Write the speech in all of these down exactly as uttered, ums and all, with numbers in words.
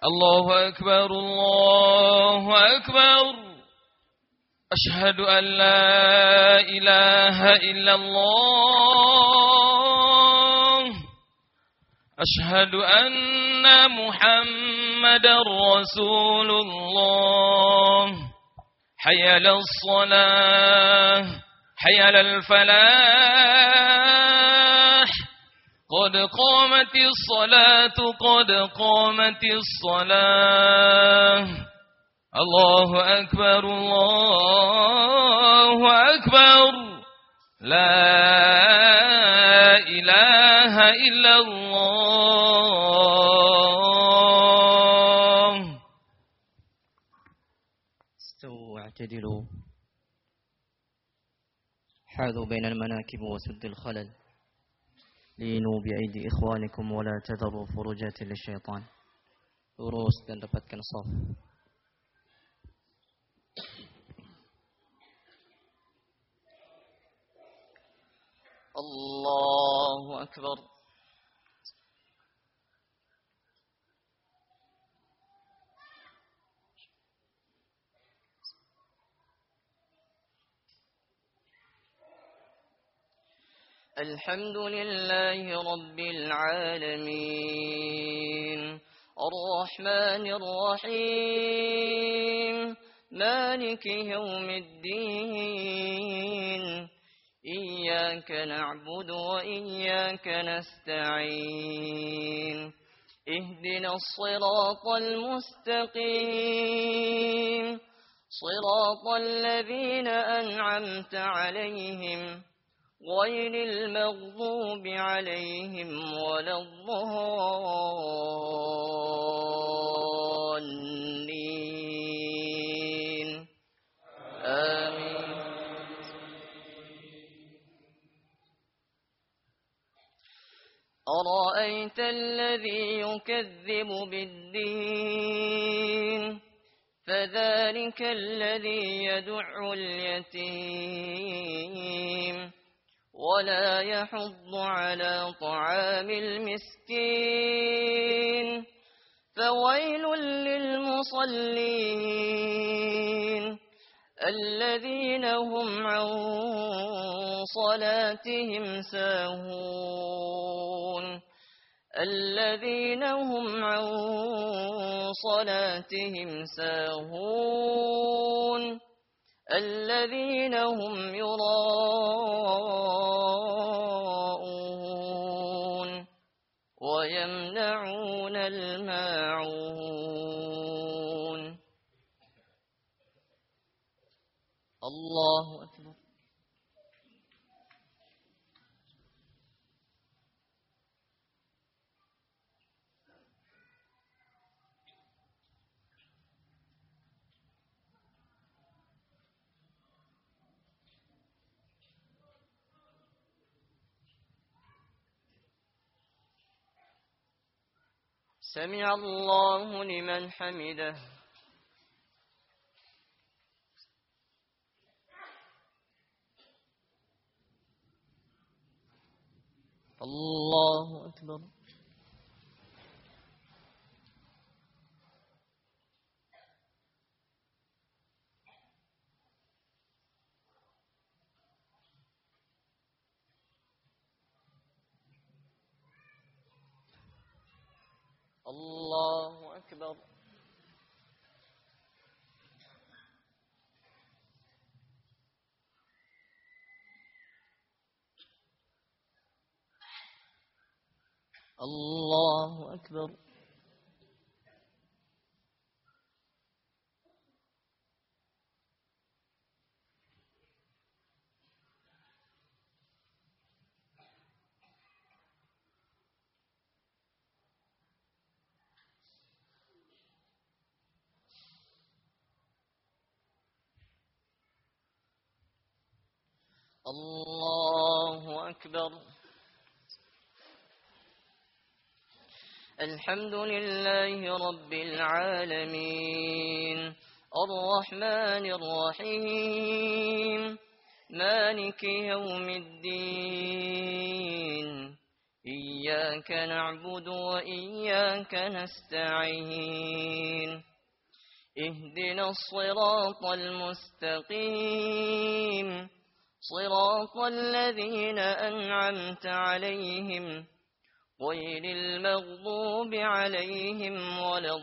الله أكبر الله أكبر. أشهد أن لا إله إلا الله. أشهد أن محمدا رسول الله. حي على الصلاة حي على الفلاح. قد قامت الصلاة قد قامت الصلاة. الله أكبر الله أكبر. لا إله إلا الله. استووا واعتدلوا، حاذوا بين المناكب وسد الخلل، لينوا بأيدي إخوانكم ولا تذروا فرجات للشيطان. Lurus dan dapatkan shaf. Allahu Akbar. الحمد لله رب العالمين الرحمن الرحيم مالك يوم الدين إياك نعبد وإياك نستعين اهدنا الصراط المستقيم صراط الذين أنعمت عليهم غير المغضوب عليهم ولا الضالين آمين. أرأيت الذي يكذب بالدين فذلك الذي يدع اليتيم ولا يحض على طعام المسكين فويل للمصلين الذين هم عن صلاتهم ساهون الذين هم عن صلاتهم ساهون الذين هم يراءون ويمنعون الماعون. الله أكبر. سمع الله لمن حمده. الله أكبر. الله أكبر. الله أكبر. الله أكبر. الحمد لله رب العالمين الرحمن الرحيم مالك يوم الدين إياك نعبد وإياك نستعين اهدنا الصراط المستقيم صراط الذين أنعمت عليهم غير المغضوب عليهم ولا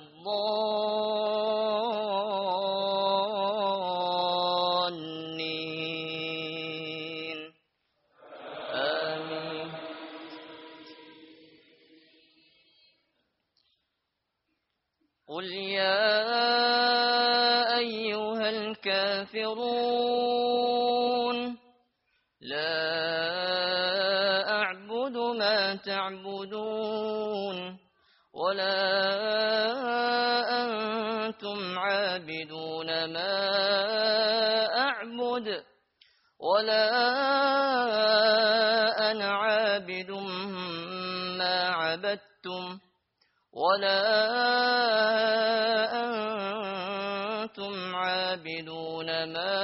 الضالين آمين. قل يا أيها الكافرون لا أعبد ما تعبدون ولا أنتم عابدون ما أعبد ولا أنا عابد ما عبدتم ولا أنتم عابدون ما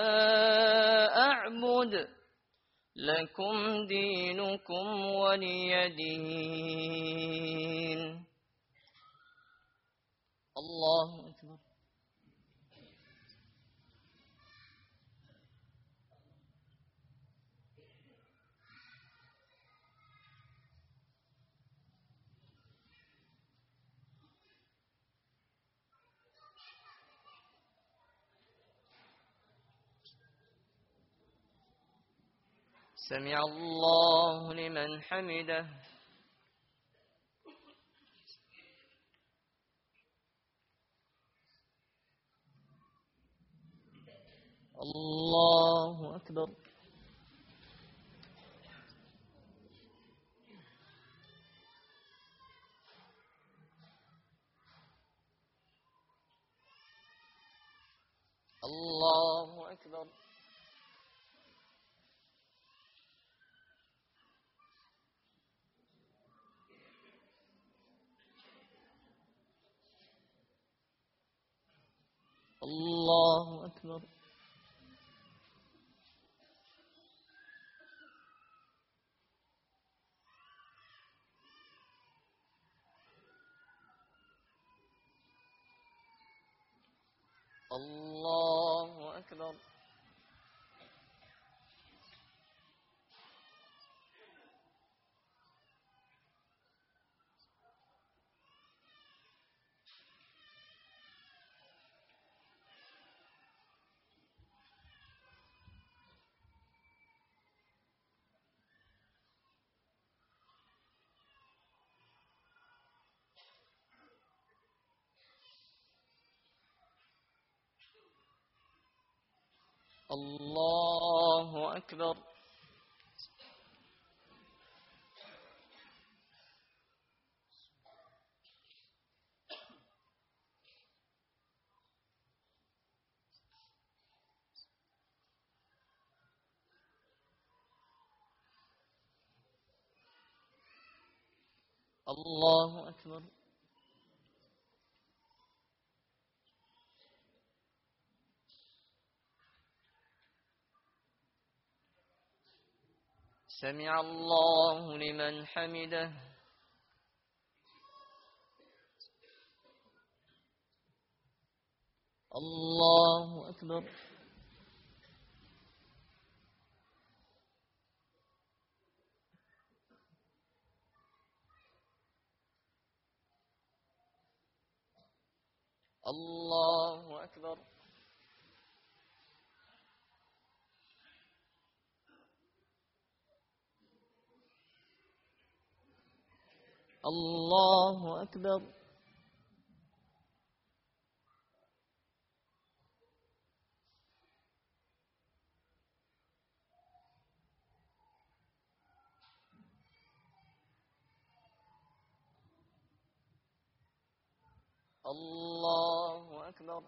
أعبد لكم دينكم ولي دين. الله أكبر. سمع الله لمن حمده. الله أكبر. الله أكبر. الله أكبر. الله أكبر. الله أكبر. الله أكبر. سمع الله لمن حمده. الله أكبر. الله أكبر. الله أكبر. الله أكبر.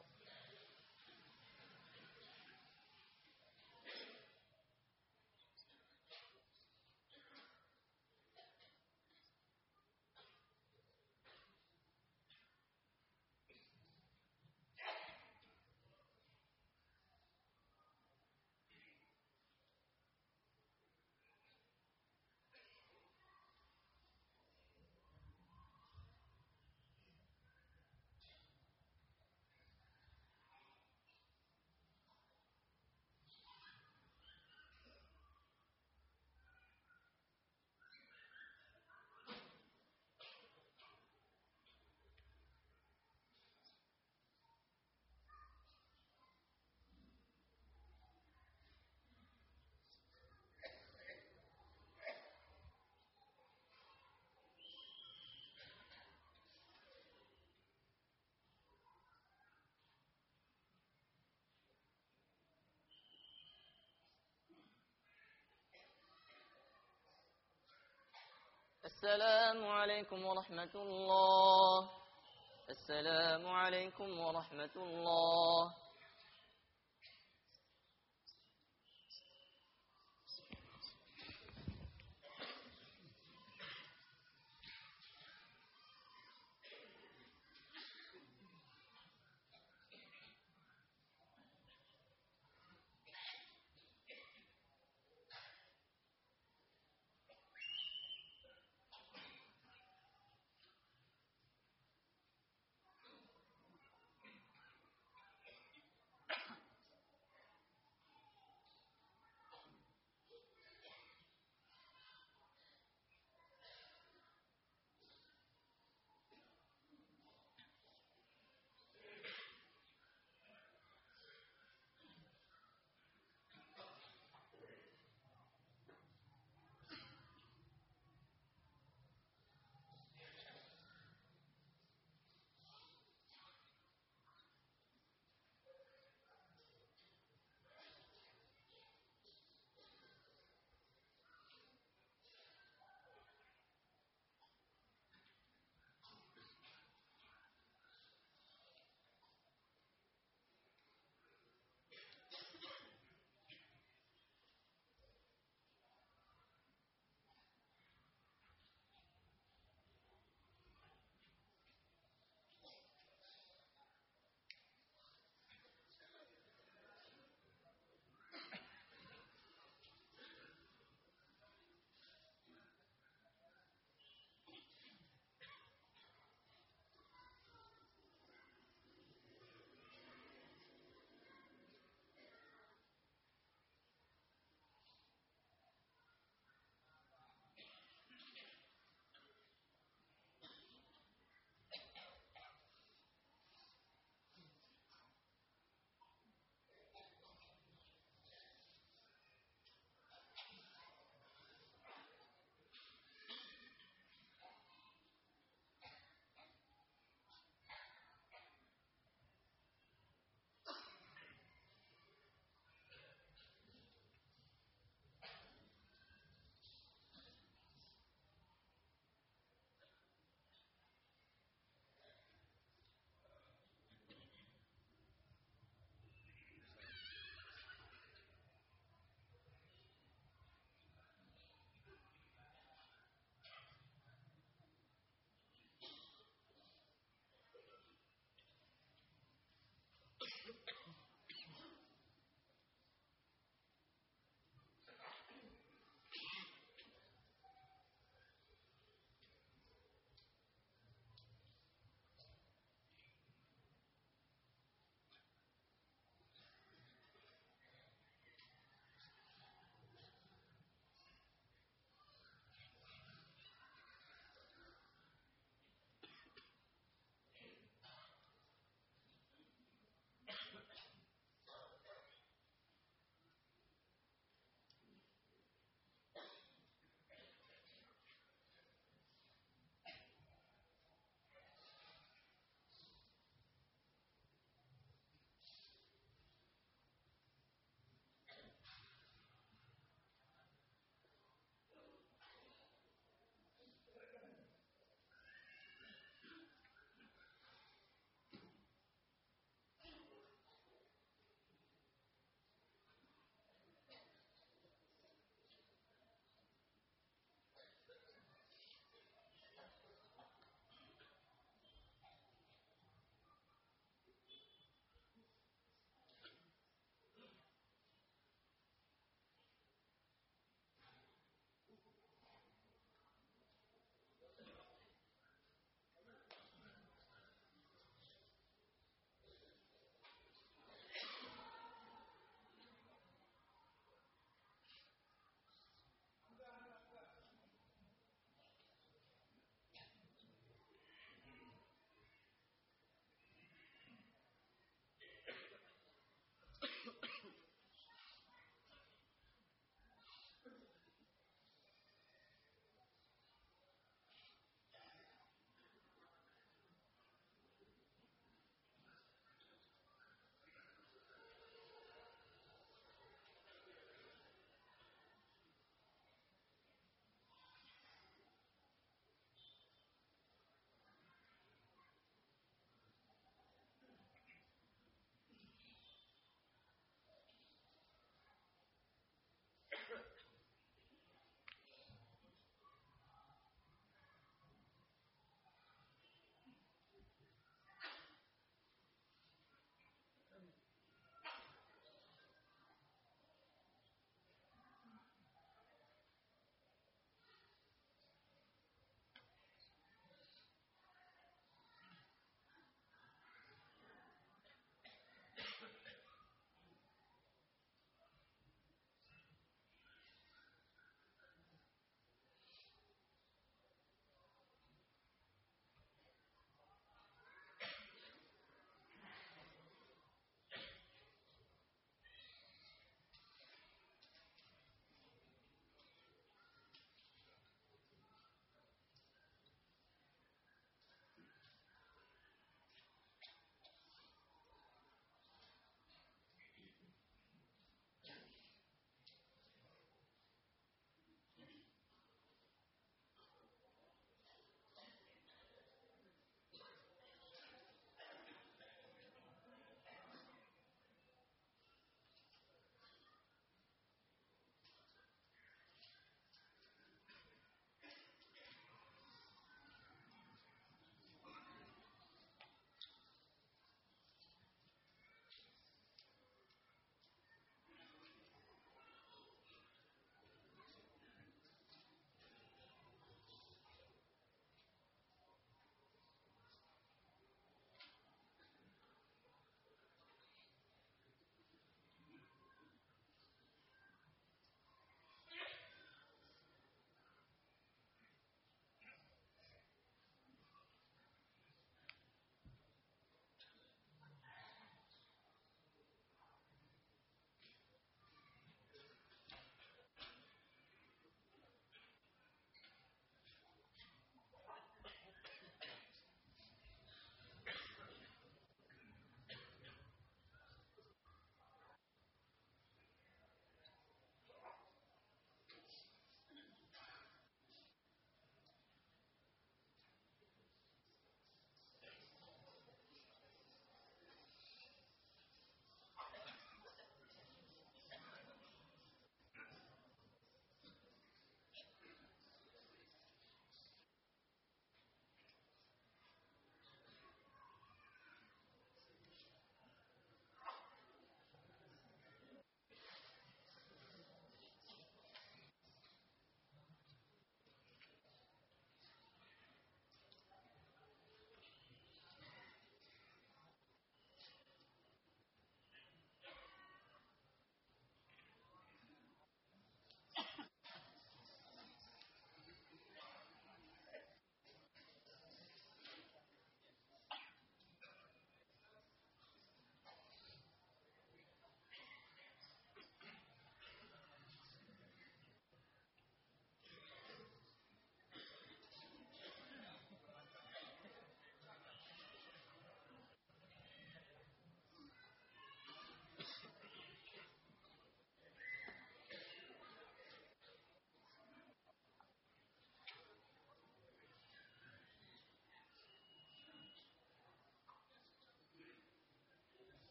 السلام عليكم ورحمة الله. السلام عليكم ورحمة الله.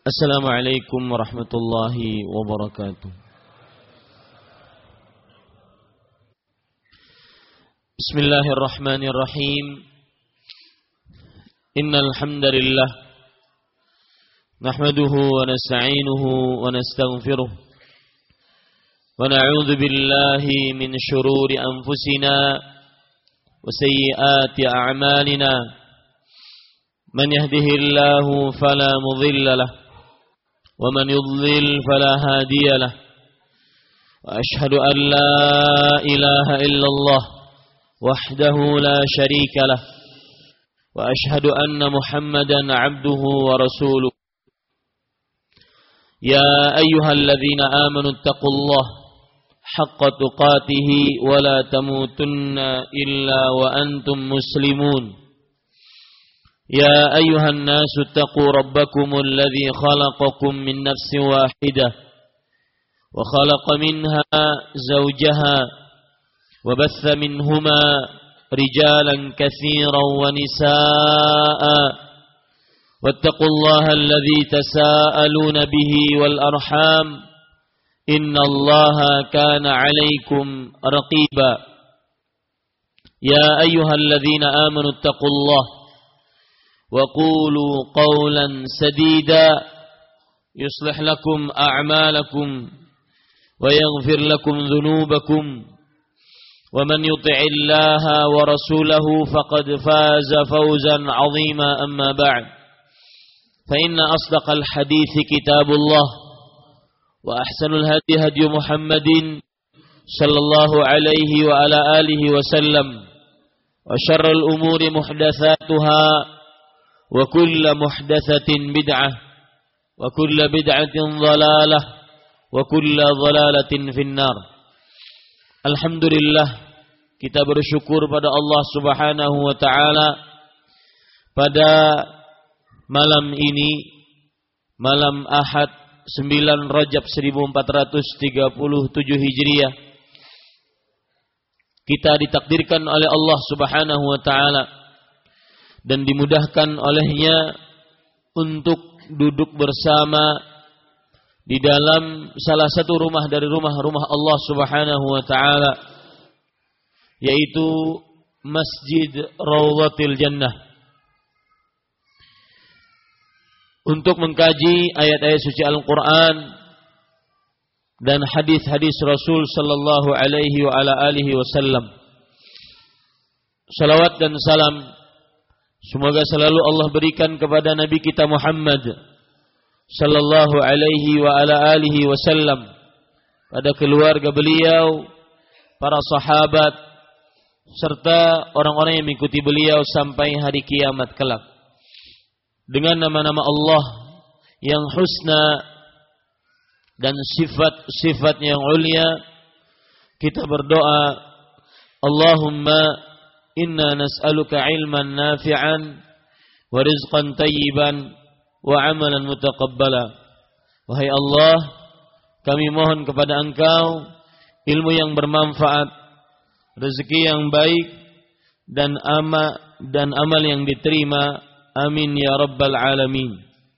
Assalamualaikum warahmatullahi wabarakatuh. Bismillahirrahmanirrahim. Innal hamdalillah nahmaduhu wa nasta'inuhu wa nastaghfiruh wa na'udzu billahi min shururi anfusina wa sayyiati a'malina. Man yahdihillahu fala mudilla lahu ومن يضلل فلا هادي له وأشهد أن لا إله إلا الله وحده لا شريك له وأشهد أن محمدا عبده ورسوله. يا أيها الذين آمنوا اتقوا الله حق تقاته ولا تموتن إلا وأنتم مسلمون. يا أيها الناس اتقوا ربكم الذي خلقكم من نفس واحدة وخلق منها زوجها وبث منهما رجالا كثيرا ونساء واتقوا الله الذي تساءلون به والأرحام إن الله كان عليكم رقيبا. يا أيها الذين آمنوا اتقوا الله وقولوا قولا سديدا يصلح لكم أعمالكم ويغفر لكم ذنوبكم ومن يطع الله ورسوله فقد فاز فوزا عظيما. أما بعد فإن أصدق الحديث كتاب الله وأحسن الهدي هدي محمد صلى الله عليه وعلى آله وسلم وشر الأمور محدثاتها وكل محدثة بدعة وكل بدعة ضلالة وكل ضلالة في النار. Alhamdulillah, kita bersyukur pada Allah Subhanahu wa taala pada malam ini, malam Ahad sembilan Rajab seribu empat ratus tiga puluh tujuh Hijriah. Kita ditakdirkan oleh Allah Subhanahu wa taala dan dimudahkan olehnya untuk duduk bersama di dalam salah satu rumah dari rumah-rumah Allah Subhanahu wa taala, yaitu Masjid Rawdatil Jannah, untuk mengkaji ayat-ayat suci Al-Qur'an dan hadis-hadis Rasul sallallahu alaihi wa ala alihi wasallam. Salawat dan salam semoga selalu Allah berikan kepada Nabi kita Muhammad sallallahu alaihi wa ala alihi wasallam, pada keluarga beliau, para sahabat, serta orang-orang yang mengikuti beliau sampai hari kiamat kelak. Dengan nama-nama Allah yang husna dan sifat-sifat yang ulia, kita berdoa, Allahumma inna nas'aluka ilman nafi'an wa rizqan tayyiban wa amalan mutaqabbala. Wahai Allah, kami mohon kepada Engkau ilmu yang bermanfaat, rezeki yang baik, dan ama dan amal yang diterima. Amin ya rabbal alamin.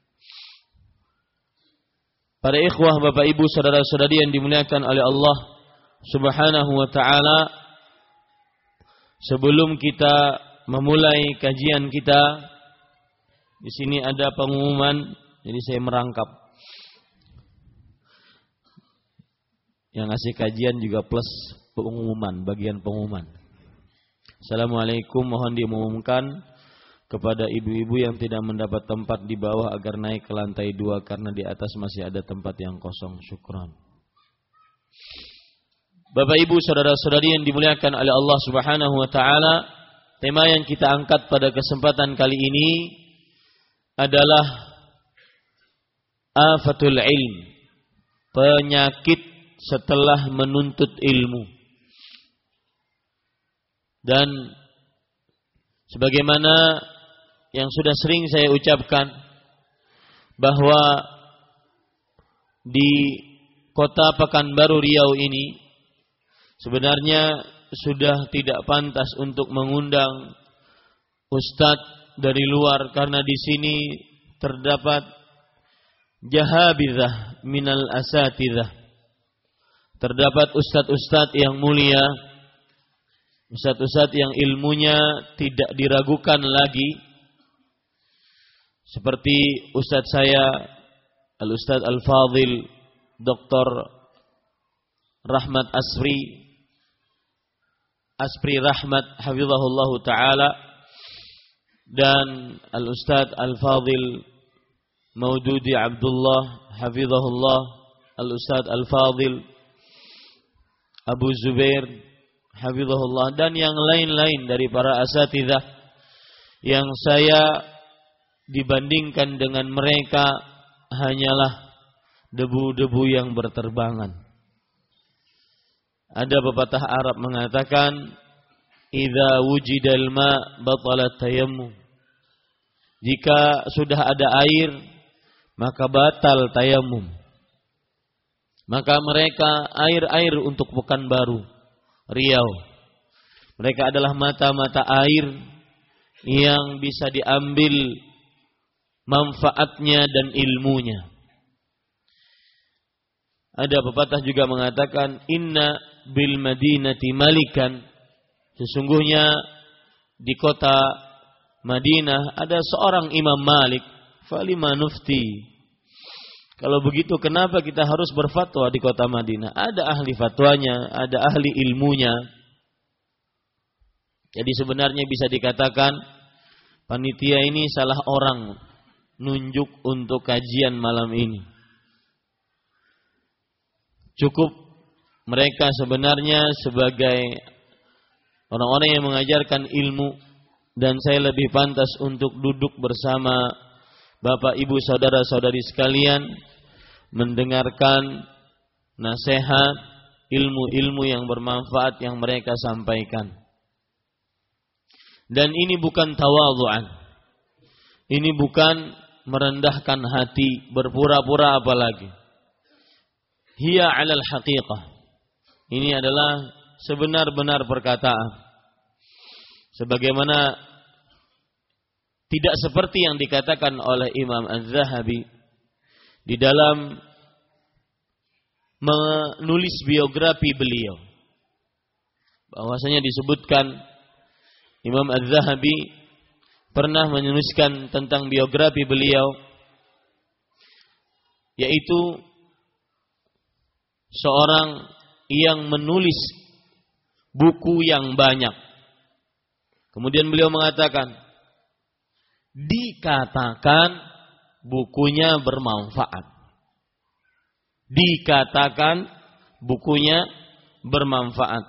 Para ikhwah, bapak ibu, saudara-saudari yang dimuliakan oleh Allah Subhanahu wa taala, sebelum kita memulai kajian kita, di sini ada pengumuman, jadi saya merangkap. Yang ngasih kajian juga plus pengumuman, bagian pengumuman. Assalamualaikum, mohon diumumkan kepada ibu-ibu yang tidak mendapat tempat di bawah agar naik ke lantai dua karena di atas masih ada tempat yang kosong. Syukran. Bapak ibu, saudara-saudari yang dimuliakan oleh Allah Subhanahu wa taala, tema yang kita angkat pada kesempatan kali ini adalah afatul ilm, penyakit setelah menuntut ilmu. Dan sebagaimana yang sudah sering saya ucapkan, bahwa di kota Pekanbaru Riau ini sebenarnya sudah tidak pantas untuk mengundang ustadz dari luar, karena di sini terdapat jahabizah minal asatidzah. Terdapat ustadz-ustadz yang mulia, ustadz-ustadz yang ilmunya tidak diragukan lagi, seperti ustadz saya Al-Ustadz Al-Fadhil Doktor Rahmat Asri Asri Rahmat hafizahullahu taala, dan Al-Ustadz Al-Fadhil Maududi Abdullah hafizahullah, Al-Ustadz Al-Fadhil Abu Zubair hafizahullah, dan yang lain-lain dari para asatidzah yang saya dibandingkan dengan mereka hanyalah debu-debu yang berterbangan. Ada pepatah Arab mengatakan, idza wujidal ma batalat tayammum. Jika sudah ada air, maka batal tayammum. Maka mereka air-air untuk Pekanbaru, Riau. Mereka adalah mata-mata air yang bisa diambil manfaatnya dan ilmunya. Ada pepatah juga mengatakan, inna bil madinati malikan. Sesungguhnya di kota Madinah ada seorang Imam Malik. Falima nufti. Kalau begitu kenapa kita harus berfatwa di kota Madinah? Ada ahli fatwanya, ada ahli ilmunya. Jadi sebenarnya bisa dikatakan panitia ini salah orang nunjuk untuk kajian malam ini. Cukup mereka sebenarnya sebagai orang-orang yang mengajarkan ilmu, dan saya lebih pantas untuk duduk bersama Bapak Ibu saudara-saudari sekalian mendengarkan nasihat ilmu-ilmu yang bermanfaat yang mereka sampaikan. Dan ini bukan tawadhu'an. Ini bukan merendahkan hati, berpura-pura apalagi. Hiya 'alal haqiqah. Ini adalah sebenar-benar perkataan. Sebagaimana tidak seperti yang dikatakan oleh Imam Az-Zahabi di dalam menulis biografi beliau. Bahwasanya disebutkan Imam Az-Zahabi pernah menuliskan tentang biografi beliau, yaitu seorang yang menulis buku yang banyak. Kemudian beliau mengatakan, dikatakan bukunya bermanfaat. Dikatakan bukunya bermanfaat.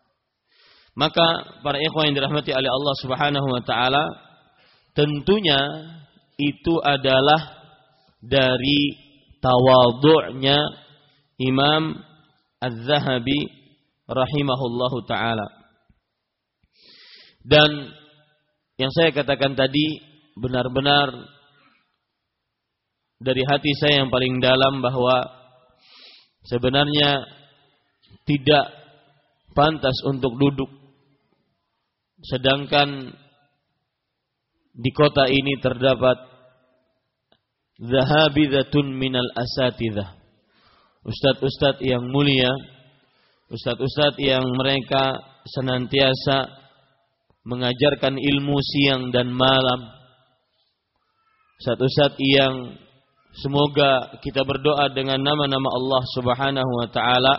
Maka para ikhwan yang dirahmati oleh Allah Subhanahu wa taala, tentunya itu adalah dari tawadhu'nya Imam Az-Zahabi rahimahullahu taala. Dan yang saya katakan tadi benar-benar dari hati saya yang paling dalam, bahwa sebenarnya tidak pantas untuk duduk, sedangkan di kota ini terdapat zahabidzatun minal asatidzah, ustadz-ustadz yang mulia, ustadz-ustadz yang mereka senantiasa mengajarkan ilmu siang dan malam, ustadz-ustadz yang semoga kita berdoa dengan nama-nama Allah Subhanahu wa taala,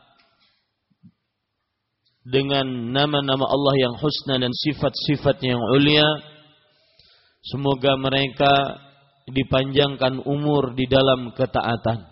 dengan nama-nama Allah yang husna dan sifat-sifatnya yang ulia, semoga mereka dipanjangkan umur di dalam ketaatan.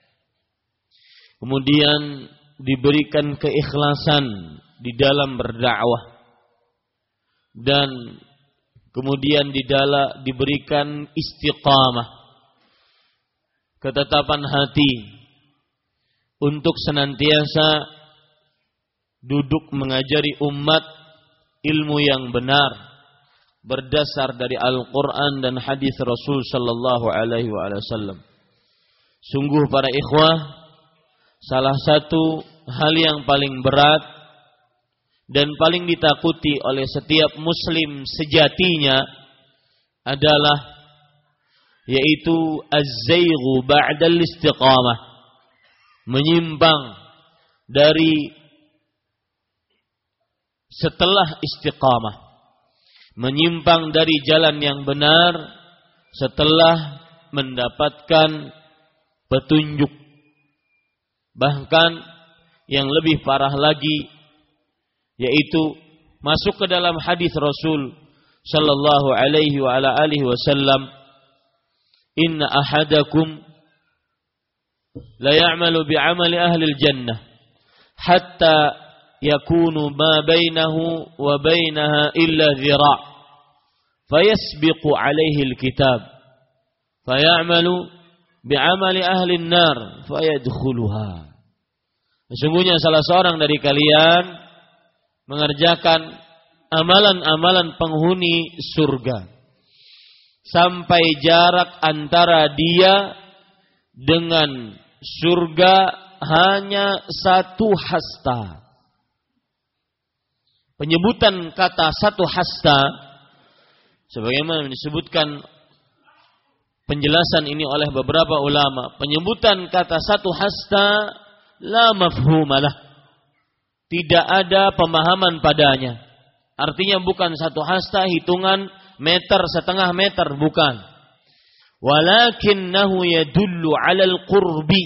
Kemudian diberikan keikhlasan di dalam berdakwah, dan kemudian di dalam diberikan istiqamah, ketetapan hati untuk senantiasa duduk mengajari umat ilmu yang benar berdasar dari Al-Quran dan hadis Rasul sallallahu alaihi wasallam. Sungguh para ikhwah, salah satu hal yang paling berat dan paling ditakuti oleh setiap muslim sejatinya adalah yaitu az-zayghu ba'dal istiqamah, menyimpang dari setelah istiqamah, menyimpang dari jalan yang benar setelah mendapatkan petunjuk. Bahkan yang lebih parah lagi, yaitu masuk ke dalam hadis Rasul sallallahu alaihi wa ala alihi wasallam, inna ahadakum la ya'malu bi'amali ahli al-jannah hatta yakunu ma bainahu wa bainaha illa dhira' fayasbiqu alaihi al-kitab fayamalu bi'amali ahli an-nar fayadkhuluha. Sesungguhnya salah seorang dari kalian mengerjakan amalan-amalan penghuni surga sampai jarak antara dia dengan surga hanya satu hasta. Penyebutan kata satu hasta, sebagaimana disebutkan penjelasan ini oleh beberapa ulama, penyebutan kata satu hasta la mafhumalah, tidak ada pemahaman padanya. Artinya bukan satu hasta hitungan meter, setengah meter, bukan. Walakinnahu yadullu 'alal qurbi.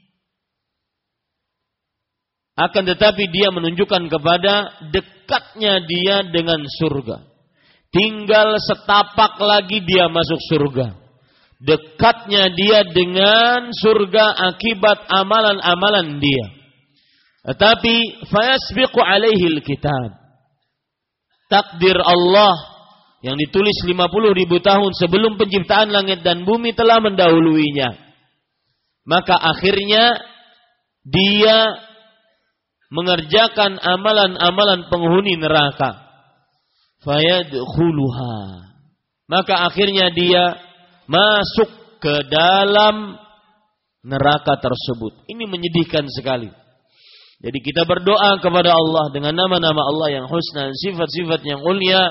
Akan tetapi dia menunjukkan kepada dekatnya dia dengan surga. Tinggal setapak lagi dia masuk surga. Dekatnya dia dengan surga akibat amalan-amalan dia. Tetapi fayasbiqu alaihi alkitab. Takdir Allah yang ditulis lima puluh ribu tahun sebelum penciptaan langit dan bumi telah mendahuluinya. Maka akhirnya dia mengerjakan amalan-amalan penghuni neraka. Fayadkhuluha. Maka akhirnya dia masuk ke dalam neraka tersebut. Ini menyedihkan sekali. Jadi kita berdoa kepada Allah dengan nama-nama Allah yang husna, sifat-sifat yang mulia,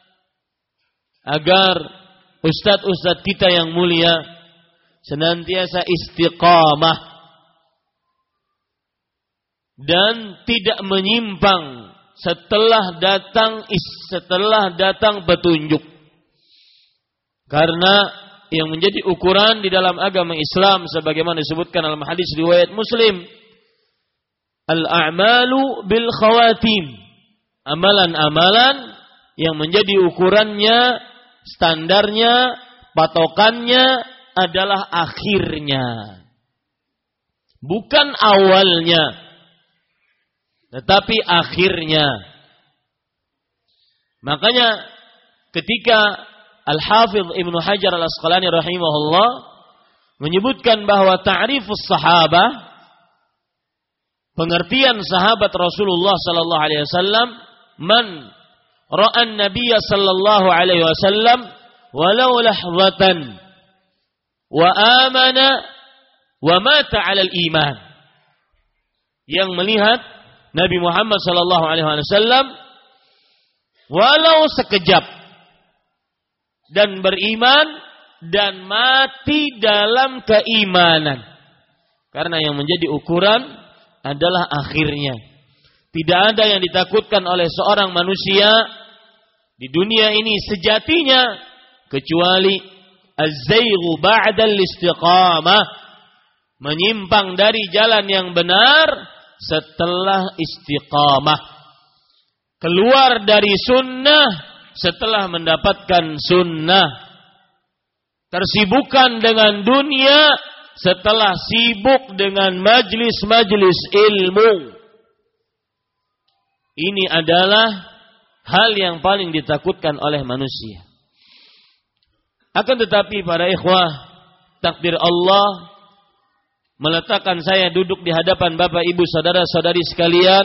agar ustadz-ustadz kita yang mulia senantiasa istiqamah dan tidak menyimpang setelah datang setelah datang petunjuk. Karena yang menjadi ukuran di dalam agama Islam sebagaimana disebutkan dalam hadis riwayat Muslim, al-a'malu bil khawatim. Amalan-amalan yang menjadi ukurannya, standarnya, patokannya adalah akhirnya. Bukan awalnya, tetapi akhirnya. Makanya ketika Al-Hafidh Ibnu Hajar Al-Asqalani rahimahullah menyebutkan bahwa ta'rifus sahabah, pengertian sahabat Rasulullah sallallahu alaihi wasallam, man ra'a an-nabiy sallallahu alaihi wasallam walau lahzatan wa amana wa mata 'ala al-iman. Yang melihat Nabi Muhammad sallallahu alaihi wasallam walau sekejap dan beriman dan mati dalam keimanan. Karena yang menjadi ukuran adalah akhirnya. Tidak ada yang ditakutkan oleh seorang manusia di dunia ini sejatinya kecuali az-zayghu ba'dal istiqamah, menyimpang dari jalan yang benar setelah istiqamah, keluar dari sunnah setelah mendapatkan sunnah, tersibukan dengan dunia setelah sibuk dengan majlis-majlis ilmu. Ini adalah hal yang paling ditakutkan oleh manusia. Akan tetapi para ikhwah, takdir Allah meletakkan saya duduk di hadapan Bapak Ibu saudara-saudari sekalian,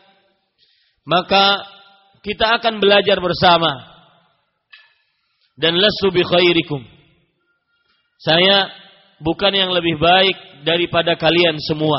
maka kita akan belajar bersama. Dan lastu bi khairikum. Saya bukan yang lebih baik daripada kalian semua.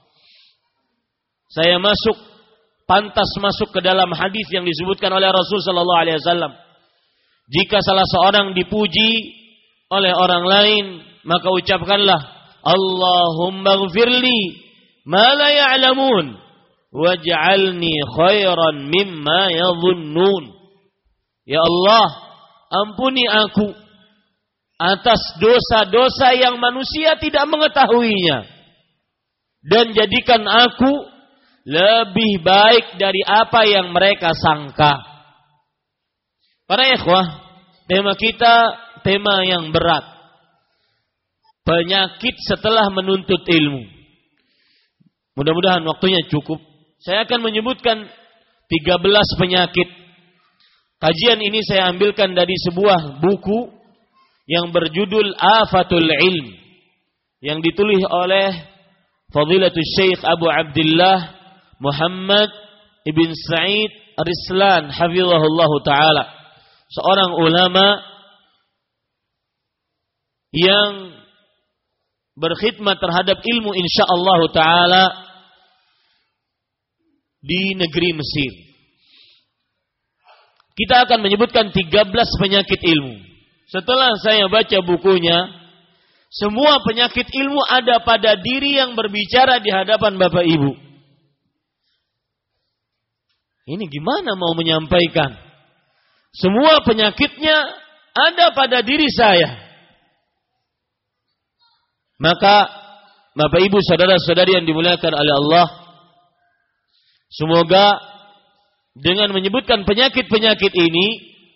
Saya masuk, pantas masuk ke dalam hadis yang disebutkan oleh Rasul sallallahu alaihi wasallam. Jika salah seorang dipuji oleh orang lain, maka ucapkanlah Allahumma ighfirli ma la ya'lamun waj'alni khairan mimma yadhunnun. Ya Allah, ampuni aku atas dosa-dosa yang manusia tidak mengetahuinya, dan jadikan aku lebih baik dari apa yang mereka sangka. Para ikhwah, tema kita tema yang berat. Penyakit setelah menuntut ilmu. Mudah-mudahan waktunya cukup. Saya akan menyebutkan tiga belas penyakit. Kajian ini saya ambilkan dari sebuah buku yang berjudul Afatul Ilm, yang ditulis oleh Fadilatul Syekh Abu Abdullah Muhammad Ibn Sa'id Ar-Rislan hafizahullah ta'ala, seorang ulama yang berkhidmat terhadap ilmu insyaallah ta'ala di negeri Mesir. Kita akan menyebutkan tiga belas penyakit ilmu. Setelah saya baca bukunya, semua penyakit ilmu ada pada diri yang berbicara di hadapan Bapak Ibu. Ini gimana mau menyampaikan? Semua penyakitnya ada pada diri saya. Maka Bapak Ibu saudara-saudari yang dimuliakan oleh Allah, semoga dengan menyebutkan penyakit-penyakit ini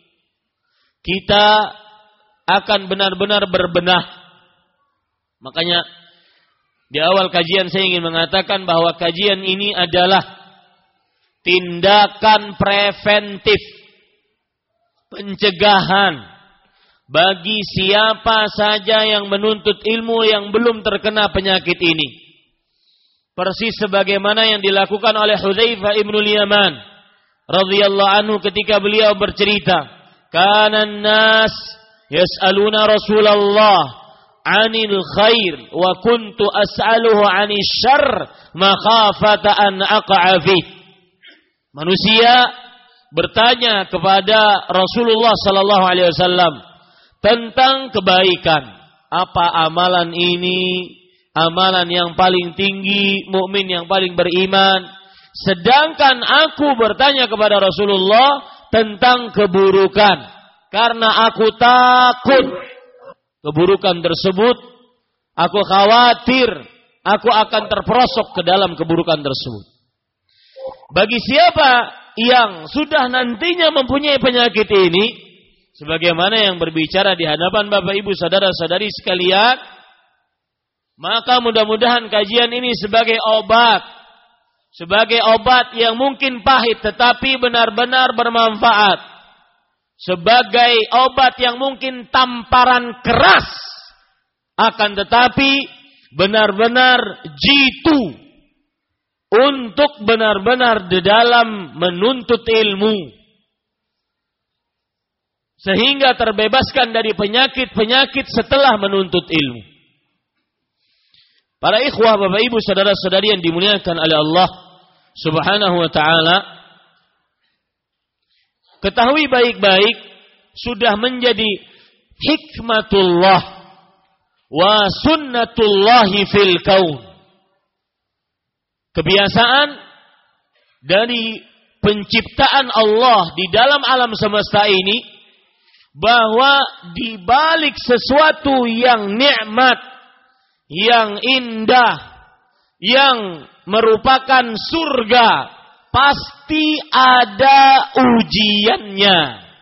kita akan benar-benar berbenah. Makanya di awal kajian saya ingin mengatakan bahwa kajian ini adalah tindakan preventif, pencegahan bagi siapa saja yang menuntut ilmu yang belum terkena penyakit ini. Persis sebagaimana yang dilakukan oleh Hudzaifah ibnul Yaman radhiyallahu anhu ketika beliau bercerita, kana an-nas yas'aluna Rasulullah 'anil khair wa kuntu as'aluhu 'anil syarr makhafata an aqa'a fi. Manusia bertanya kepada Rasulullah sallallahu alaihi wasallam tentang kebaikan. Apa amalan ini? Amalan yang paling tinggi, mukmin yang paling beriman. Sedangkan aku bertanya kepada Rasulullah tentang keburukan, karena aku takut keburukan tersebut, aku khawatir aku akan terperosok ke dalam keburukan tersebut. Bagi siapa yang sudah nantinya mempunyai penyakit ini, sebagaimana yang berbicara di hadapan Bapak Ibu saudara-saudari sekalian, maka mudah-mudahan kajian ini sebagai obat, sebagai obat yang mungkin pahit tetapi benar-benar bermanfaat, sebagai obat yang mungkin tamparan keras, akan tetapi benar-benar jitu untuk benar-benar di dalam menuntut ilmu, sehingga terbebaskan dari penyakit-penyakit setelah menuntut ilmu. Para ikhwah, Bapak Ibu, saudara-saudari yang dimuliakan oleh Allah Subhanahu wa ta'ala, ketahui baik-baik sudah menjadi hikmatullah wa sunnatullahi fil kaun, kebiasaan dari penciptaan Allah di dalam alam semesta ini, bahwa di balik sesuatu yang nikmat, yang indah, yang merupakan surga, pasti ada ujiannya.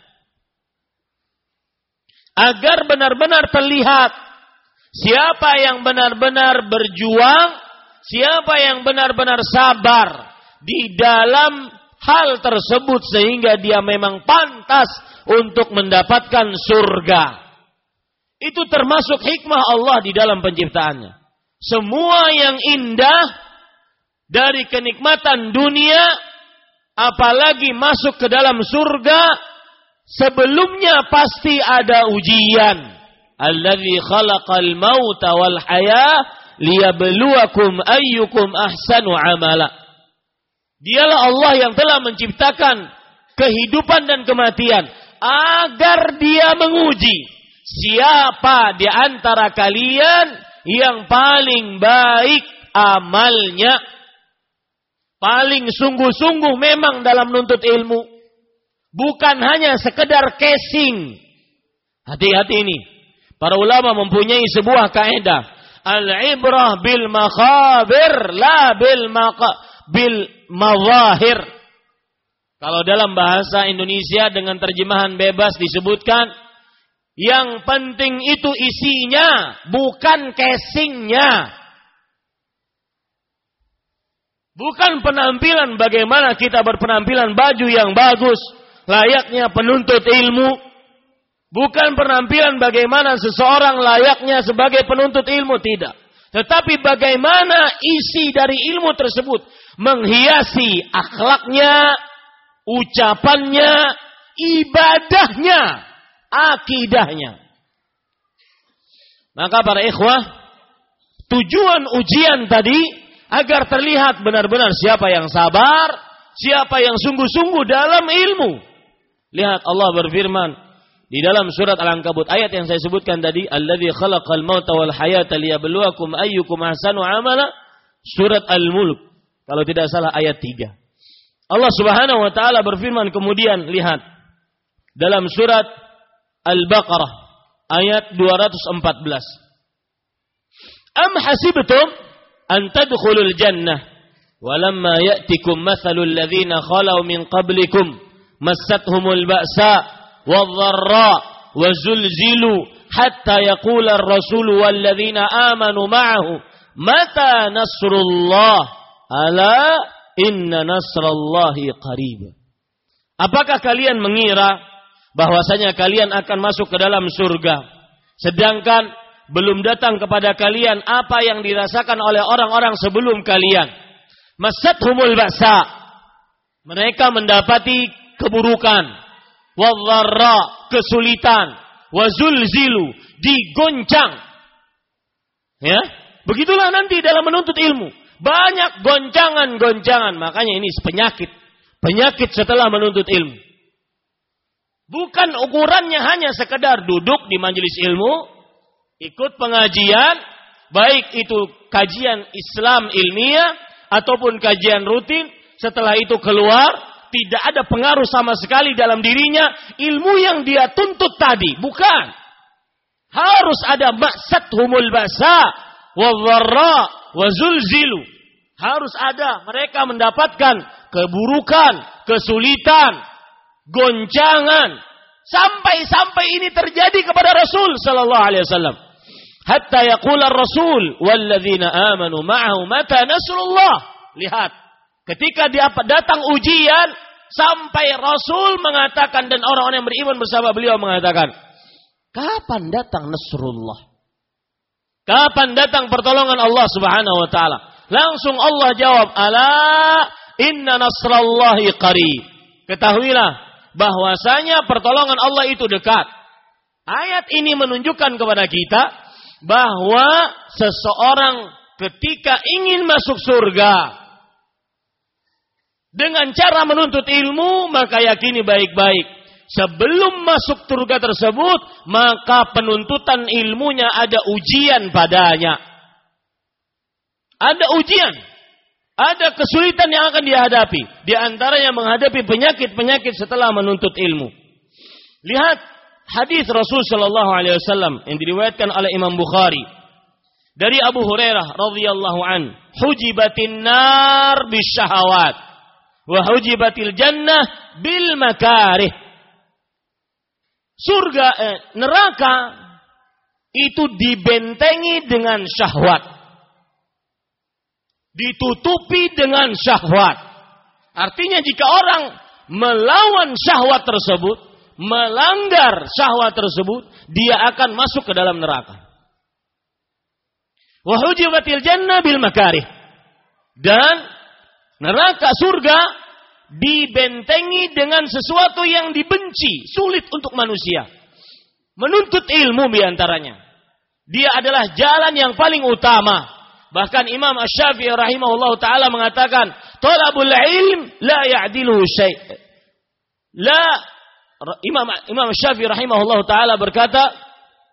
Agar benar-benar terlihat siapa yang benar-benar berjuang, siapa yang benar-benar sabar di dalam hal tersebut, sehingga dia memang pantas untuk mendapatkan surga. Itu termasuk hikmah Allah di dalam penciptaannya. Semua yang indah dari kenikmatan dunia, apalagi masuk ke dalam surga, sebelumnya pasti ada ujian. Allazi khalaqal mauta wal haya liyabluwakum ayyukum ahsanu amala. Dialah Allah yang telah menciptakan kehidupan dan kematian agar dia menguji siapa di antara kalian yang paling baik amalnya, paling sungguh-sungguh memang dalam menuntut ilmu, bukan hanya sekedar casing. Hati-hati ini. Para ulama mempunyai sebuah kaidah, al-ibrah bil makhabir la bil maqa bil mawahir. Kalau dalam bahasa Indonesia dengan terjemahan bebas disebutkan, yang penting itu isinya, bukan casingnya. Bukan penampilan, bagaimana kita berpenampilan baju yang bagus, layaknya penuntut ilmu. Bukan penampilan bagaimana seseorang layaknya sebagai penuntut ilmu, tidak. Tetapi bagaimana isi dari ilmu tersebut menghiasi akhlaknya, ucapannya, ibadahnya, akidahnya. Maka para ikhwah, tujuan ujian tadi agar terlihat benar-benar siapa yang sabar, siapa yang sungguh-sungguh dalam ilmu. Lihat Allah berfirman di dalam surat Al-Ankabut ayat yang saya sebutkan tadi, alladzi khalaqal mauta wal hayata liyabluwakum ayyukum ahsanu amala, surat Al-Mulk kalau tidak salah ayat tiga. Allah Subhanahu wa taala berfirman kemudian, lihat dalam surat Al-Baqarah ayat dua ratus empat belas. Am hasibtum an tadkhulul jannah walamma ya'tikum mathalul ladzina khalau min qablikum massathumul ba'sa wadh-dharra wazulzilu hatta yaqula ar-rasulu wal ladzina amanu ma'ahu mata nasrullah ala inna nasrallahi qarib. Apakah kalian mengira bahwasanya kalian akan masuk ke dalam surga, sedangkan belum datang kepada kalian apa yang dirasakan oleh orang-orang sebelum kalian? Massathumul ba'sa, mereka mendapati keburukan, wadh-dharra, kesulitan, wazulzilu, digoncang. Ya, begitulah nanti dalam menuntut ilmu. Banyak goncangan-goncangan. Makanya ini penyakit. Penyakit setelah menuntut ilmu. Bukan ukurannya hanya sekedar duduk di majelis ilmu, ikut pengajian, baik itu kajian Islam ilmiah ataupun kajian rutin, setelah itu keluar, tidak ada pengaruh sama sekali dalam dirinya ilmu yang dia tuntut tadi. Bukan. Harus ada ma'sathumul ba'sa wadh-dharra wazulzilu. Harus ada, mereka mendapatkan keburukan, kesulitan, goncangan, sampai-sampai ini terjadi kepada Rasul sallallahu alaihi wasallam. Hatta yaqula ar-rasul walladzina amanu ma'ahu mata nasrullah. Lihat, ketika dia datang ujian, sampai Rasul mengatakan dan orang-orang yang beriman bersama beliau mengatakan, kapan datang nasrullah? Kapan datang pertolongan Allah Subhanahu wa taala? Langsung Allah jawab, ala inna nasrallahi qarib. Ketahuilah bahwasanya pertolongan Allah itu dekat. Ayat ini menunjukkan kepada kita bahwa seseorang ketika ingin masuk surga dengan cara menuntut ilmu, maka yakini baik-baik, sebelum masuk surga tersebut, maka penuntutan ilmunya ada ujian padanya. Ada ujian. Ada kesulitan yang akan dihadapi. Di antaranya menghadapi penyakit-penyakit setelah menuntut ilmu. Lihat hadis Rasul sallallahu alaihi wasallam yang diriwayatkan oleh Imam Bukhari dari Abu Hurairah radhiyallahu an, hujibatin nar bisyahawat wa hujibatil jannah bil makarih. Surga eh, neraka itu dibentengi dengan syahwat. Ditutupi dengan syahwat. Artinya jika orang melawan syahwat tersebut, melanggar syahwat tersebut, dia akan masuk ke dalam neraka. Wa hujibatil jannah bil makarih. Dan neraka surga dibentengi dengan sesuatu yang dibenci, sulit untuk manusia. Menuntut ilmu diantaranya. Dia adalah jalan yang paling utama. Bahkan Imam Asy-Syafi'i rahimahullah ta'ala mengatakan, talabul ilm la ya'diluhu syai'. La, Imam, Imam Asy-Syafi'i rahimahullah ta'ala berkata,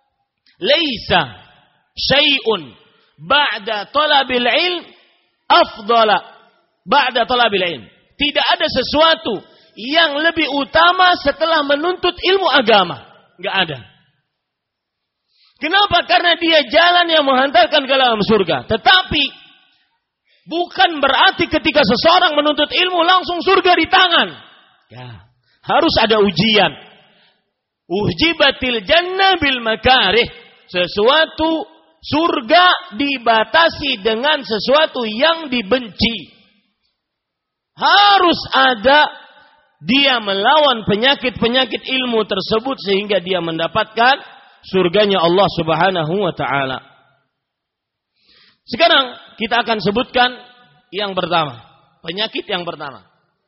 laisa syai'un ba'da talabil ilm afdala ba'da talabil ilm. Tidak ada sesuatu yang lebih utama setelah menuntut ilmu agama. Enggak ada. Kenapa? Karena dia jalan yang menghantarkan ke dalam surga. Tetapi bukan berarti ketika seseorang menuntut ilmu langsung surga di tangan. Ya, harus ada ujian. Ujibatil jannah bil makarih. Sesuatu surga dibatasi dengan sesuatu yang dibenci. Harus ada dia melawan penyakit-penyakit ilmu tersebut sehingga dia mendapatkan surganya Allah Subhanahu wa taala. Sekarang kita akan sebutkan yang pertama, penyakit yang pertama.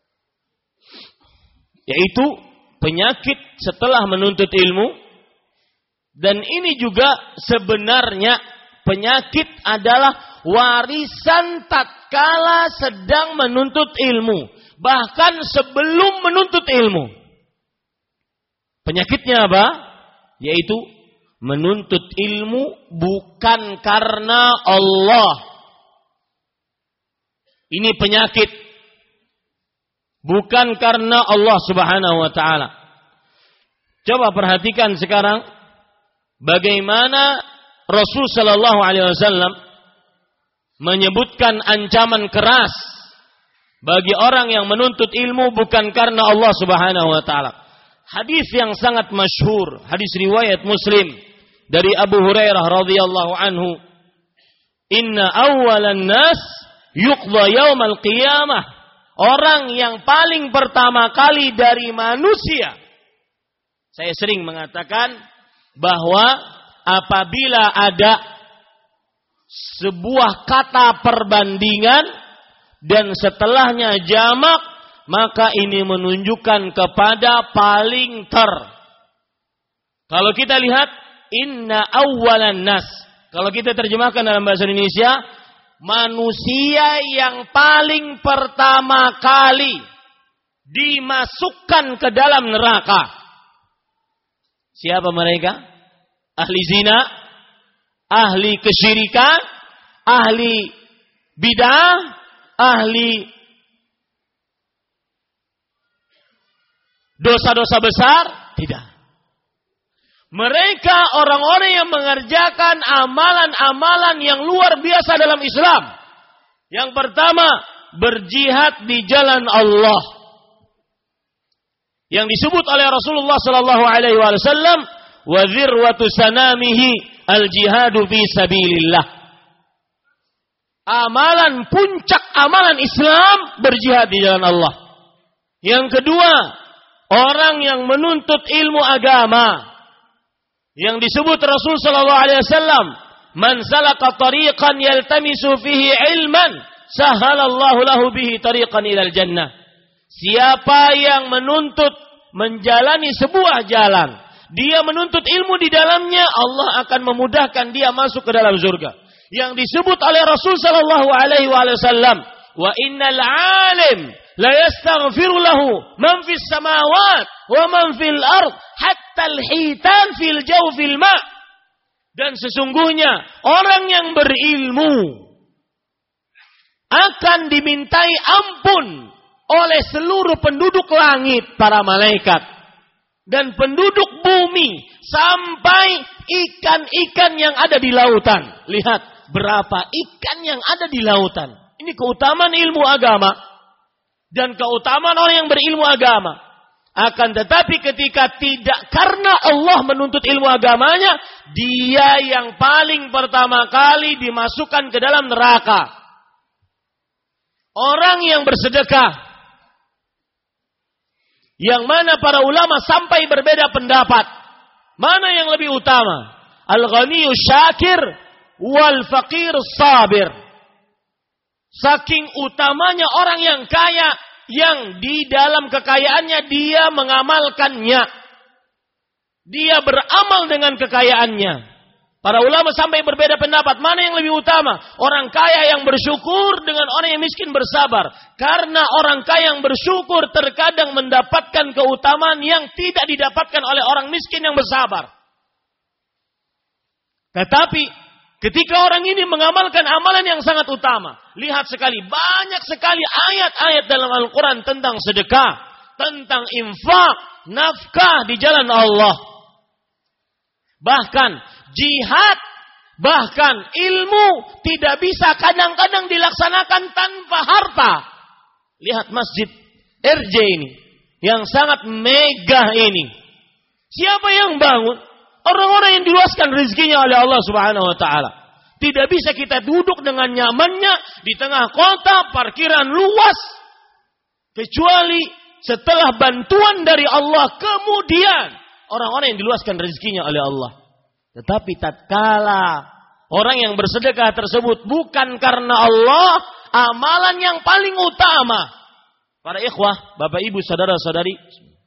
Yaitu penyakit setelah menuntut ilmu, dan ini juga sebenarnya penyakit adalah warisan tatkala sedang menuntut ilmu, bahkan sebelum menuntut ilmu. Penyakitnya apa? Yaitu menuntut ilmu bukan karena Allah. Ini penyakit. Bukan karena Allah Subhanahu wa taala. Coba perhatikan sekarang bagaimana Rasul sallallahu alaihi wasallam menyebutkan ancaman keras bagi orang yang menuntut ilmu bukan karena Allah Subhanahu wa taala. Hadis yang sangat masyhur, hadis riwayat Muslim dari Abu Hurairah radhiyallahu anhu, "Inna awwalan nas yuqda yaumal qiyamah." Orang yang paling pertama kali dari manusia. Saya sering mengatakan bahwa apabila ada sebuah kata perbandingan dan setelahnya jamak, maka ini menunjukkan kepada paling ter. Kalau kita lihat inna awwalan nas, kalau kita terjemahkan dalam bahasa Indonesia, manusia yang paling pertama kali dimasukkan ke dalam neraka. Siapa mereka? Ahli zina, ahli kesyirikan, ahli bid'ah, ahli dosa-dosa besar? Tidak. Mereka orang-orang yang mengerjakan amalan-amalan yang luar biasa dalam Islam. Yang pertama, berjihad di jalan Allah. Yang disebut oleh Rasulullah sallallahu alaihi wasallam, wa dzirwatu sanamihi al-jihadu fi sabilillah. Amalan puncak amalan Islam berjihad di jalan Allah. Yang kedua, orang yang menuntut ilmu agama. Yang disebut Rasul sallallahu alaihi wasallam, man salaka tariqan yaltamisu fihi ilman, sahalallahu lahu bihi tariqan ilal jannah. Siapa yang menuntut menjalani sebuah jalan, dia menuntut ilmu di dalamnya, Allah akan memudahkan dia masuk ke dalam surga. Yang disebut oleh Rasul sallallahu alaihi wasallam, wa innal alim la yastaghfiru lahu man fis samawat wa man fil ard hatta al-hitan fil jawfil ma. Dan sesungguhnya orang yang berilmu akan dimintai ampun oleh seluruh penduduk langit, para malaikat, dan penduduk bumi, sampai ikan-ikan yang ada di lautan. Lihat berapa ikan yang ada di lautan. Ini keutamaan ilmu agama dan keutamaan orang yang berilmu agama. Akan tetapi ketika tidak karena Allah menuntut ilmu agamanya, dia yang paling pertama kali dimasukkan ke dalam neraka. Orang yang bersedekah, yang mana para ulama sampai berbeda pendapat, mana yang lebih utama? Al-ghaniyyu syakir wal faqir sabir. Saking utamanya orang yang kaya, yang di dalam kekayaannya dia mengamalkannya, dia beramal dengan kekayaannya. Para ulama sampai berbeda pendapat, mana yang lebih utama? Orang kaya yang bersyukur dengan orang yang miskin bersabar. Karena orang kaya yang bersyukur terkadang mendapatkan keutamaan yang tidak didapatkan oleh orang miskin yang bersabar. Tetapi ketika orang ini mengamalkan amalan yang sangat utama. Lihat sekali, banyak sekali ayat-ayat dalam Al-Quran tentang sedekah, tentang infak, nafkah di jalan Allah. Bahkan jihad, bahkan ilmu tidak bisa kadang-kadang dilaksanakan tanpa harta. Lihat masjid R J ini, yang sangat megah ini. Siapa yang bangun? Orang-orang yang diluaskan rezekinya oleh Allah Subhanahu wa taala. Tidak bisa kita duduk dengan nyamannya di tengah kota, parkiran luas, kecuali setelah bantuan dari Allah, kemudian orang-orang yang diluaskan rezekinya oleh Allah. Tetapi tatkala orang yang bersedekah tersebut bukan karena Allah, amalan yang paling utama. Para ikhwah, bapak ibu, saudara-saudari,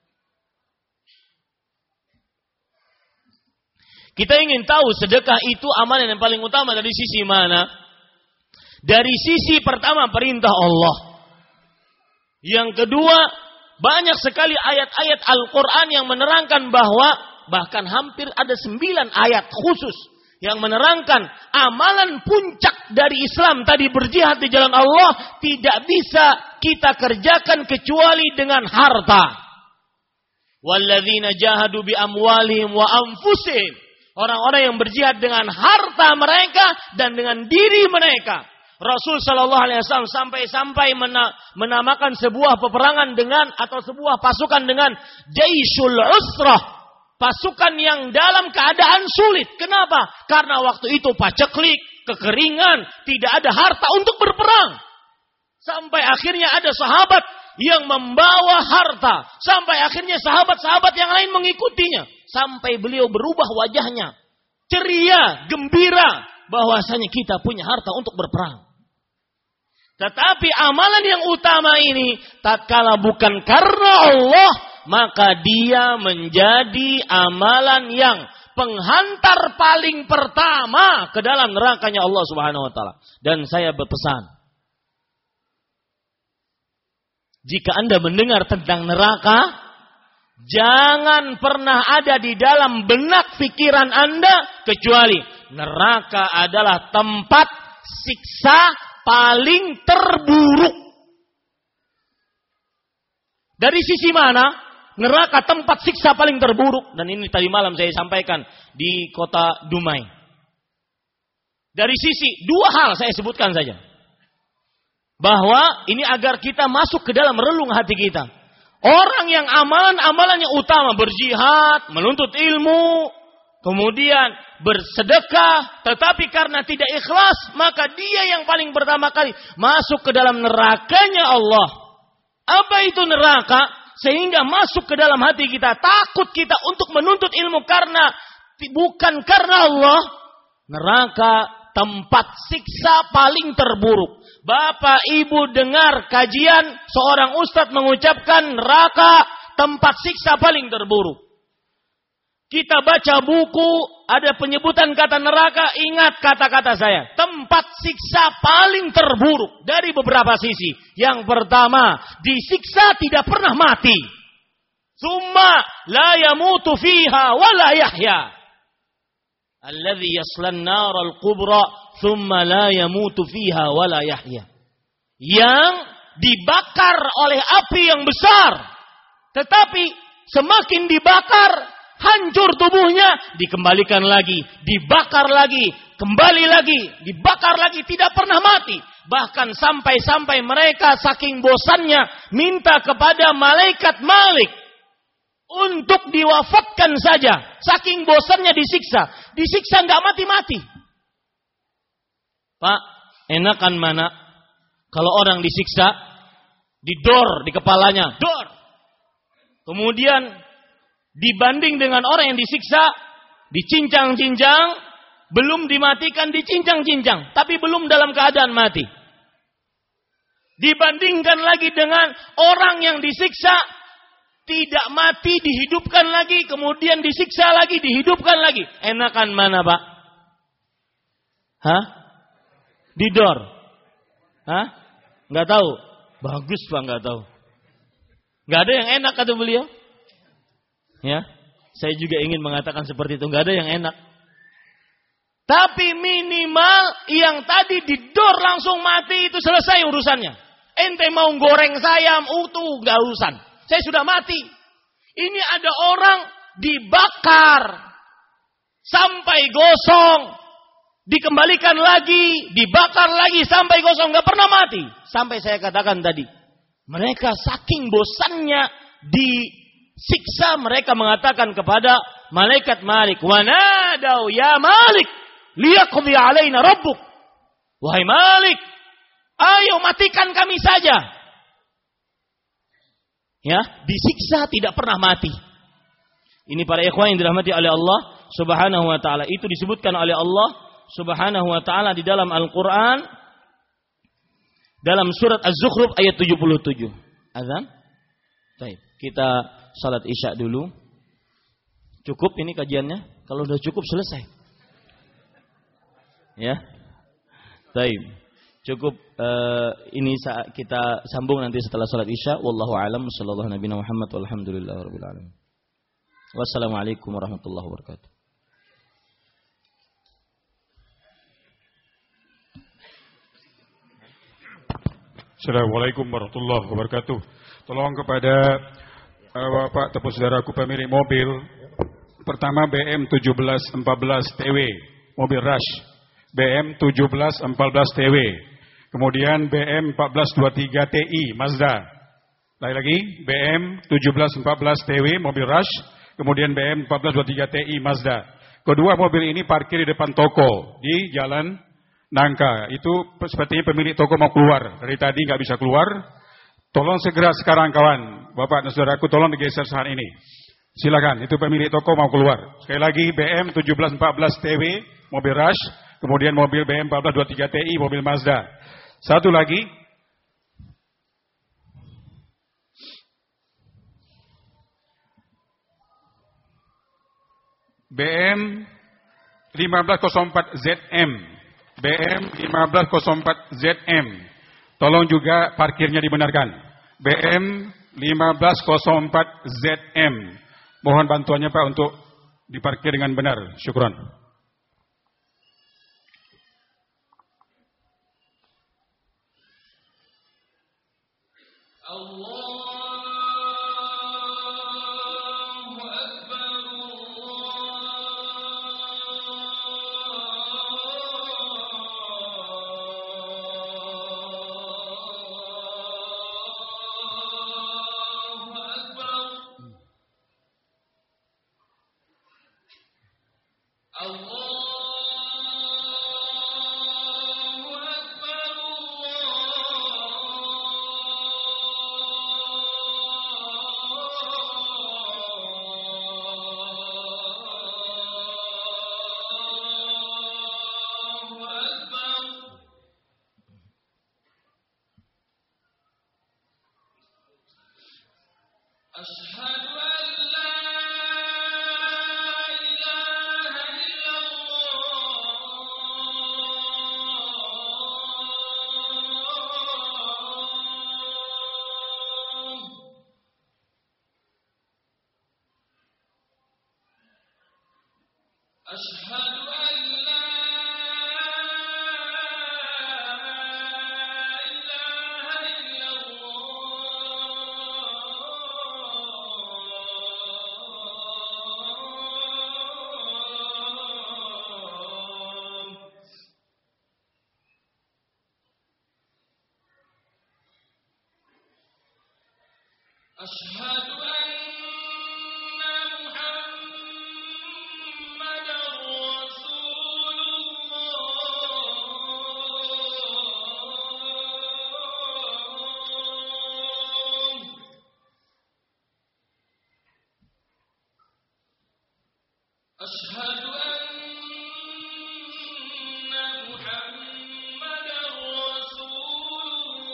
kita ingin tahu sedekah itu amalan yang paling utama dari sisi mana? Dari sisi pertama perintah Allah. Yang kedua, banyak sekali ayat-ayat Al-Quran yang menerangkan bahwa bahkan hampir ada sembilan ayat khusus yang menerangkan amalan puncak dari Islam tadi, berjihad di jalan Allah, tidak bisa kita kerjakan kecuali dengan harta. Walladzina jahadu bi amwalihim wa anfusihim. Orang-orang yang berjihad dengan harta mereka dan dengan diri mereka. Rasul Shallallahu Alaihi Wasallam sampai-sampai menamakan sebuah peperangan dengan atau sebuah pasukan dengan Jaisul Usrah, pasukan yang dalam keadaan sulit. Kenapa? Karena waktu itu paceklik, kekeringan, tidak ada harta untuk berperang. Sampai akhirnya ada sahabat yang membawa harta, sampai akhirnya sahabat-sahabat yang lain mengikutinya. Sampai beliau berubah wajahnya, ceria, gembira, bahwasanya kita punya harta untuk berperang. Tetapi amalan yang utama ini, tatkala bukan karena Allah, maka dia menjadi amalan yang penghantar paling pertama ke dalam nerakanya Allah Subhanahu wa taala. Dan saya berpesan, jika Anda mendengar tentang neraka, jangan pernah ada di dalam benak pikiran Anda kecuali neraka adalah tempat siksa paling terburuk. Dari sisi mana? Neraka tempat siksa paling terburuk. Dan ini tadi malam saya sampaikan di kota Dumai. Dari sisi dua hal saya sebutkan saja. Bahwa ini agar kita masuk ke dalam relung hati kita. Orang yang amalan-amalan yang utama, berjihad, menuntut ilmu, kemudian bersedekah, tetapi karena tidak ikhlas, maka dia yang paling pertama kali masuk ke dalam nerakanya Allah. Apa itu neraka? Sehingga masuk ke dalam hati kita, takut kita untuk menuntut ilmu karena bukan karena Allah. Neraka tempat siksa paling terburuk. Bapak ibu dengar kajian seorang ustadz mengucapkan neraka tempat siksa paling terburuk. Kita baca buku ada penyebutan kata neraka, ingat kata-kata saya. Tempat siksa paling terburuk dari beberapa sisi. Yang pertama, disiksa tidak pernah mati. Summa la yamutu fiha wa la yahya. Alladhi yaslan nar al-kubra thumma la yamutu fiha wa la yahya. Yang dibakar oleh api yang besar, tetapi semakin dibakar hancur tubuhnya, dikembalikan lagi, dibakar lagi, kembali lagi, dibakar lagi, tidak pernah mati. Bahkan sampai-sampai mereka saking bosannya minta kepada malaikat Malik untuk diwafatkan saja. Saking bosannya disiksa. Disiksa nggak mati-mati. Pak, enakan mana kalau orang disiksa, didor di kepalanya, dor. Kemudian dibanding dengan orang yang disiksa, dicincang-cincang, belum dimatikan, dicincang-cincang, tapi belum dalam keadaan mati. Dibandingkan lagi dengan orang yang disiksa, tidak mati, dihidupkan lagi, kemudian disiksa lagi, dihidupkan lagi. Enakan mana, Pak? Hah? Didor? Hah? Nggak tahu? Bagus, Pak, nggak tahu. Nggak ada yang enak, kata beliau. Ya, saya juga ingin mengatakan seperti itu. Nggak ada yang enak. Tapi minimal yang tadi didor langsung mati itu selesai urusannya. Ente mau goreng sayam utuh gak urusan. Saya sudah mati. Ini ada orang dibakar sampai gosong. Dikembalikan lagi, dibakar lagi sampai gosong, gak pernah mati. Sampai saya katakan tadi, mereka saking bosannya disiksa, mereka mengatakan kepada malaikat Malik, "Wanadau ya Malik, liyaqdi alaina rabbuk." Wahai Malik, ayo matikan kami saja. Ya, disiksa tidak pernah mati. Ini para ikhwan yang dirahmati oleh Allah Subhanahu wa taala. Itu disebutkan oleh Allah Subhanahu wa ta'ala di dalam Al-Quran dalam surat Az-Zukhruf ayat tujuh puluh tujuh. Azan? Baik, kita salat isya dulu. Cukup ini kajiannya? Kalau sudah cukup selesai. Ya. Baik. Cukup uh, ini saat kita sambung nanti setelah salat isya. Wallahu a'lam. Sallallahu nabiyana Muhammad walhamdulillahirabbil alamin. Wassalamualaikum warahmatullahi wabarakatuh. Assalamualaikum warahmatullahi wabarakatuh. Tolong kepada uh, Bapak ataupun saudaraku pemilik mobil. Pertama B M tujuh belas empat belas T W, mobil Rush. B M tujuh belas empat belas T W. Kemudian B M empat belas dua puluh tiga T I Mazda. Lagi lagi B M tujuh belas empat belas T W, mobil Rush. Kemudian B M empat belas dua puluh tiga T I Mazda. Kedua mobil ini parkir di depan toko di Jalan Nangka. Itu sepertinya pemilik toko mau keluar. Dari tadi nggak bisa keluar. Tolong segera sekarang kawan, Bapak dan saudaraku, tolong digeser saat ini. Silakan, itu pemilik toko mau keluar. Sekali lagi B M tujuh belas empat belas T W, mobil Rush. Kemudian mobil B M empat belas dua puluh tiga T I, mobil Mazda. Satu lagi. B M lima belas nol empat Z M. B M lima belas nol empat Z M. Tolong juga parkirnya dibenarkan. B M lima belas nol empat Z M. Mohon bantuannya Pak untuk diparkir dengan benar. Syukron. Allah. أشهد أن محمدا رسول الله أشهد أن محمدا رسول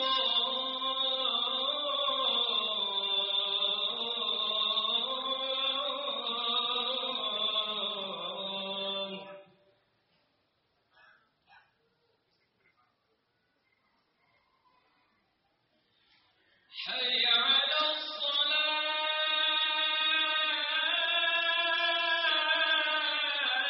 الله حي على الصلاة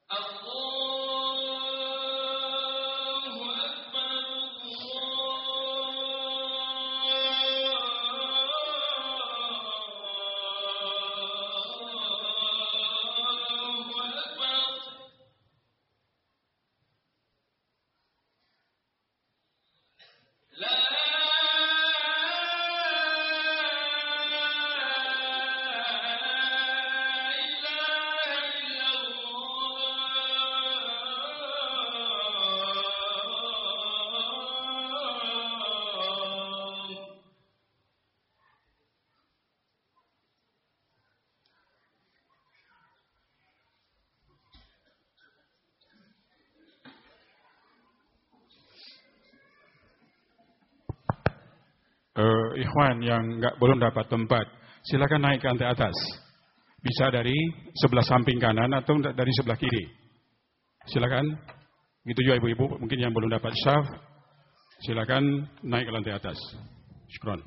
Uh, ikhwan yang nggak belum dapat tempat, silakan naik ke lantai atas. Bisa dari sebelah samping kanan atau dari sebelah kiri. Silakan. Gitu juga ibu-ibu, mungkin yang belum dapat syaf, silakan naik ke lantai atas. Syukron.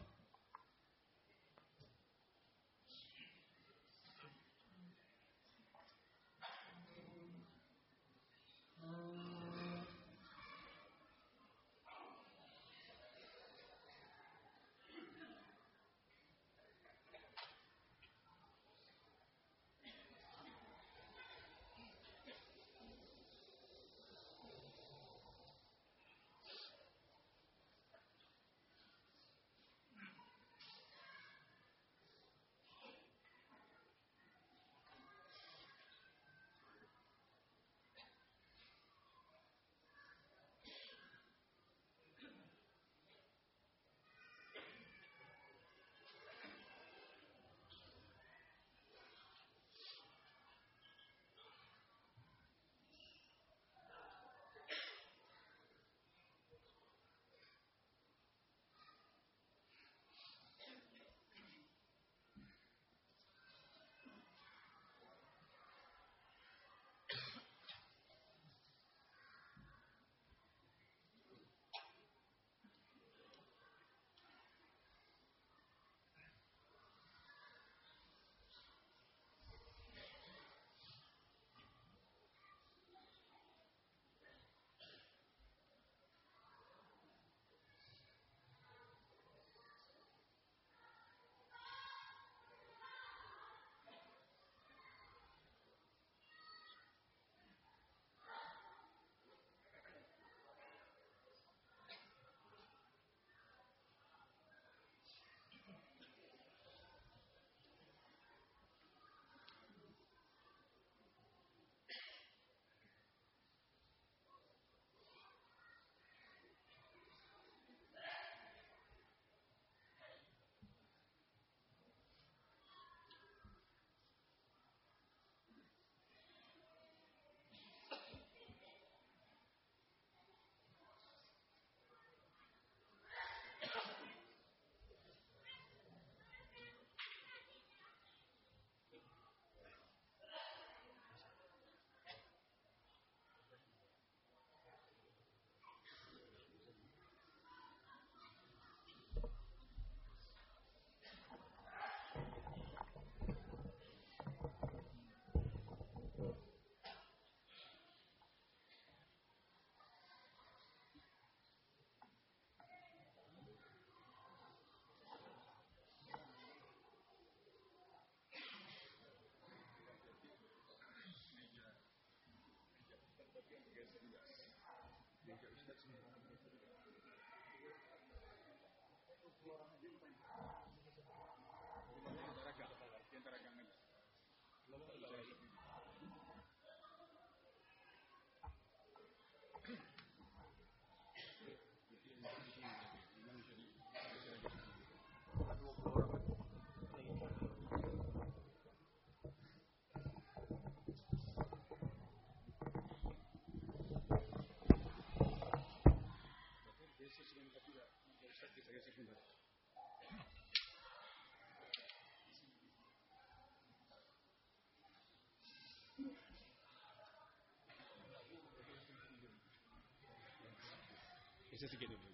Bisa sedikit dulu.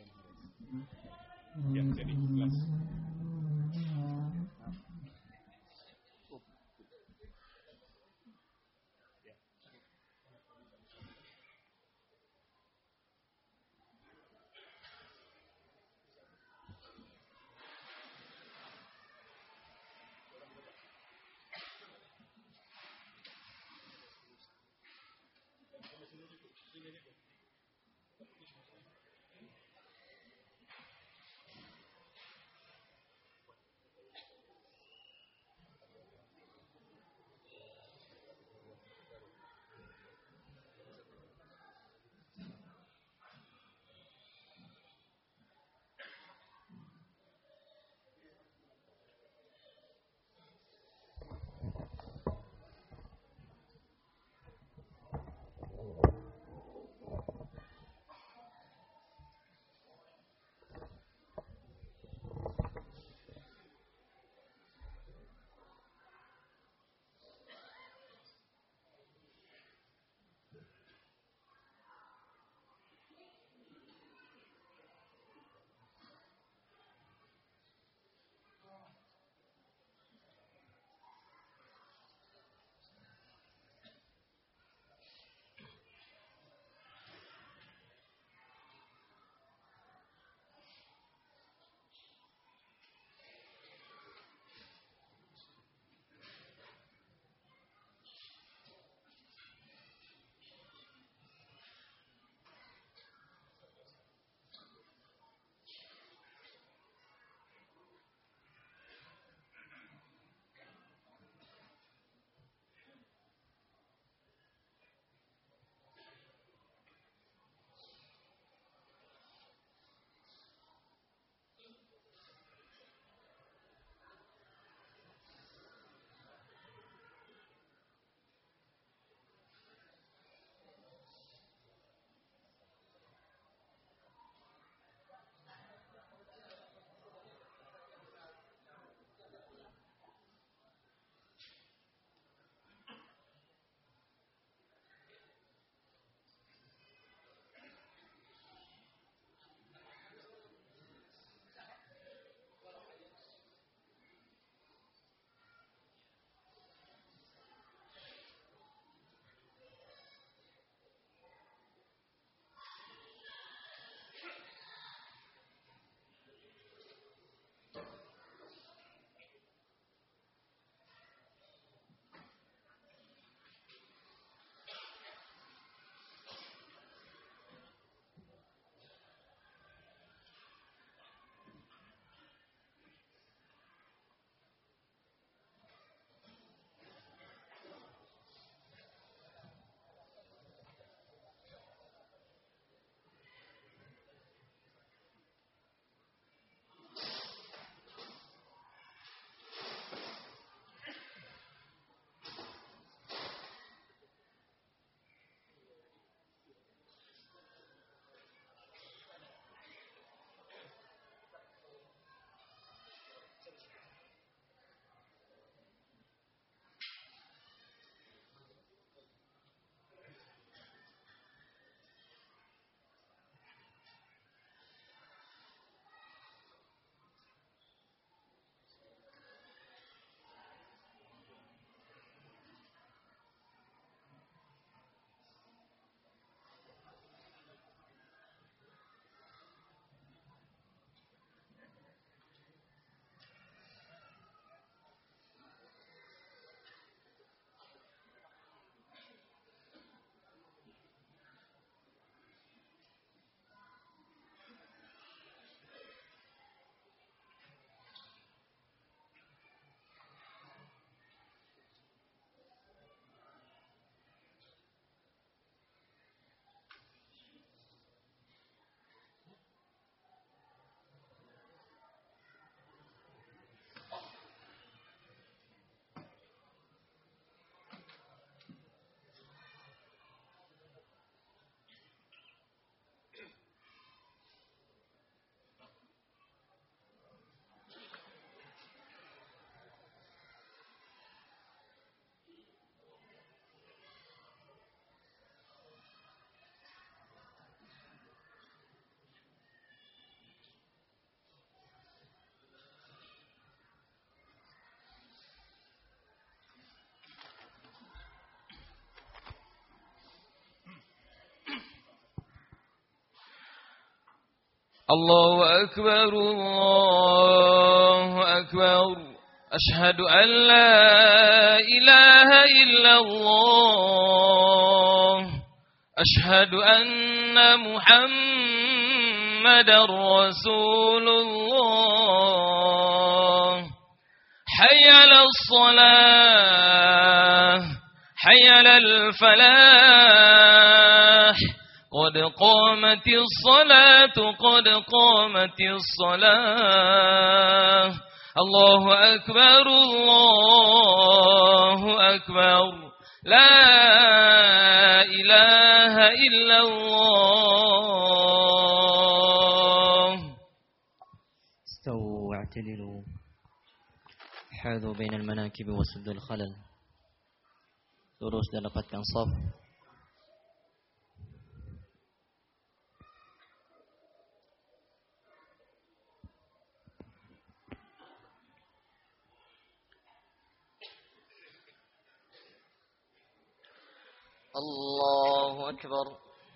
Ya, jadi kelas. الله أكبر الله أكبر أشهد أن لا إله إلا الله أشهد أن محمد رسول الله حي على الصلاة حي على الفلاح قد قامت الصلاة قد قامت الصلاة الله أكبر الله أكبر لا إله إلا الله. استووا واعتدلوا حاذوا بين المناكب وسدوا الخلل. Lurus dan dapatkan shaf. الله أكبر.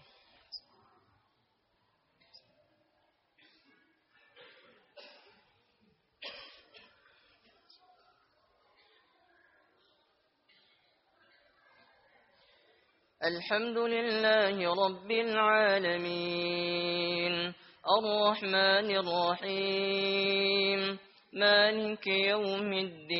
الحمد لله رب العالمين الرحمن الرحيم مالك يوم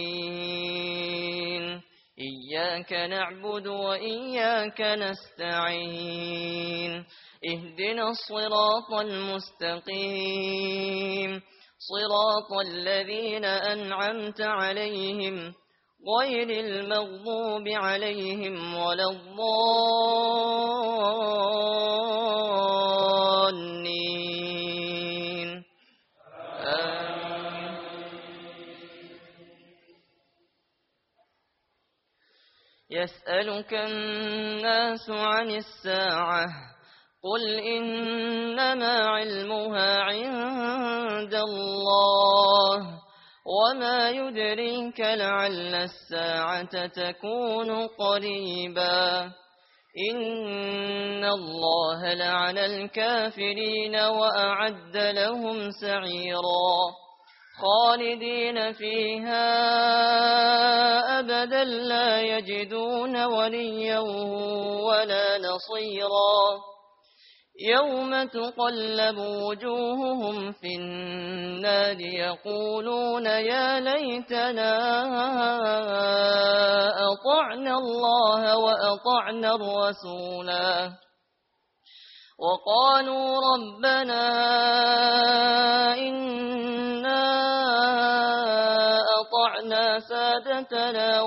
الدين إياك نعبد وإياك نستعين اهدنا الصراط المستقيم صراط الذين أنعمت عليهم غير المغضوب عليهم ولا الضالين آمين. يسألك الناس عن الساعة قل إنما علمها عند الله وما يدريك لعل الساعة تكون قريبا إن الله لعن الكافرين وأعد لهم سعيرا خالدين فيها أبدا لا يجدون وليا ولا نصيرا يوم تقلب وجوههم في النار يقولون يا ليتنا أطعنا الله وأطعنا الرسولا وقالوا ربنا إنا أطعنا سادتنا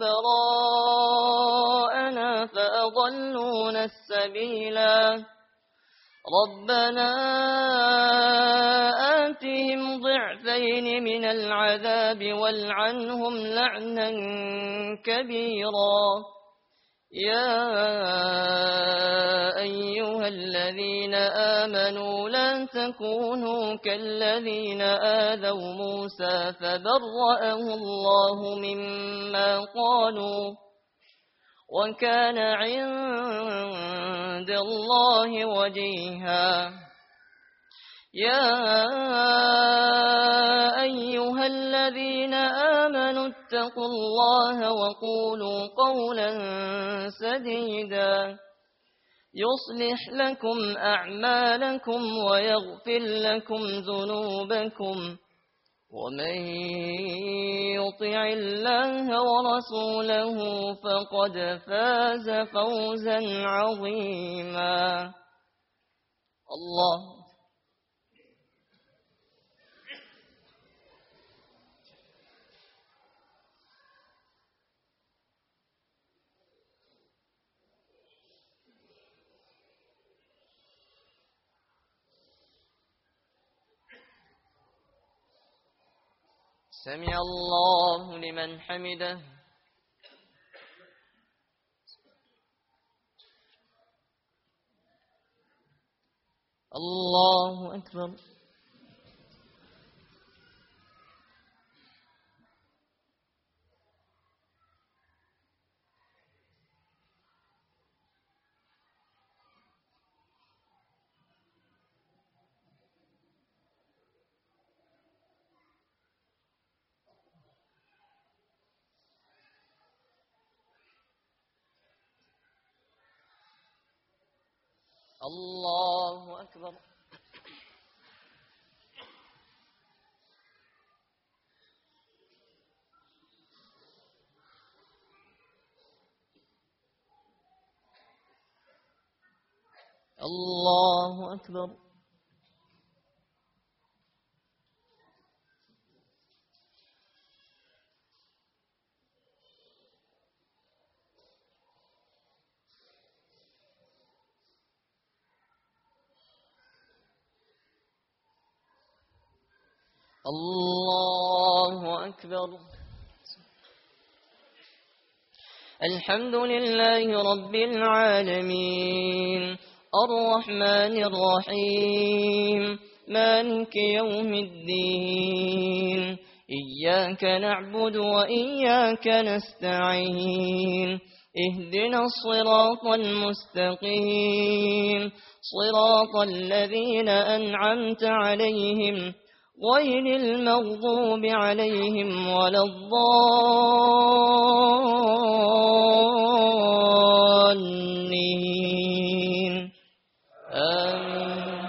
وكبراءنا فأضلونا السبيلا ربنا آتهم ضعفين من العذاب والعنهم لعنا كبيرا يا أيها الذين آمنوا لا تكونوا كالذين آذوا موسى فبرأه الله مما قالوا وكان عند الله وجيها يا أيها الذين آمنوا اتقوا الله وقولوا قولا سديدا يصلح لكم أعمالكم ويغفر لكم ذنوبكم ومن يطع الله ورسوله فقد فاز فوزا عظيما. الله سمع الله لمن حمده. الله أكبر. الله أكبر. الله أكبر. الله أكبر. الحمد لله رب العالمين الرحمن الرحيم مالك يوم الدين إياك نعبد وإياك نستعين اهدنا الصراط المستقيم صراط الذين أنعمت عليهم غير المغضوب عليهم ولا الضالين آمين.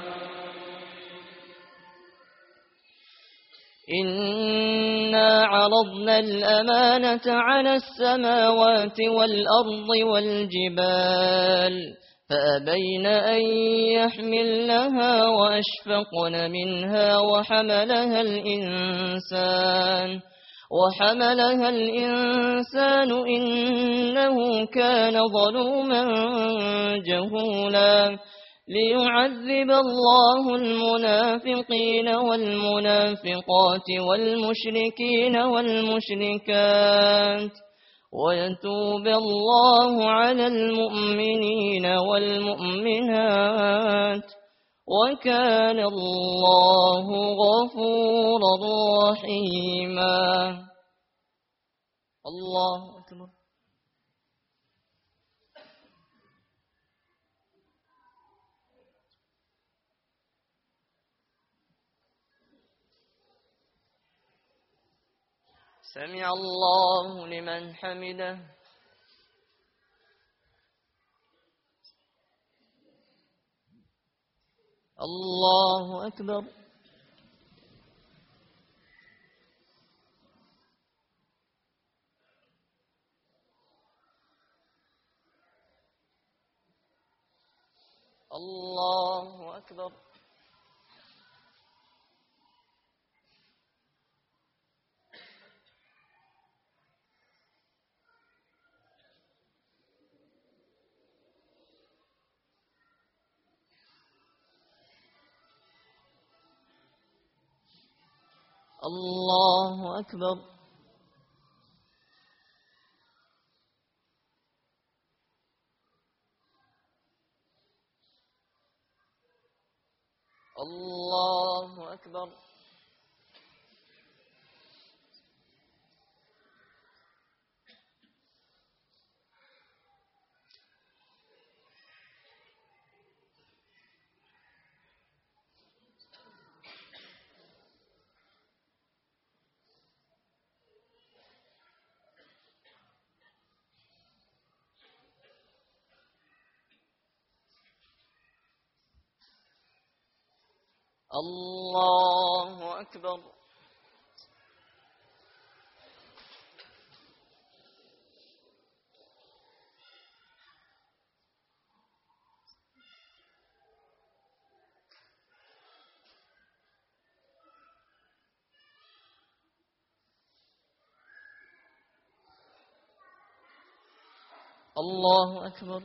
إنا عرضنا الأمانة على السماوات والأرض والجبال فأبين أن يحملنها وأشفقن منها وحملها الإنسان وحملها الإنسان إنه كان ظلوما جهولا ليعذب الله المنافقين والمنافقات والمشركين والمشركات ويتوب الله على المؤمنين والمؤمنات وكان الله غفورا رحيما. الله أكبر. سمع الله لمن حمده. الله أكبر. الله أكبر. الله أكبر. الله أكبر. الله أكبر. الله أكبر.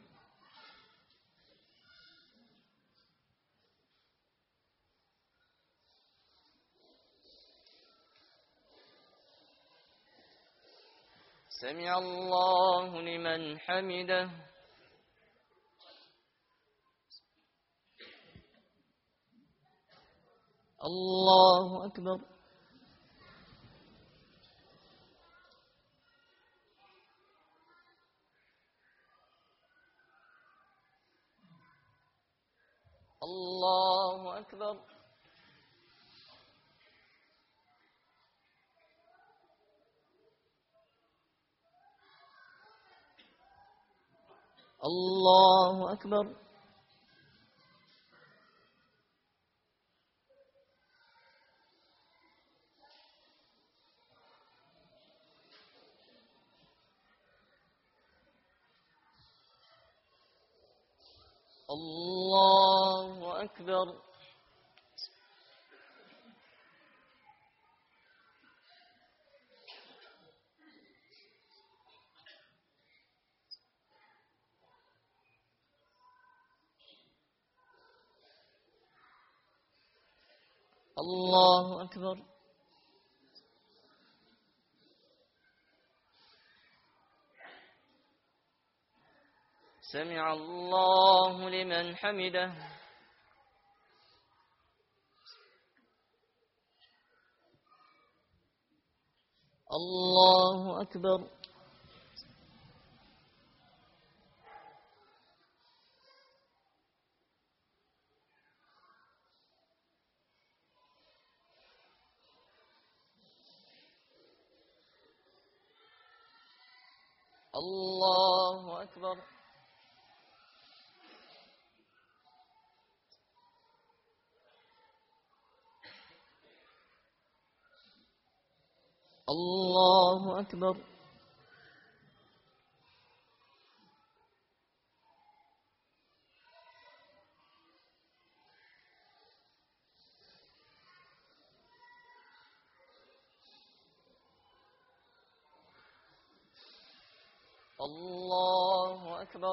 سمع الله لمن حمده. الله أكبر. الله أكبر. الله أكبر. الله أكبر. الله أكبر. سمع الله لمن حمده. الله أكبر. الله أكبر. الله أكبر. الله أكبر.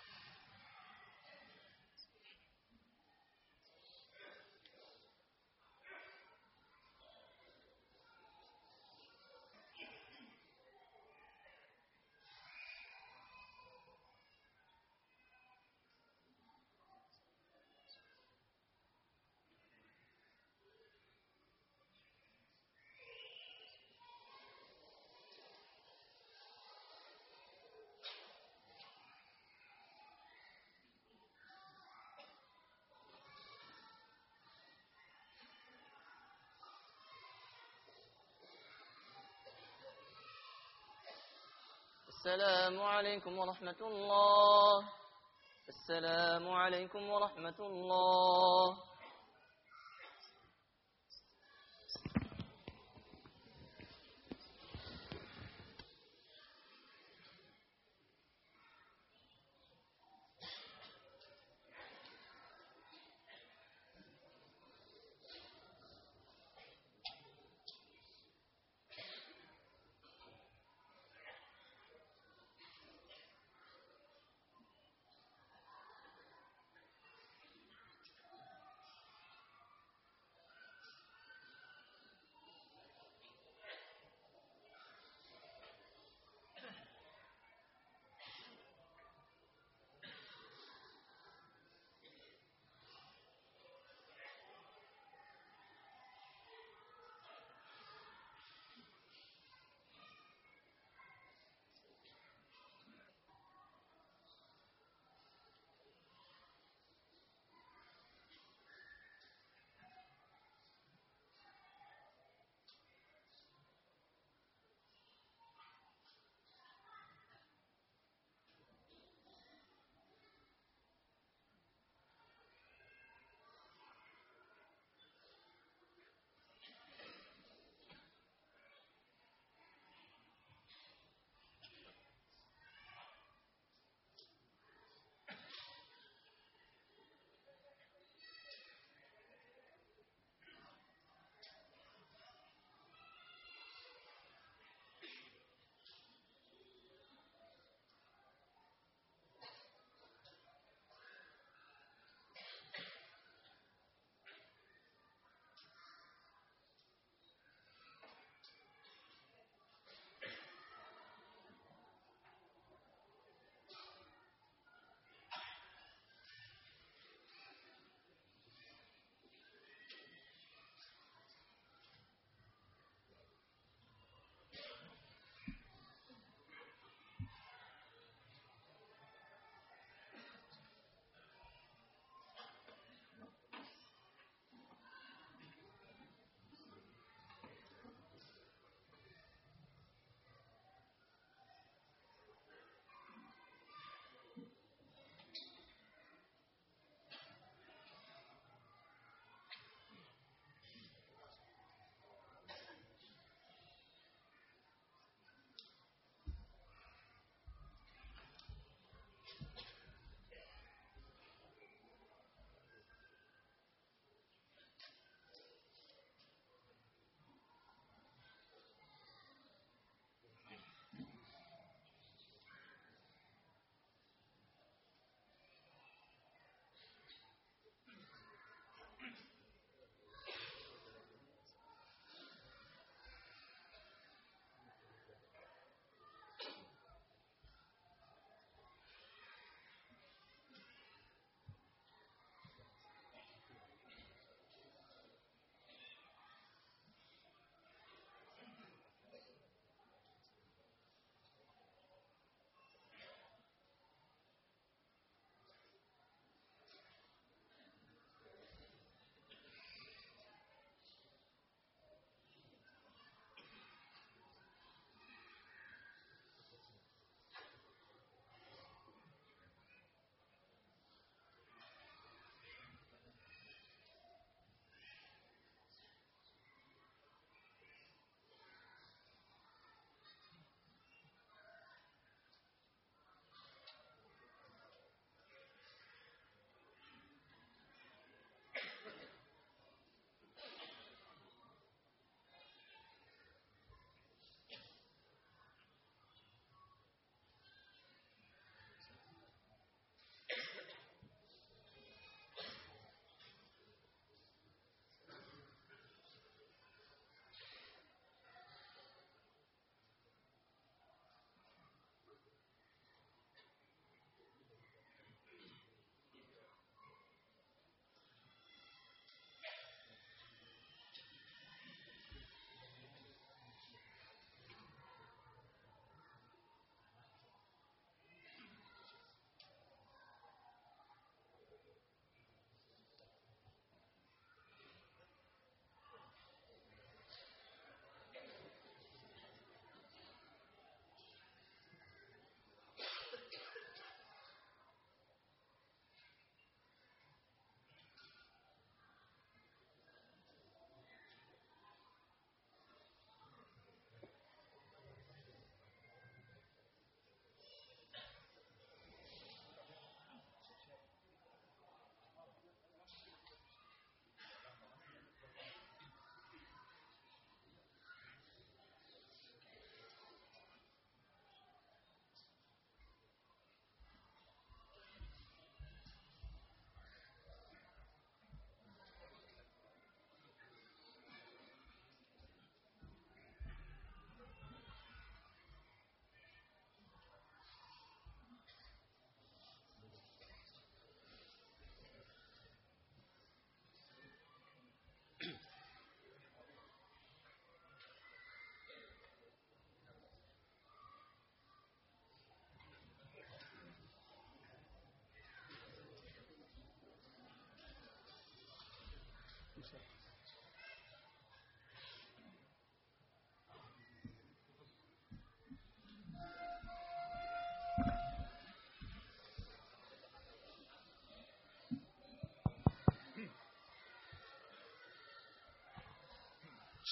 السلام عليكم ورحمة الله. السلام عليكم ورحمة الله.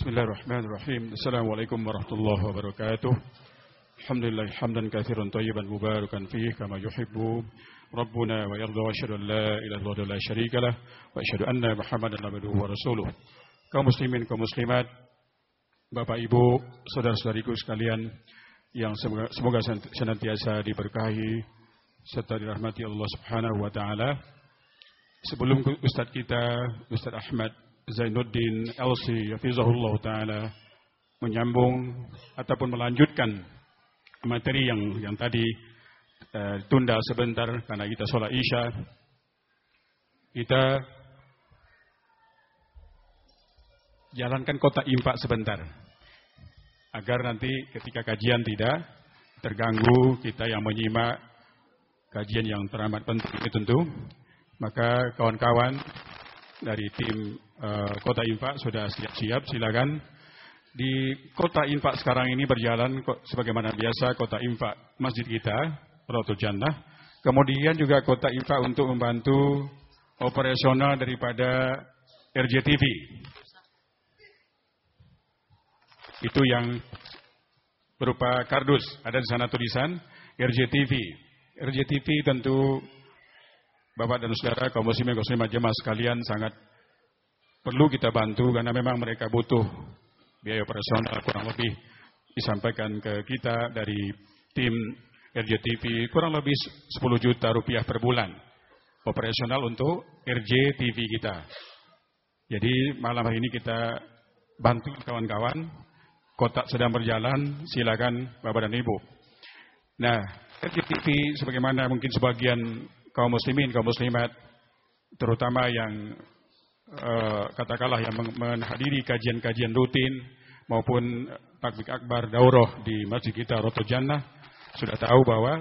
Bismillahirrahmanirrahim. Assalamualaikum warahmatullahi wabarakatuh. Alhamdulillah hamdan katsiran thayyiban mubarakan fihi kama yuhibbu Rabbuna wa yarda wa asyhadu an la ilaha illallah la syarika lah wa asyhadu anna Muhammadan abduhu wa rasuluh. Kaum muslimin, kaum muslimat, Bapak Ibu, saudara-saudariku sekalian yang semoga, semoga senantiasa diberkahi serta dirahmati Allah Subhanahu wa taala. Sebelum Ustaz kita, Ustaz Ahmad Zainuddin L C Hafizahullah taala menyambung ataupun melanjutkan materi yang yang tadi uh, tunda sebentar karena kita sholat Isya, kita jalankan kotak infak sebentar agar nanti ketika kajian tidak terganggu kita yang menyimak kajian yang teramat penting itu tentu. Maka kawan-kawan dari tim uh, Kota Infak sudah siap-siap, silakan. Di Kota Infak sekarang ini berjalan sebagaimana biasa Kota Infak masjid kita, Rawdatul Jannah. Kemudian juga Kota Infak untuk membantu operasional daripada R J T V. Itu yang berupa kardus, ada di sana tulisan R J T V. R J T V tentu Bapak dan saudara kaum muslimin kaum muslimat jemaah sekalian sangat perlu kita bantu karena memang mereka butuh biaya operasional kurang lebih disampaikan ke kita dari tim R J T V kurang lebih sepuluh juta rupiah per bulan operasional untuk R J T V kita. Jadi malam hari ini kita bantu kawan-kawan, kotak sedang berjalan, silakan Bapak dan Ibu. Nah, R J T V sebagaimana mungkin sebagian kaum muslimin, kaum muslimat, terutama yang uh, katakanlah yang menghadiri kajian-kajian rutin maupun takbir akbar daurah di masjid kita Rawdatul Jannah sudah tahu bahwa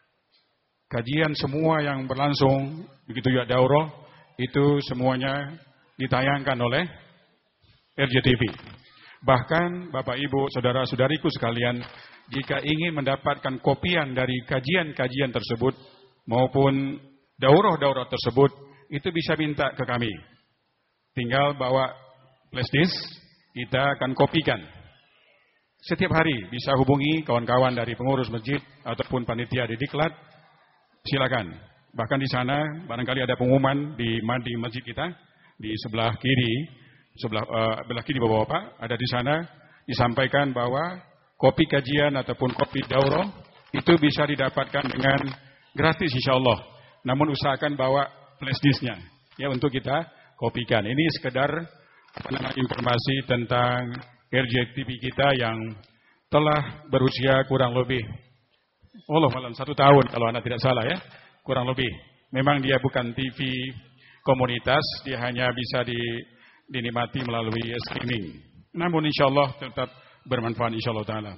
kajian semua yang berlangsung begitu juga daurah itu semuanya ditayangkan oleh R J T V. Bahkan Bapak Ibu, saudara-saudariku sekalian, jika ingin mendapatkan kopian dari kajian-kajian tersebut maupun daurah-daurah tersebut, itu bisa minta ke kami. Tinggal bawa flash disk, kita akan kopikan. Setiap hari bisa hubungi kawan-kawan dari pengurus masjid ataupun panitia di diklat, silakan. Bahkan di sana barangkali ada pengumuman di mandi masjid kita di sebelah kiri, sebelah uh, belah kiri Bapak-bapak, ada di sana disampaikan bahwa kopi kajian ataupun kopi daurah itu bisa didapatkan dengan gratis insyaallah. Namun usahakan bawa flash disknya ya untuk kita kopikan. Ini sekedar informasi tentang R J T V kita yang telah berusia kurang lebih Allah malam satu tahun kalau anak tidak salah ya, kurang lebih. Memang dia bukan T V komunitas, dia hanya bisa di, dinikmati melalui streaming. Namun insyaallah tetap bermanfaat insyaallah taala.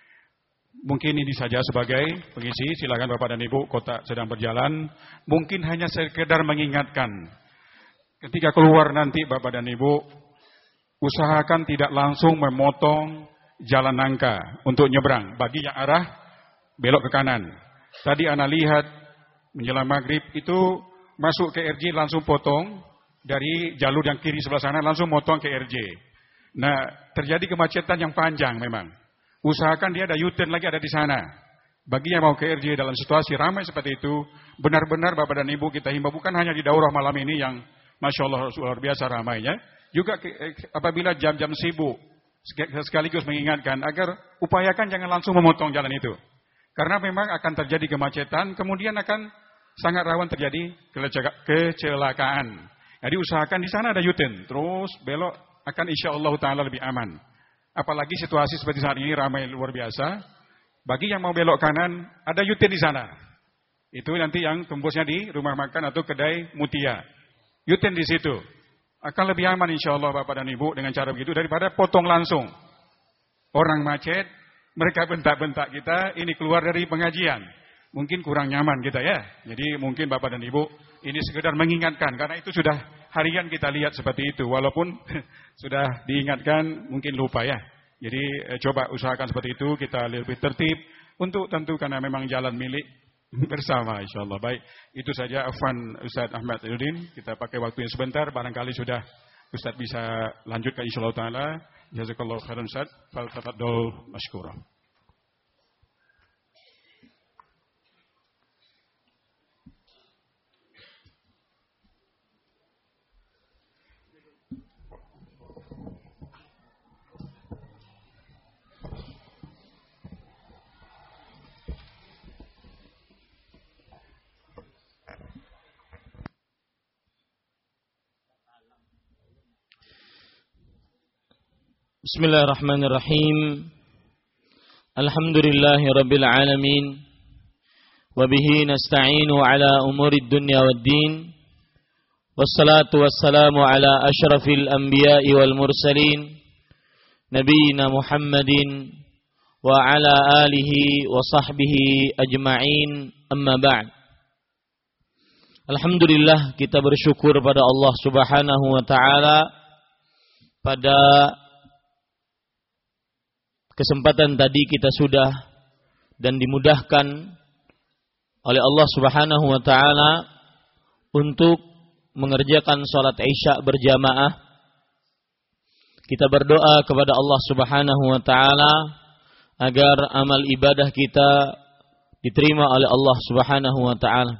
Mungkin ini saja sebagai pengisi, silakan Bapak dan Ibu, kotak sedang berjalan. Mungkin hanya sekedar mengingatkan. Ketika keluar nanti Bapak dan Ibu, usahakan tidak langsung memotong jalan nangka untuk nyebrang. Bagi yang arah belok ke kanan. Tadi Ana lihat menjelang maghrib itu masuk ke R J langsung potong. Dari jalur yang kiri sebelah sana langsung motong ke R J. Nah, terjadi kemacetan yang panjang memang. Usahakan dia ada U-turn lagi ada di sana. Bagi yang mau ke R J dalam situasi ramai seperti itu, benar-benar Bapak dan Ibu kita himbau bukan hanya di daurah malam ini yang Masya Allah luar biasa ramainya. Juga apabila jam-jam sibuk, sekaligus mengingatkan agar upayakan jangan langsung memotong jalan itu. Karena memang akan terjadi kemacetan, kemudian akan sangat rawan terjadi kecelakaan. Jadi usahakan di sana ada U-turn, terus belok akan insya Allah Ta'ala lebih aman. Apalagi situasi seperti saat ini ramai luar biasa. Bagi yang mau belok kanan, ada U-turn di sana. Itu nanti yang tembusnya di rumah makan atau kedai Mutia. U-turn di situ. Akan lebih aman insya Allah Bapak dan Ibu dengan cara begitu daripada potong langsung. Orang macet, mereka bentak-bentak kita, ini keluar dari pengajian. Mungkin kurang nyaman kita ya. Jadi mungkin Bapak dan Ibu, ini sekedar mengingatkan. Karena itu sudah harian kita lihat seperti itu. Walaupun sudah diingatkan, mungkin lupa ya. Jadi eh, coba usahakan seperti itu, kita lebih tertib. Untuk tentu karena memang jalan milik bersama insyaallah. Baik, itu saja afwan Ustaz Ahmad Zainuddin. Kita pakai waktu yang sebentar, barangkali sudah Ustaz bisa lanjutkan insyaallah taala. Jazakallahu khairan Ustaz. Faltafadhol mashkura. Bismillahirrahmanirrahim. Alhamdulillahi rabbil alamin. Wa bihi nasta'inu ala umurid dunya waddin. Wassalatu wassalamu ala asyrafil anbiya'i wal mursalin, nabiyina Muhammadin wa ala alihi wa sahbihi ajma'in, amma ba'd. Alhamdulillah, kita bersyukur pada Allah Subhanahu wa taala pada kesempatan tadi kita sudah dan dimudahkan oleh Allah Subhanahu wa taala untuk mengerjakan salat Isya berjamaah. Kita berdoa kepada Allah Subhanahu wa taala agar amal ibadah kita diterima oleh Allah Subhanahu wa taala.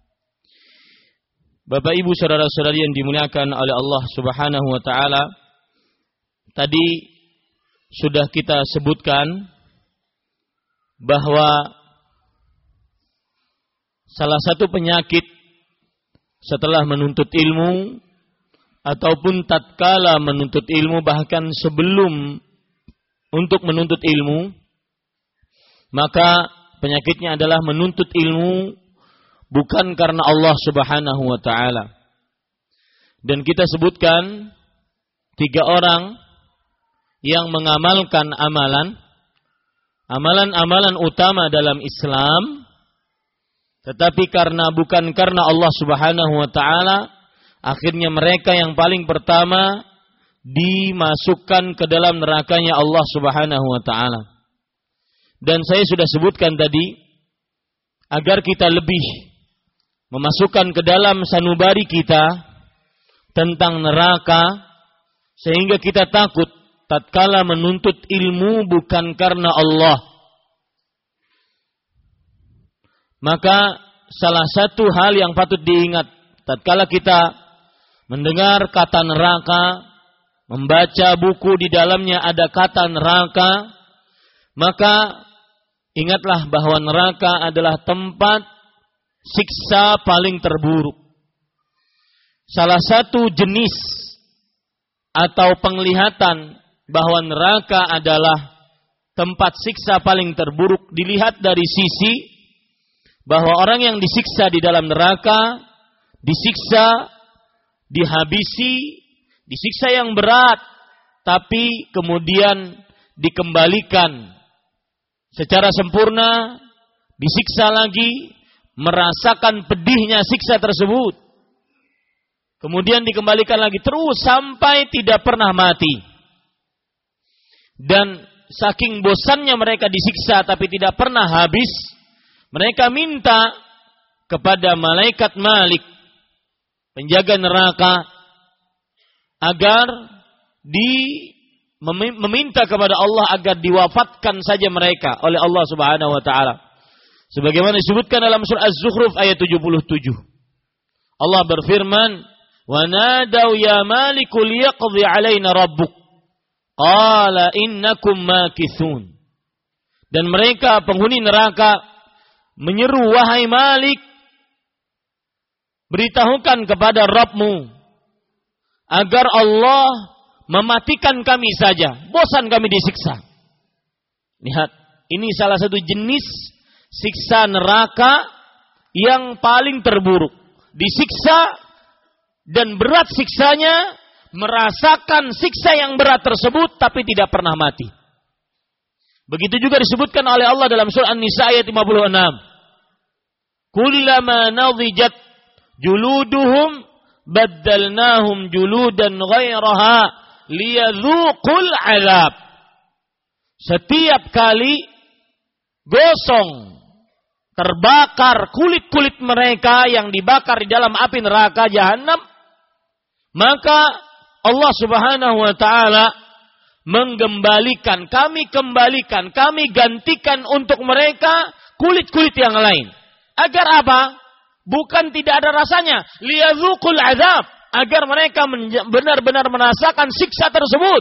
Bapak Ibu saudara-saudari yang dimuliakan oleh Allah Subhanahu wa taala, tadi sudah kita sebutkan bahwa salah satu penyakit setelah menuntut ilmu ataupun tatkala menuntut ilmu, bahkan sebelum untuk menuntut ilmu, maka penyakitnya adalah menuntut ilmu bukan karena Allah Subhanahu wa taala. Dan kita sebutkan tiga orang yang mengamalkan amalan, amalan-amalan utama dalam Islam, tetapi karena bukan karena Allah Subhanahu wa taala, akhirnya mereka yang paling pertama dimasukkan ke dalam nerakanya Allah Subhanahu wa taala. Dan saya sudah sebutkan tadi, agar kita lebih memasukkan ke dalam sanubari kita tentang neraka, sehingga kita takut tatkala menuntut ilmu bukan karena Allah. Maka salah satu hal yang patut diingat tatkala kita mendengar kata neraka, membaca buku di dalamnya ada kata neraka, maka ingatlah bahwa neraka adalah tempat siksa paling terburuk. Salah satu jenis atau penglihatan bahwa neraka adalah tempat siksa paling terburuk dilihat dari sisi bahwa orang yang disiksa di dalam neraka, disiksa, dihabisi, disiksa yang berat, tapi kemudian dikembalikan secara sempurna, disiksa lagi, merasakan pedihnya siksa tersebut, kemudian dikembalikan lagi terus sampai tidak pernah mati. Dan saking bosannya mereka disiksa tapi tidak pernah habis, mereka minta kepada malaikat Malik, penjaga neraka, agar di meminta kepada Allah agar diwafatkan saja mereka oleh Allah Subhanahu wa taala. Sebagaimana disebutkan dalam surah Az-Zukhruf ayat tujuh puluh tujuh. Allah berfirman, "Wa nadau ya Maliku liyaqdi 'alaina rabbuk. Qala innakum makithun." Dan mereka penghuni neraka menyeru, "Wahai Malik, beritahukan kepada Rabbmu agar Allah mematikan kami saja. Bosan kami disiksa." Lihat, ini salah satu jenis siksa neraka yang paling terburuk. Disiksa dan berat siksanya, merasakan siksa yang berat tersebut tapi tidak pernah mati. Begitu juga disebutkan oleh Allah dalam surah An-Nisa ayat lima puluh enam. Kullama nadhijat juluduhum baddalnahum juludan ghairaha liyadzuqul azab. Setiap kali gosong, terbakar kulit-kulit mereka yang dibakar di dalam api neraka jahanam, maka Allah Subhanahu wa taala menggembalikan, kami kembalikan, kami gantikan untuk mereka kulit-kulit yang lain. Agar apa? Bukan tidak ada rasanya. Liyadzuqul azab. Agar mereka benar-benar merasakan siksa tersebut.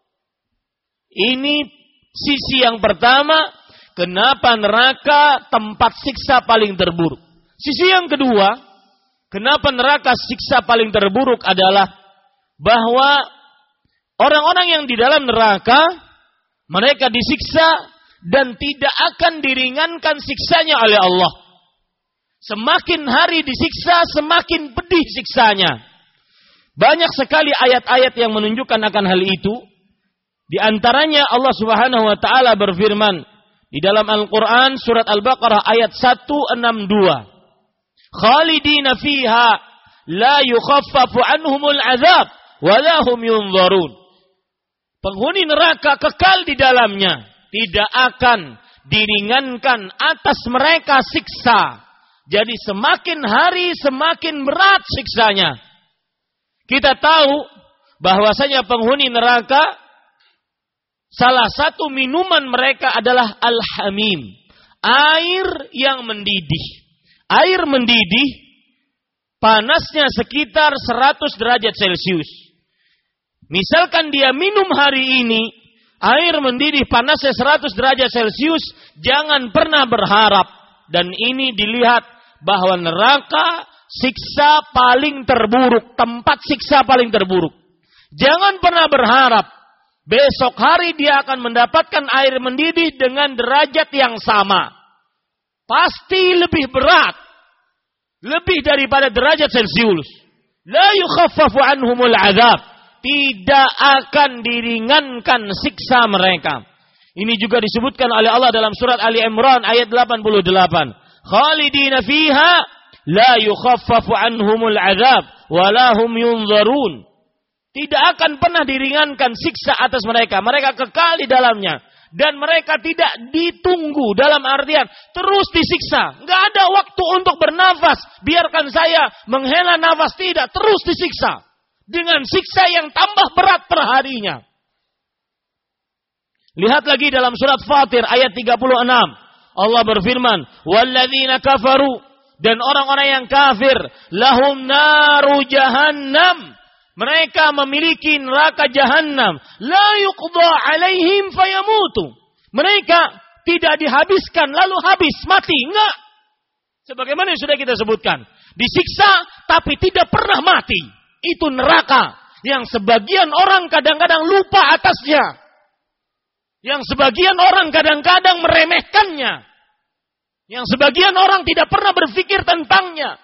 Ini sisi yang pertama. Kenapa neraka tempat siksa paling terburuk. Sisi yang kedua. Kenapa neraka siksa paling terburuk adalah. Bahwa orang-orang yang di dalam neraka. Mereka disiksa. Dan tidak akan diringankan siksanya oleh Allah. Semakin hari disiksa, semakin pedih siksanya. Banyak sekali ayat-ayat yang menunjukkan akan hal itu. Di antaranya Allah Subhanahu wa taala berfirman di dalam Al-Qur'an surat Al-Baqarah ayat seratus enam puluh dua. Khalidina fiha la yukhaffafu anhumul azab wa la hum yunzarun. Penghuni neraka kekal di dalamnya, tidak akan diringankan atas mereka siksa. Jadi semakin hari semakin berat siksanya. Kita tahu bahwasanya penghuni neraka salah satu minuman mereka adalah al-hamim, air yang mendidih. Air mendidih panasnya sekitar seratus derajat Celcius. Misalkan dia minum hari ini air mendidih panasnya seratus derajat Celcius, jangan pernah berharap. Dan ini dilihat bahwa neraka siksa paling terburuk, tempat siksa paling terburuk. Jangan pernah berharap besok hari dia akan mendapatkan air mendidih dengan derajat yang sama. Pasti lebih berat. Lebih daripada derajat Celcius. La yukhaffafu anhumul azab. Tidak akan diringankan siksa mereka. Ini juga disebutkan oleh Allah dalam surat Ali Imran ayat delapan puluh delapan. Khalidina fiha la yukhaffafu anhumul azab wala hum yunzarun. Tidak akan pernah diringankan siksa atas mereka. Mereka kekal di dalamnya dan mereka tidak ditunggu, dalam artian terus disiksa. Enggak ada waktu untuk bernafas. Biarkan saya menghela nafas, tidak, terus disiksa dengan siksa yang tambah berat perharinya. Lihat lagi dalam surat Fatir ayat tiga puluh enam. Allah berfirman, "Walladzina kafaru", dan orang-orang yang kafir, lahum naru jahannam, mereka memiliki neraka jahannam, la yuqda alaihim fayamutu, mereka tidak dihabiskan lalu habis mati, enggak. Sebagaimana yang sudah kita sebutkan, disiksa tapi tidak pernah mati. Itu neraka yang sebagian orang kadang-kadang lupa atasnya, yang sebagian orang kadang-kadang meremehkannya, yang sebagian orang tidak pernah berpikir tentangnya.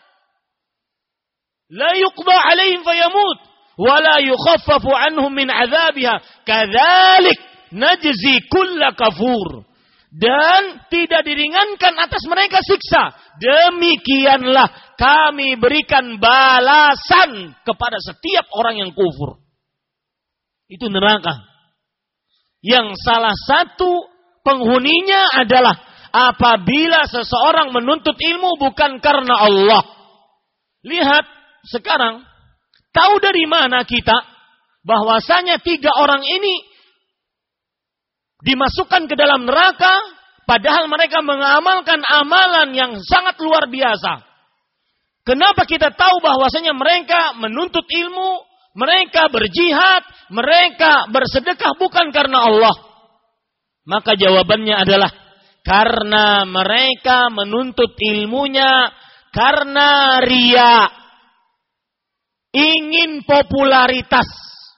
La yuqda alaihim fayamut wa la yukhaffafu anhum min azabiha kadzalik najzi kulla kafur. Dan tidak diringankan atas mereka siksa. Demikianlah kami berikan balasan kepada setiap orang yang kufur. Itu neraka. Yang salah satu penghuninya adalah apabila seseorang menuntut ilmu bukan karena Allah. Lihat sekarang, tahu dari mana kita bahwasanya tiga orang ini dimasukkan ke dalam neraka, padahal mereka mengamalkan amalan yang sangat luar biasa. Kenapa kita tahu bahwasanya mereka menuntut ilmu, mereka berjihad, mereka bersedekah bukan karena Allah? Maka jawabannya adalah karena mereka menuntut ilmunya karena riya, ingin popularitas,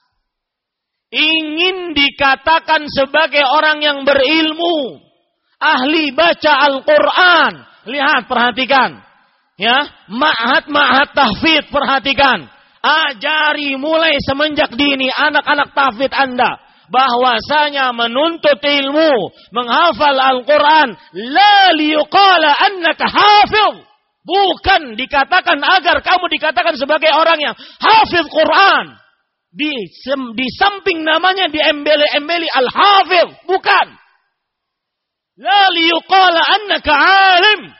ingin dikatakan sebagai orang yang berilmu, ahli baca Al-Quran. Lihat, perhatikan. Ya, ma'had-ma'had tahfidz, perhatikan. Ajari mulai semenjak dini anak-anak tahfidz Anda bahwasanya menuntut ilmu, menghafal Al-Quran, la liyuqala annaka hafidh. Bukan dikatakan agar kamu dikatakan sebagai orang yang hafidh Quran. Di, di samping namanya diembeli-embeli al-hafidh, bukan. La liyuqala annaka alim.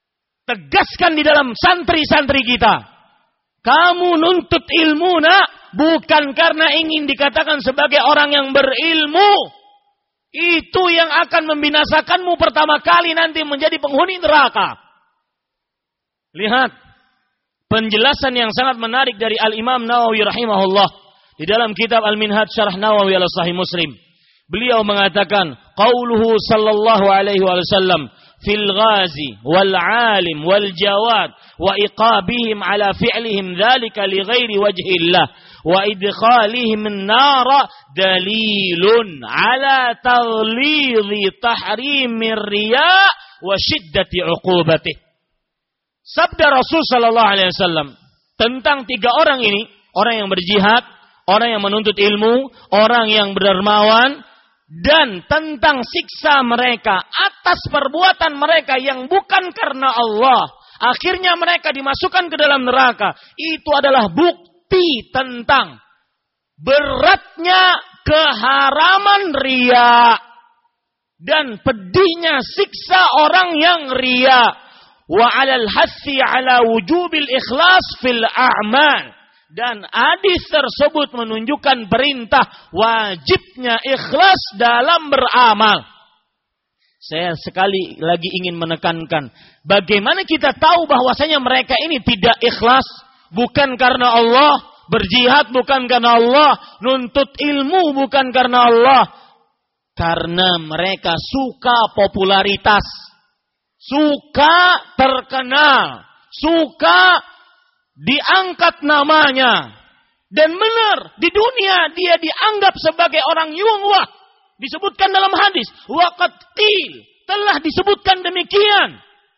Tegaskan di dalam santri-santri kita. Kamu nuntut ilmu nak bukan karena ingin dikatakan sebagai orang yang berilmu. Itu yang akan membinasakanmu pertama kali nanti menjadi penghuni neraka. Lihat penjelasan yang sangat menarik dari Al-Imam Nawawi rahimahullah di dalam kitab Al-Minhaj Syarah Nawawi ala Sahih Muslim. Beliau mengatakan, qauluhu sallallahu alaihi wasallam fil ghazi wal alim wal jawad wa iqabihim ala fi'lihim dzalika li ghairi wajhillah wa idkhalihim an-nar dalilun ala taghlidhi tahrimir riya wa shiddati 'uqubatih. Sabda Rasul sallallahu alaihi wasallam tentang tiga orang ini, orang yang berjihad, orang yang menuntut ilmu, orang yang berdermawan, dan tentang siksa mereka atas perbuatan mereka yang bukan karena Allah. Akhirnya mereka dimasukkan ke dalam neraka. Itu adalah bukti tentang beratnya keharaman riya dan pedihnya siksa orang yang riya. Wa 'alal hassi 'ala wujubil ikhlas fil a'mal. Dan hadis tersebut menunjukkan perintah wajibnya ikhlas dalam beramal. Saya sekali lagi ingin menekankan, bagaimana kita tahu bahwasanya mereka ini tidak ikhlas, bukan karena Allah, berjihad bukan karena Allah, nuntut ilmu bukan karena Allah. Karena mereka suka popularitas, suka terkenal, suka diangkat namanya. Dan benar, di dunia dia dianggap sebagai orang yungwah. Disebutkan dalam hadis, waqad qil, telah disebutkan demikian.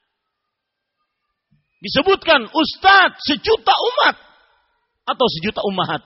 Disebutkan ustaz sejuta umat atau sejuta ummahat.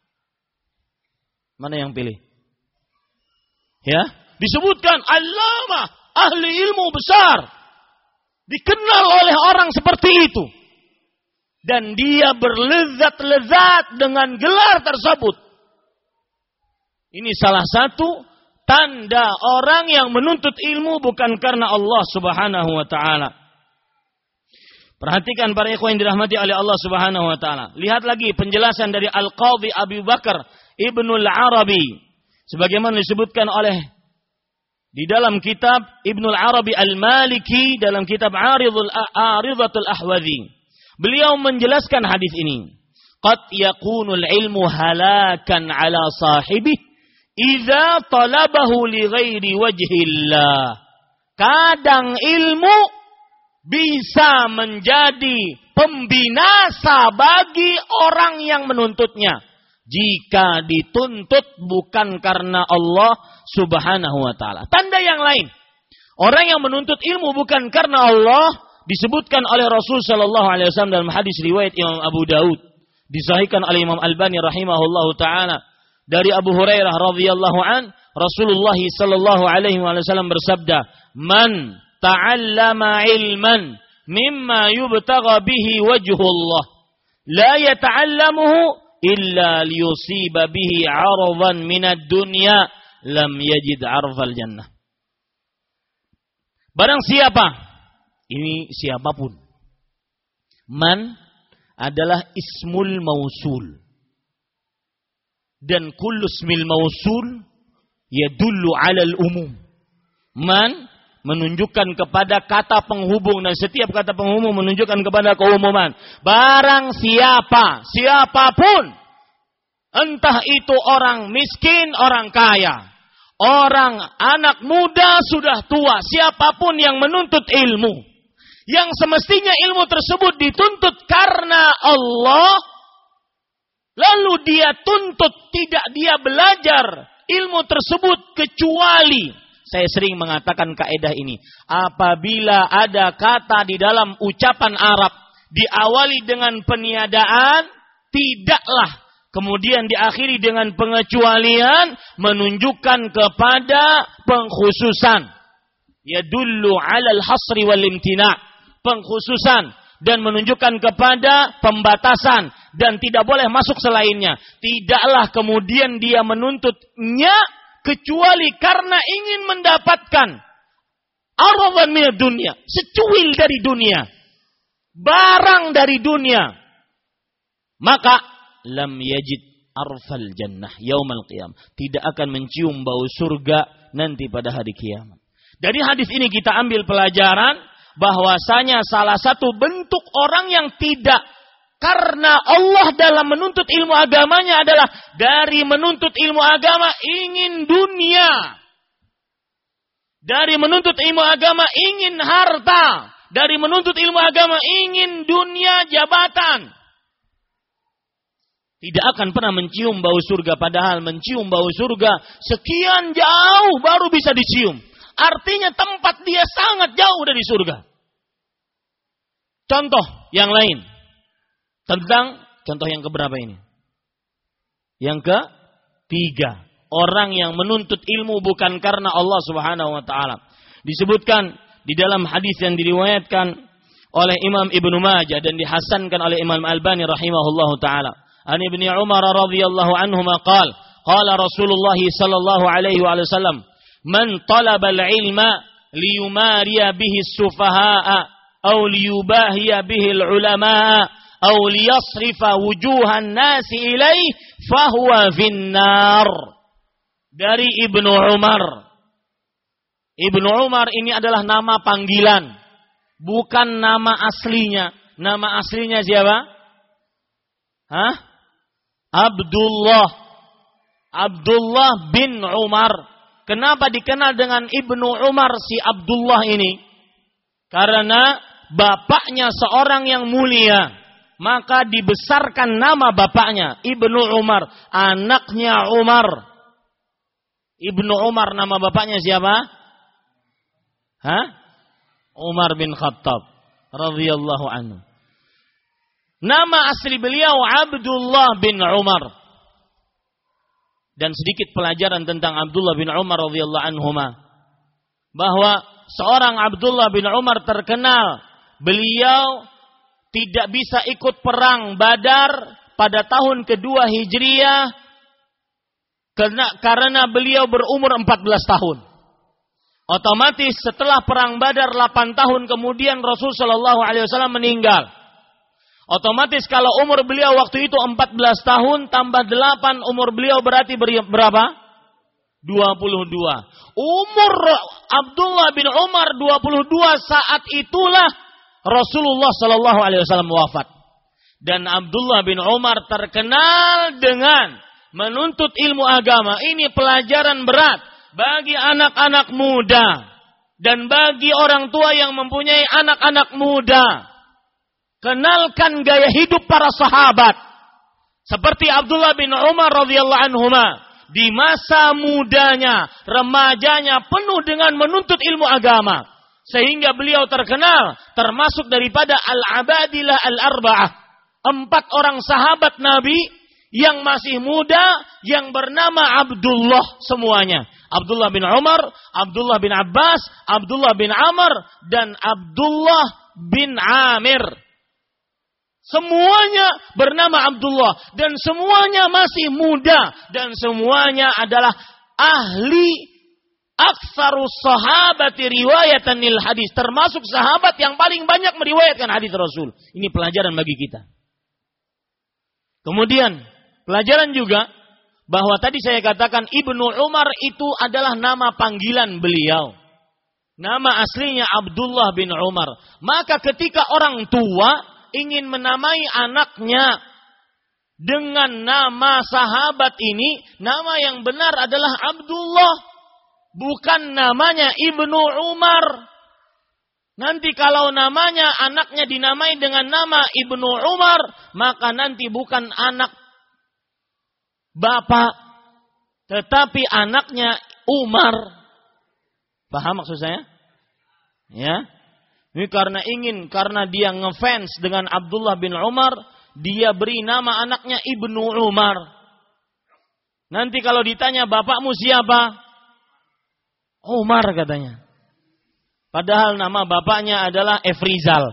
Mana yang pilih? Ya, disebutkan allamah, ahli ilmu besar. Dikenal oleh orang seperti itu. Dan dia berlezat-lezat dengan gelar tersebut. Ini salah satu tanda orang yang menuntut ilmu bukan karena Allah subhanahu wa ta'ala. Perhatikan para ikhwan yang dirahmati oleh Allah subhanahu wa ta'ala. Lihat lagi penjelasan dari Al-Qadhi Abu Bakar Ibnul Arabi. Sebagaimana disebutkan oleh di dalam kitab Ibnul Arabi Al-Maliki dalam kitab Aridul Aridatul Ahwadhi. Beliau menjelaskan hadis ini. Qad yakunul ilmu halakan ala sahibih idza talabahu li ghairi wajhillah. Kadang ilmu bisa menjadi pembinasa bagi orang yang menuntutnya jika dituntut bukan karena Allah Subhanahu wa taala. Tanda yang lain, orang yang menuntut ilmu bukan karena Allah disebutkan oleh Rasul sallallahu alaihi wasallam dalam hadis riwayat Imam Abu Daud, disahihkan oleh Imam Albani rahimahullahu taala dari Abu Hurairah radhiyallahu an, Rasulullah sallallahu alaihi wasallam bersabda, "Man ta'allama ilman mimma yubtagha bihi wajhullah, la yata'allamuhu illa liyusiba bihi 'aradan minad dunya, lam yajid 'arfal jannah." Barang siapa, ini siapapun. Man adalah ismul mausul. Dan kullu ismil mausul yadullu alal umum. Man menunjukkan kepada kata penghubung dan setiap kata penghubung menunjukkan kepada keumuman. Barang siapa, siapapun. Entah itu orang miskin, orang kaya. Orang anak muda, sudah tua. Siapapun yang menuntut ilmu. Yang semestinya ilmu tersebut dituntut karena Allah, lalu dia tuntut, tidak dia belajar ilmu tersebut kecuali, saya sering mengatakan kaidah ini, apabila ada kata di dalam ucapan Arab diawali dengan peniadaan, tidaklah kemudian diakhiri dengan pengecualian, menunjukkan kepada pengkhususan. Yadullu 'alal hasri wal imtina'. Pengkhususan dan menunjukkan kepada pembatasan dan tidak boleh masuk selainnya. Tidaklah kemudian dia menuntutnya kecuali karena ingin mendapatkan aradan minad dunia, secuil dari dunia, barang dari dunia. Maka lam yajid arfal jannah yaumal qiyamah. Tidak akan mencium bau surga nanti pada hari kiamat. Dari hadis ini kita ambil pelajaran bahwasanya salah satu bentuk orang yang tidak karena Allah dalam menuntut ilmu agamanya adalah dari menuntut ilmu agama ingin dunia. Dari menuntut ilmu agama ingin harta. Dari menuntut ilmu agama ingin dunia jabatan. Tidak akan pernah mencium bau surga. Padahal mencium bau surga sekian jauh baru bisa dicium. Artinya tempat dia sangat jauh dari surga. Contoh yang lain. Tentang contoh yang keberapa ini? Yang ketiga. Orang yang menuntut ilmu bukan karena Allah Subhanahu wa taala. Disebutkan di dalam hadis yang diriwayatkan oleh Imam Ibnu Majah dan dihasankan oleh Imam Albani rahimahullahu taala. An Ibnu Umar radhiyallahu anhuma qala qala Rasulullah sallallahu alaihi wasallam man talaba al-ilma liyumariya bihi as-sufahaa aw liyubahiya bihi al-ulama aw liyasrifa wujuhan nasi ilaihi fahuwa finnar. Dari Ibnu Umar. Ibnu Umar ini adalah nama panggilan, bukan nama aslinya. Nama aslinya siapa? Hah? Abdullah. Abdullah bin Umar. Kenapa dikenal dengan Ibnu Umar si Abdullah ini? Karena bapaknya seorang yang mulia. Maka dibesarkan nama bapaknya. Ibnu Umar. Anaknya Umar. Ibnu Umar nama bapaknya siapa? Hah? Umar bin Khattab. Radhiyallahu anhu. Nama asli beliau Abdullah bin Umar. Dan sedikit pelajaran tentang Abdullah bin Umar radhiyallahu anhuma. Bahwa seorang Abdullah bin Umar terkenal. Beliau tidak bisa ikut perang Badar pada tahun kedua Hijriah. Karena, karena beliau berumur empat belas tahun. Otomatis setelah perang Badar delapan tahun kemudian Rasul Shallallahu Alaihi Wasallam meninggal. Otomatis kalau umur beliau waktu itu empat belas tahun tambah delapan umur beliau berarti berapa? dua puluh dua. Umur Abdullah bin Umar dua puluh dua saat itulah Rasulullah Shallallahu Alaihi Wasallam wafat. Dan Abdullah bin Umar terkenal dengan menuntut ilmu agama. Ini pelajaran berat bagi anak-anak muda dan bagi orang tua yang mempunyai anak-anak muda. Kenalkan gaya hidup para sahabat seperti Abdullah bin Umar radhiyallahu anhuma. Di masa mudanya, remajanya penuh dengan menuntut ilmu agama sehingga beliau terkenal termasuk daripada al-abadilah al-arba'ah, empat orang sahabat Nabi yang masih muda, yang bernama Abdullah semuanya. Abdullah bin Umar, Abdullah bin Abbas, Abdullah bin Amr, dan Abdullah bin Amir. Semuanya bernama Abdullah. Dan semuanya masih muda. Dan semuanya adalah ahli aktsarus sahabati riwayatanil hadis. Termasuk sahabat yang paling banyak meriwayatkan hadis Rasul. Ini pelajaran bagi kita. Kemudian pelajaran juga bahwa tadi saya katakan Ibnu Umar itu adalah nama panggilan beliau. Nama aslinya Abdullah bin Umar. Maka ketika orang tua ingin menamai anaknya dengan nama sahabat ini, nama yang benar adalah Abdullah, bukan namanya Ibnu Umar. Nanti kalau namanya anaknya dinamai dengan nama Ibnu Umar, maka nanti bukan anak bapak, tetapi anaknya Umar. Paham maksud saya? Ya. Ini karena ingin, karena dia ngefans dengan Abdullah bin Umar, dia beri nama anaknya Ibnu Umar. Nanti kalau ditanya bapakmu siapa? Umar katanya. Padahal nama bapaknya adalah Efrizal.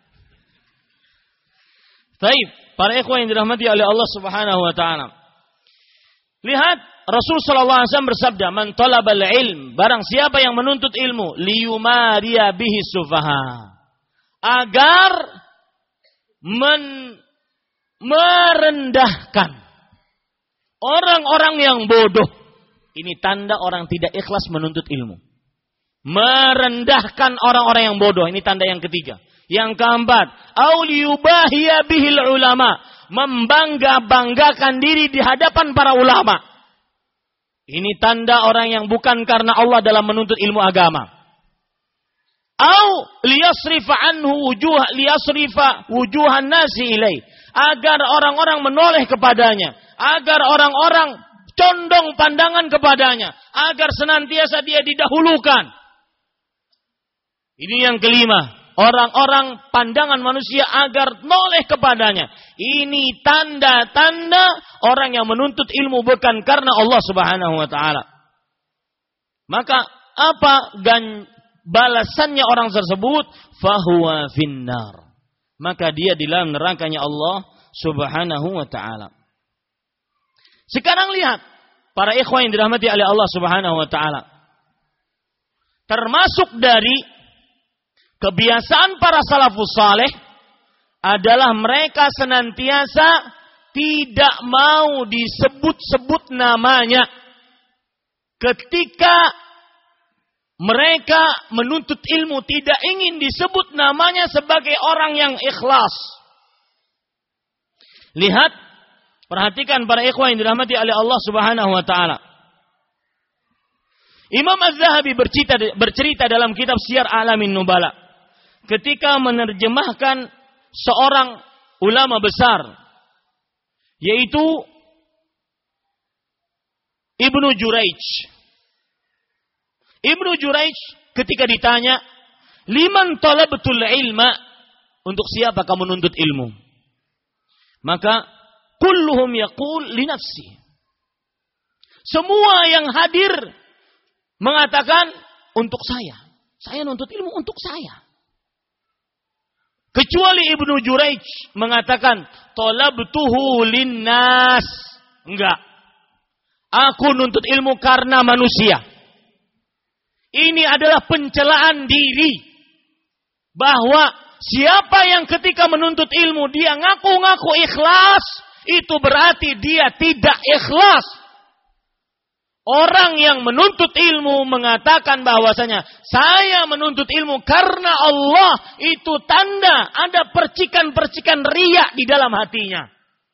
Baik, para ikhwan yang dirahmati oleh Allah Subhanahu wa taala. Lihat, Rasul sallallahu alaihi wasallam bersabda, "Man talabal ilm," barang siapa yang menuntut ilmu, liyumariya bihi sufaha, agar men, merendahkan orang-orang yang bodoh. Ini tanda orang tidak ikhlas menuntut ilmu. Merendahkan orang-orang yang bodoh. Ini tanda yang ketiga. Yang keempat, auliyubahiya bihil ulama, membangga-banggakan diri di hadapan para ulama. Ini tanda orang yang bukan karena Allah dalam menuntut ilmu agama. Au liyasrifa anhu wujuh liyasrifa wujuhan nasi ilai, agar orang-orang menoleh kepadanya, agar orang-orang condong pandangan kepadanya, agar senantiasa dia didahulukan. Ini yang kelima. Orang-orang pandangan manusia agar noleh kepadanya. Ini tanda-tanda orang yang menuntut ilmu bukan karena Allah Subhanahu wa taala. Maka apa gan balasannya orang tersebut? Fahuwa finnar. Maka dia di dalam nerakanya Allah Subhanahu wa taala. Sekarang lihat para ikhwan yang dirahmati oleh Allah Subhanahu wa taala. Termasuk dari kebiasaan para salafus saleh adalah mereka senantiasa tidak mau disebut-sebut namanya ketika mereka menuntut ilmu, tidak ingin disebut namanya sebagai orang yang ikhlas. Lihat, perhatikan para ikhwan yang dirahmati oleh Allah Subhanahu wa taala. Imam Az-Zahabi bercerita, bercerita dalam kitab Syiar A'lamin Nubala ketika menerjemahkan seorang ulama besar, yaitu Ibnu Juraij. Ibnu Juraij ketika ditanya, liman talabtul ilma, untuk siapa kamu menuntut ilmu? Maka kulluhum yaqul li nafsi. Semua yang hadir mengatakan untuk saya. Saya menuntut ilmu untuk saya. Kecuali Ibnu Juraij mengatakan talabtuhu linnas. Enggak. Aku nuntut ilmu karena manusia. Ini adalah pencelaan diri. Bahwa siapa yang ketika menuntut ilmu dia ngaku-ngaku ikhlas, itu berarti dia tidak ikhlas. Orang yang menuntut ilmu mengatakan bahwasanya saya menuntut ilmu karena Allah, itu tanda ada percikan-percikan riya di dalam hatinya.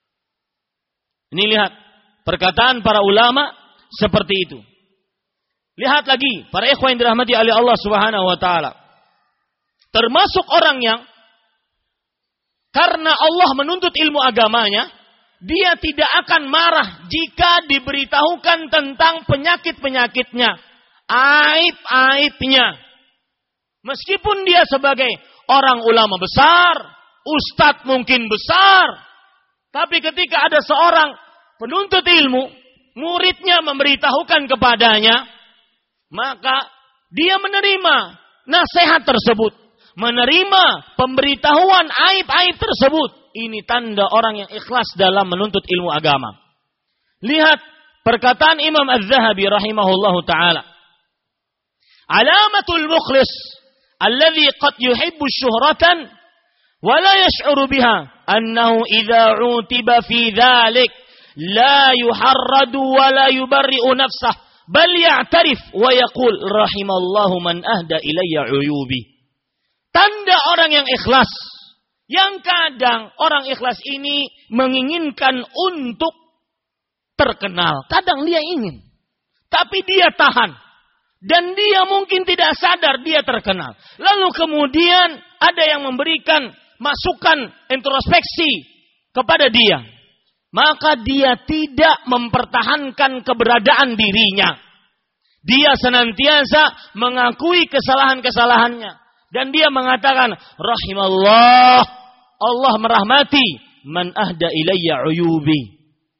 Ini lihat perkataan para ulama seperti itu. Lihat lagi para ikhwan yang dirahmati oleh Allah Subhanahu wa taala. Termasuk orang yang karena Allah menuntut ilmu agamanya, dia tidak akan marah jika diberitahukan tentang penyakit-penyakitnya, aib-aibnya. Meskipun dia sebagai orang ulama besar, ustadz mungkin besar, tapi ketika ada seorang penuntut ilmu, muridnya memberitahukan kepadanya, maka dia menerima nasihat tersebut, menerima pemberitahuan aib-aib tersebut. Ini tanda orang yang ikhlas dalam menuntut ilmu agama. Lihat perkataan Imam Az-Zahabi rahimahullahu ta'ala. Alamatul mukhlis alladhi qad yuhibbu syuhratan wa la yash'uru biha annahu idha utiba fi dhalik la yuharradu wa la yubarri'u nafsah bal ya'tarif wa yaqul rahimallahu man ahda ilayya uyubi. Tanda orang yang ikhlas, yang kadang orang ikhlas ini menginginkan untuk terkenal. Kadang dia ingin. Tapi dia tahan. Dan dia mungkin tidak sadar dia terkenal. Lalu kemudian ada yang memberikan masukan introspeksi kepada dia. Maka dia tidak mempertahankan keberadaan dirinya. Dia senantiasa mengakui kesalahan-kesalahannya. Dan dia mengatakan, rahimallah, Allah merahmati man ahda ilayya uyubi.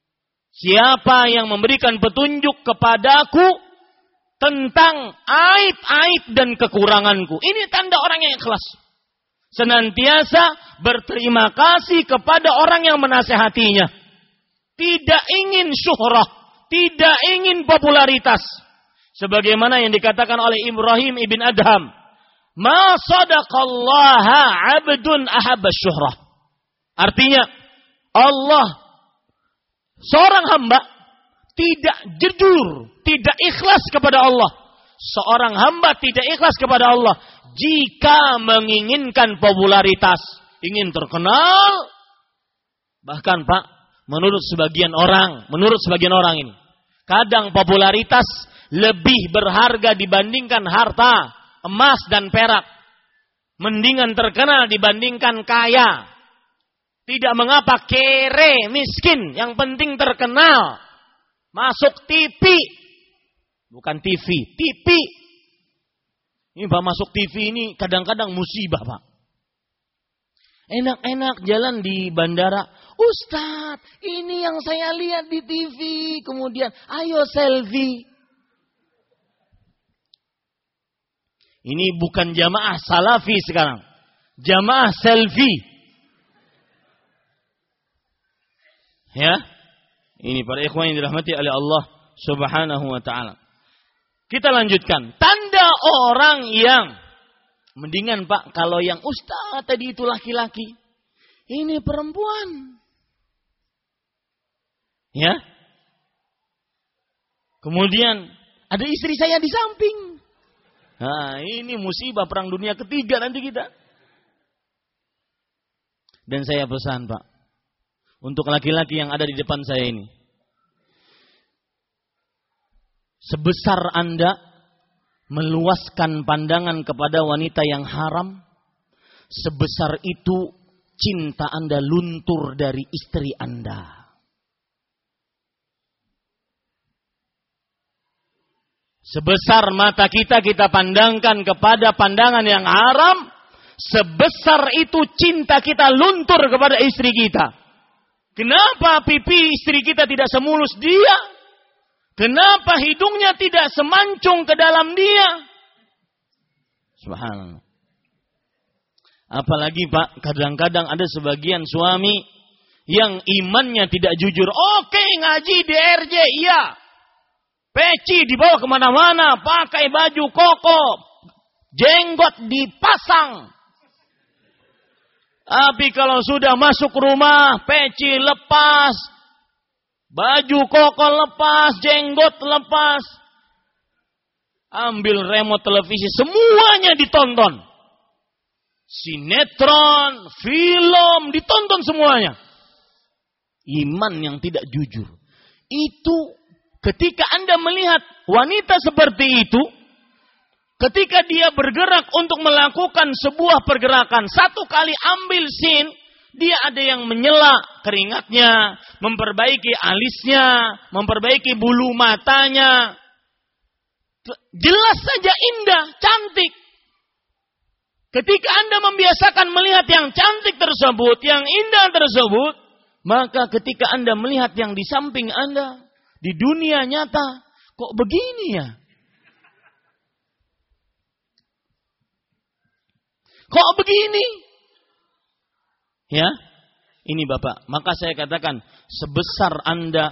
Siapa yang memberikan petunjuk kepadaku tentang aib-aib dan kekuranganku. Ini tanda orang yang ikhlas. Senantiasa berterima kasih kepada orang yang menasehatinya. Tidak ingin syuhrah, tidak ingin popularitas. Sebagaimana yang dikatakan oleh Ibrahim ibn Adham, ma sadaqallaha abdun ahabba syuhrah. Artinya Allah, seorang hamba tidak jujur, tidak ikhlas kepada Allah. Seorang hamba tidak ikhlas kepada Allah jika menginginkan popularitas, ingin terkenal. Bahkan Pak, menurut sebagian orang, menurut sebagian orang ini, kadang popularitas lebih berharga dibandingkan harta, emas dan perak. Mendingan terkenal dibandingkan kaya. Tidak mengapa kere, miskin, yang penting terkenal. Masuk T V. Bukan T V, T V. Ini Pak, masuk T V ini kadang-kadang musibah Pak. Enak-enak jalan di bandara. Ustadz, ini yang saya lihat di T V. Kemudian, ayo selfie. Ini bukan jamaah salafi sekarang. Jamaah selfie. Ya. Ini para ikhwan yang dirahmati oleh Allah Subhanahu wa taala. Kita lanjutkan. Tanda orang yang mendingan Pak, kalau yang ustaz tadi itu laki-laki, ini perempuan. Ya. Kemudian ada istri saya di samping. Nah, ini musibah perang dunia ketiga nanti kita. Dan saya pesan Pak, untuk laki-laki yang ada di depan saya ini, sebesar Anda meluaskan pandangan kepada wanita yang haram, sebesar itu cinta Anda luntur dari istri Anda. Sebesar mata kita kita pandangkan kepada pandangan yang haram, sebesar itu cinta kita luntur kepada istri kita. Kenapa pipi istri kita tidak semulus dia? Kenapa hidungnya tidak semancung ke dalam dia? Subhanallah. Apalagi Pak, kadang-kadang ada sebagian suami yang imannya tidak jujur. Oke, ngaji D R J, iya. Peci dibawa kemana-mana, pakai baju koko, jenggot dipasang. Tapi kalau sudah masuk rumah, peci lepas, baju koko lepas, jenggot lepas. Ambil remote televisi, semuanya ditonton. Sinetron, film, ditonton semuanya. Iman yang tidak jujur. Itu ketika Anda melihat wanita seperti itu, ketika dia bergerak untuk melakukan sebuah pergerakan, satu kali ambil scene, dia ada yang menyela keringatnya, memperbaiki alisnya, memperbaiki bulu matanya. Jelas saja indah, cantik. Ketika Anda membiasakan melihat yang cantik tersebut, yang indah tersebut, maka ketika Anda melihat yang di samping Anda, di dunia nyata, kok begini ya? Kok begini? Ya, ini Bapak. Maka saya katakan, sebesar Anda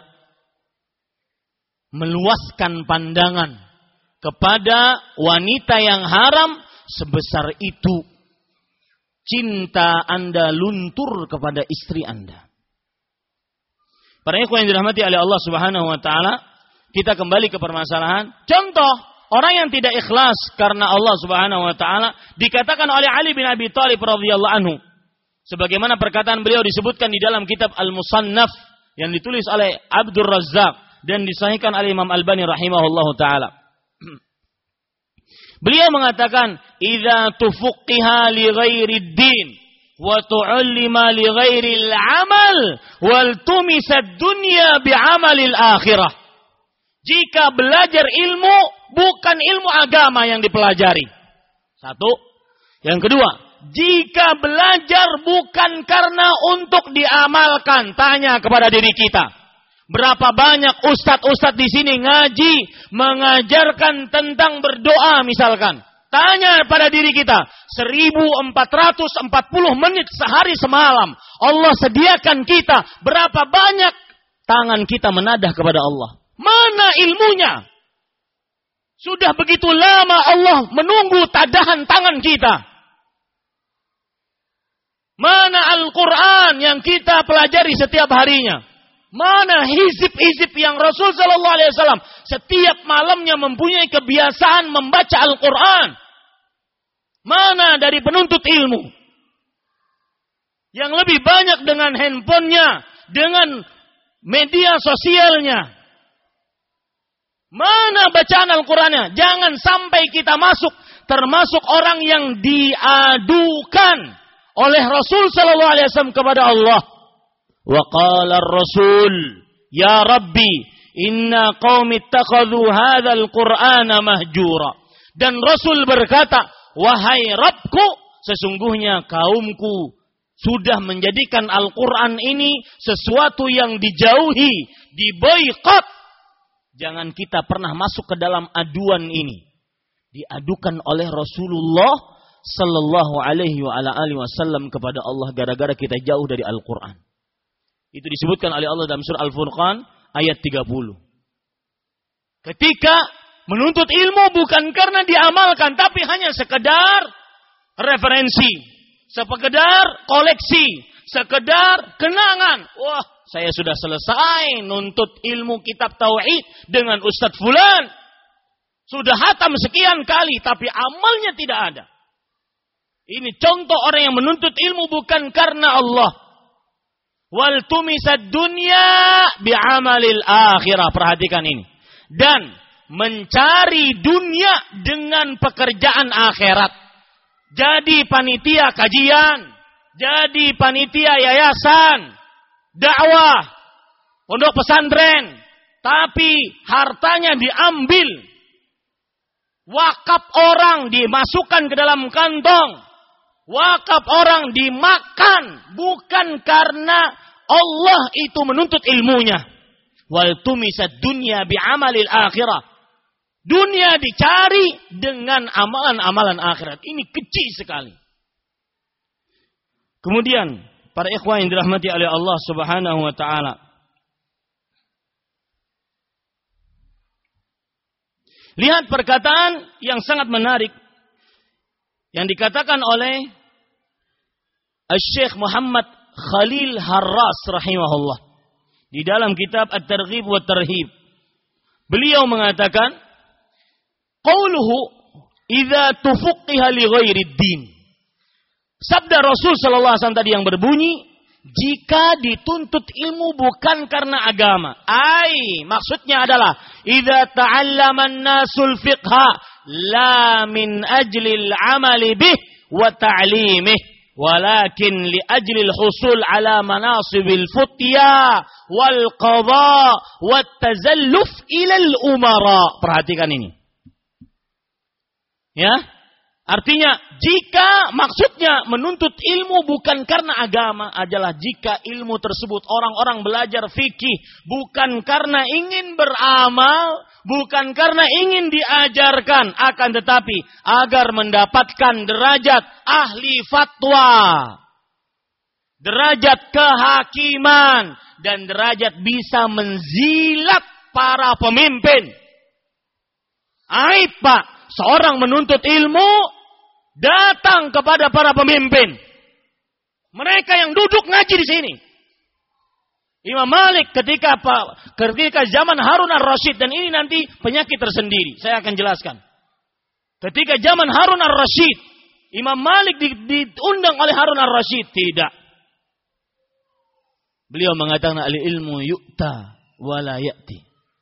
meluaskan pandangan kepada wanita yang haram, sebesar itu cinta Anda luntur kepada istri Anda. Para ikhwan yang dirahmati oleh Allah Subhanahu wa taala, kita kembali ke permasalahan. Contoh, orang yang tidak ikhlas karena Allah Subhanahu wa taala dikatakan oleh Ali bin Abi Thalib radhiyallahu anhu. Sebagaimana perkataan beliau disebutkan di dalam kitab Al-Musannaf yang ditulis oleh Abdul Razzaq dan disahihkan oleh Imam Albani rahimahullahu taala. Beliau mengatakan, "Idza tufuqqiha li ghairi din wa tu'allima li ghairil amal wal tumisad dunya bi amalil akhirah." Jika belajar ilmu bukan ilmu agama yang dipelajari. Satu. Yang kedua, jika belajar bukan karena untuk diamalkan, tanya kepada diri kita. Berapa banyak ustadz-ustadz di sini ngaji mengajarkan tentang berdoa misalkan. Tanya pada diri kita, seribu empat ratus empat puluh menit sehari semalam. Allah sediakan kita, berapa banyak tangan kita menadah kepada Allah. Mana ilmunya? Sudah begitu lama Allah menunggu tadahan tangan kita. Mana Al-Quran yang kita pelajari setiap harinya? Mana hizib-hizib yang Rasul sallallahu alaihi wasallam setiap malamnya mempunyai kebiasaan membaca Al-Quran? Mana dari penuntut ilmu yang lebih banyak dengan handphonenya, dengan media sosialnya? Mana bacaan Al-Qurannya? Jangan sampai kita masuk termasuk orang yang diadukan oleh Rasul sallallahu alaihi wasallam kepada Allah. Wa qala ar-rasul ya rabbi inna qaumi ittakhadhu hadzal qur'ana mahjura. Dan Rasul berkata, wahai Rabbku, sesungguhnya kaumku sudah menjadikan Al-Quran ini sesuatu yang dijauhi, diboikot. Jangan kita pernah masuk ke dalam aduan ini. Diadukan oleh Rasulullah sallallahu alaihi wa ala alihi wasallam kepada Allah gara-gara kita jauh dari Al-Quran. Itu disebutkan oleh Allah dalam surah Al-Furqan ayat tiga puluh. Ketika menuntut ilmu bukan karena diamalkan, tapi hanya sekedar referensi, sekedar koleksi, sekedar kenangan. Wah, saya sudah selesai nuntut ilmu kitab tauhid dengan Ustadz Fulan. Sudah hatam sekian kali, tapi amalnya tidak ada. Ini contoh orang yang menuntut ilmu bukan karena Allah. Wal tumisad dunya bi'amalil akhirah. Perhatikan ini. Dan mencari dunia dengan pekerjaan akhirat. Jadi panitia kajian, jadi panitia yayasan, dakwah, pondok pesantren, tapi hartanya diambil. Wakaf orang dimasukkan ke dalam kantong. Wakaf orang dimakan bukan karena Allah itu menuntut ilmunya. Wal tumisad dunya bi'amalil akhirah. Dunia dicari dengan amalan-amalan akhirat. Ini kecil sekali. Kemudian para ikhwan yang dirahmati oleh Allah Subhanahu wa taala. Lihat perkataan yang sangat menarik yang dikatakan oleh Syekh Muhammad Khalil Harras rahimahullah di dalam kitab At-Targhib wa Tarhib. Beliau mengatakan, qauluhu idza tufaqqiha li ghairi din. Sabda Rasul sallallahu alaihi wasallam tadi yang berbunyi, jika dituntut ilmu bukan karena agama. Ai, maksudnya adalah idza ta'allama an-nasul fiqha la min ajli al-amali bih wa ta'limih. Walakin li ajlil husul ala manasibil futya wal qadha wat tazalluf ilal umara. Perhatikan ini. Ya. Artinya jika maksudnya menuntut ilmu bukan karena agama adalah jika ilmu tersebut orang-orang belajar fikih bukan karena ingin beramal, bukan karena ingin diajarkan, akan tetapi agar mendapatkan derajat ahli fatwa, derajat kehakiman, dan derajat bisa menzilat para pemimpin. Aib Pak, seorang menuntut ilmu datang kepada para pemimpin. Mereka yang duduk ngaji di sini. Imam Malik ketika ketika zaman Harun ar-Rasyid, dan ini nanti penyakit tersendiri, saya akan jelaskan. Ketika zaman Harun ar-Rasyid, Imam Malik di, diundang oleh Harun ar-Rasyid, tidak. Beliau mengatakan al-ilmu yu'ta wa la ya'ti.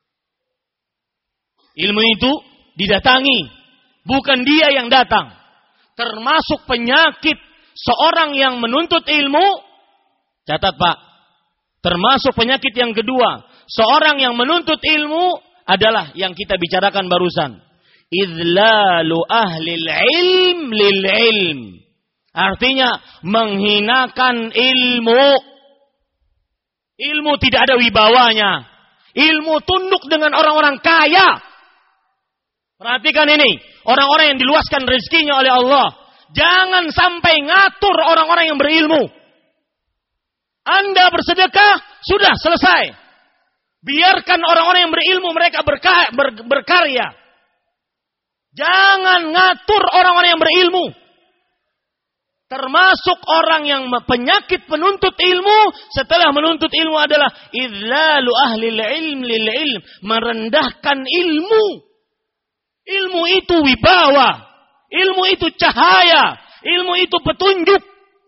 Ilmu itu didatangi, bukan dia yang datang. Termasuk penyakit seorang yang menuntut ilmu, catat Pak, termasuk penyakit yang kedua, seorang yang menuntut ilmu adalah yang kita bicarakan barusan. Idlalu ahlil ilm lil ilm. Artinya menghinakan ilmu. Ilmu tidak ada wibawanya. Ilmu tunduk dengan orang-orang kaya. Perhatikan ini. Orang-orang yang diluaskan rezekinya oleh Allah. Jangan sampai ngatur orang-orang yang berilmu. Anda bersedekah, sudah selesai. Biarkan orang-orang yang berilmu mereka berka- ber- berkarya. Jangan ngatur orang-orang yang berilmu. Termasuk orang yang penyakit penuntut ilmu setelah menuntut ilmu adalah idlalu ahlil ilm lil ilm, merendahkan ilmu. Ilmu itu wibawa, ilmu itu cahaya, ilmu itu petunjuk.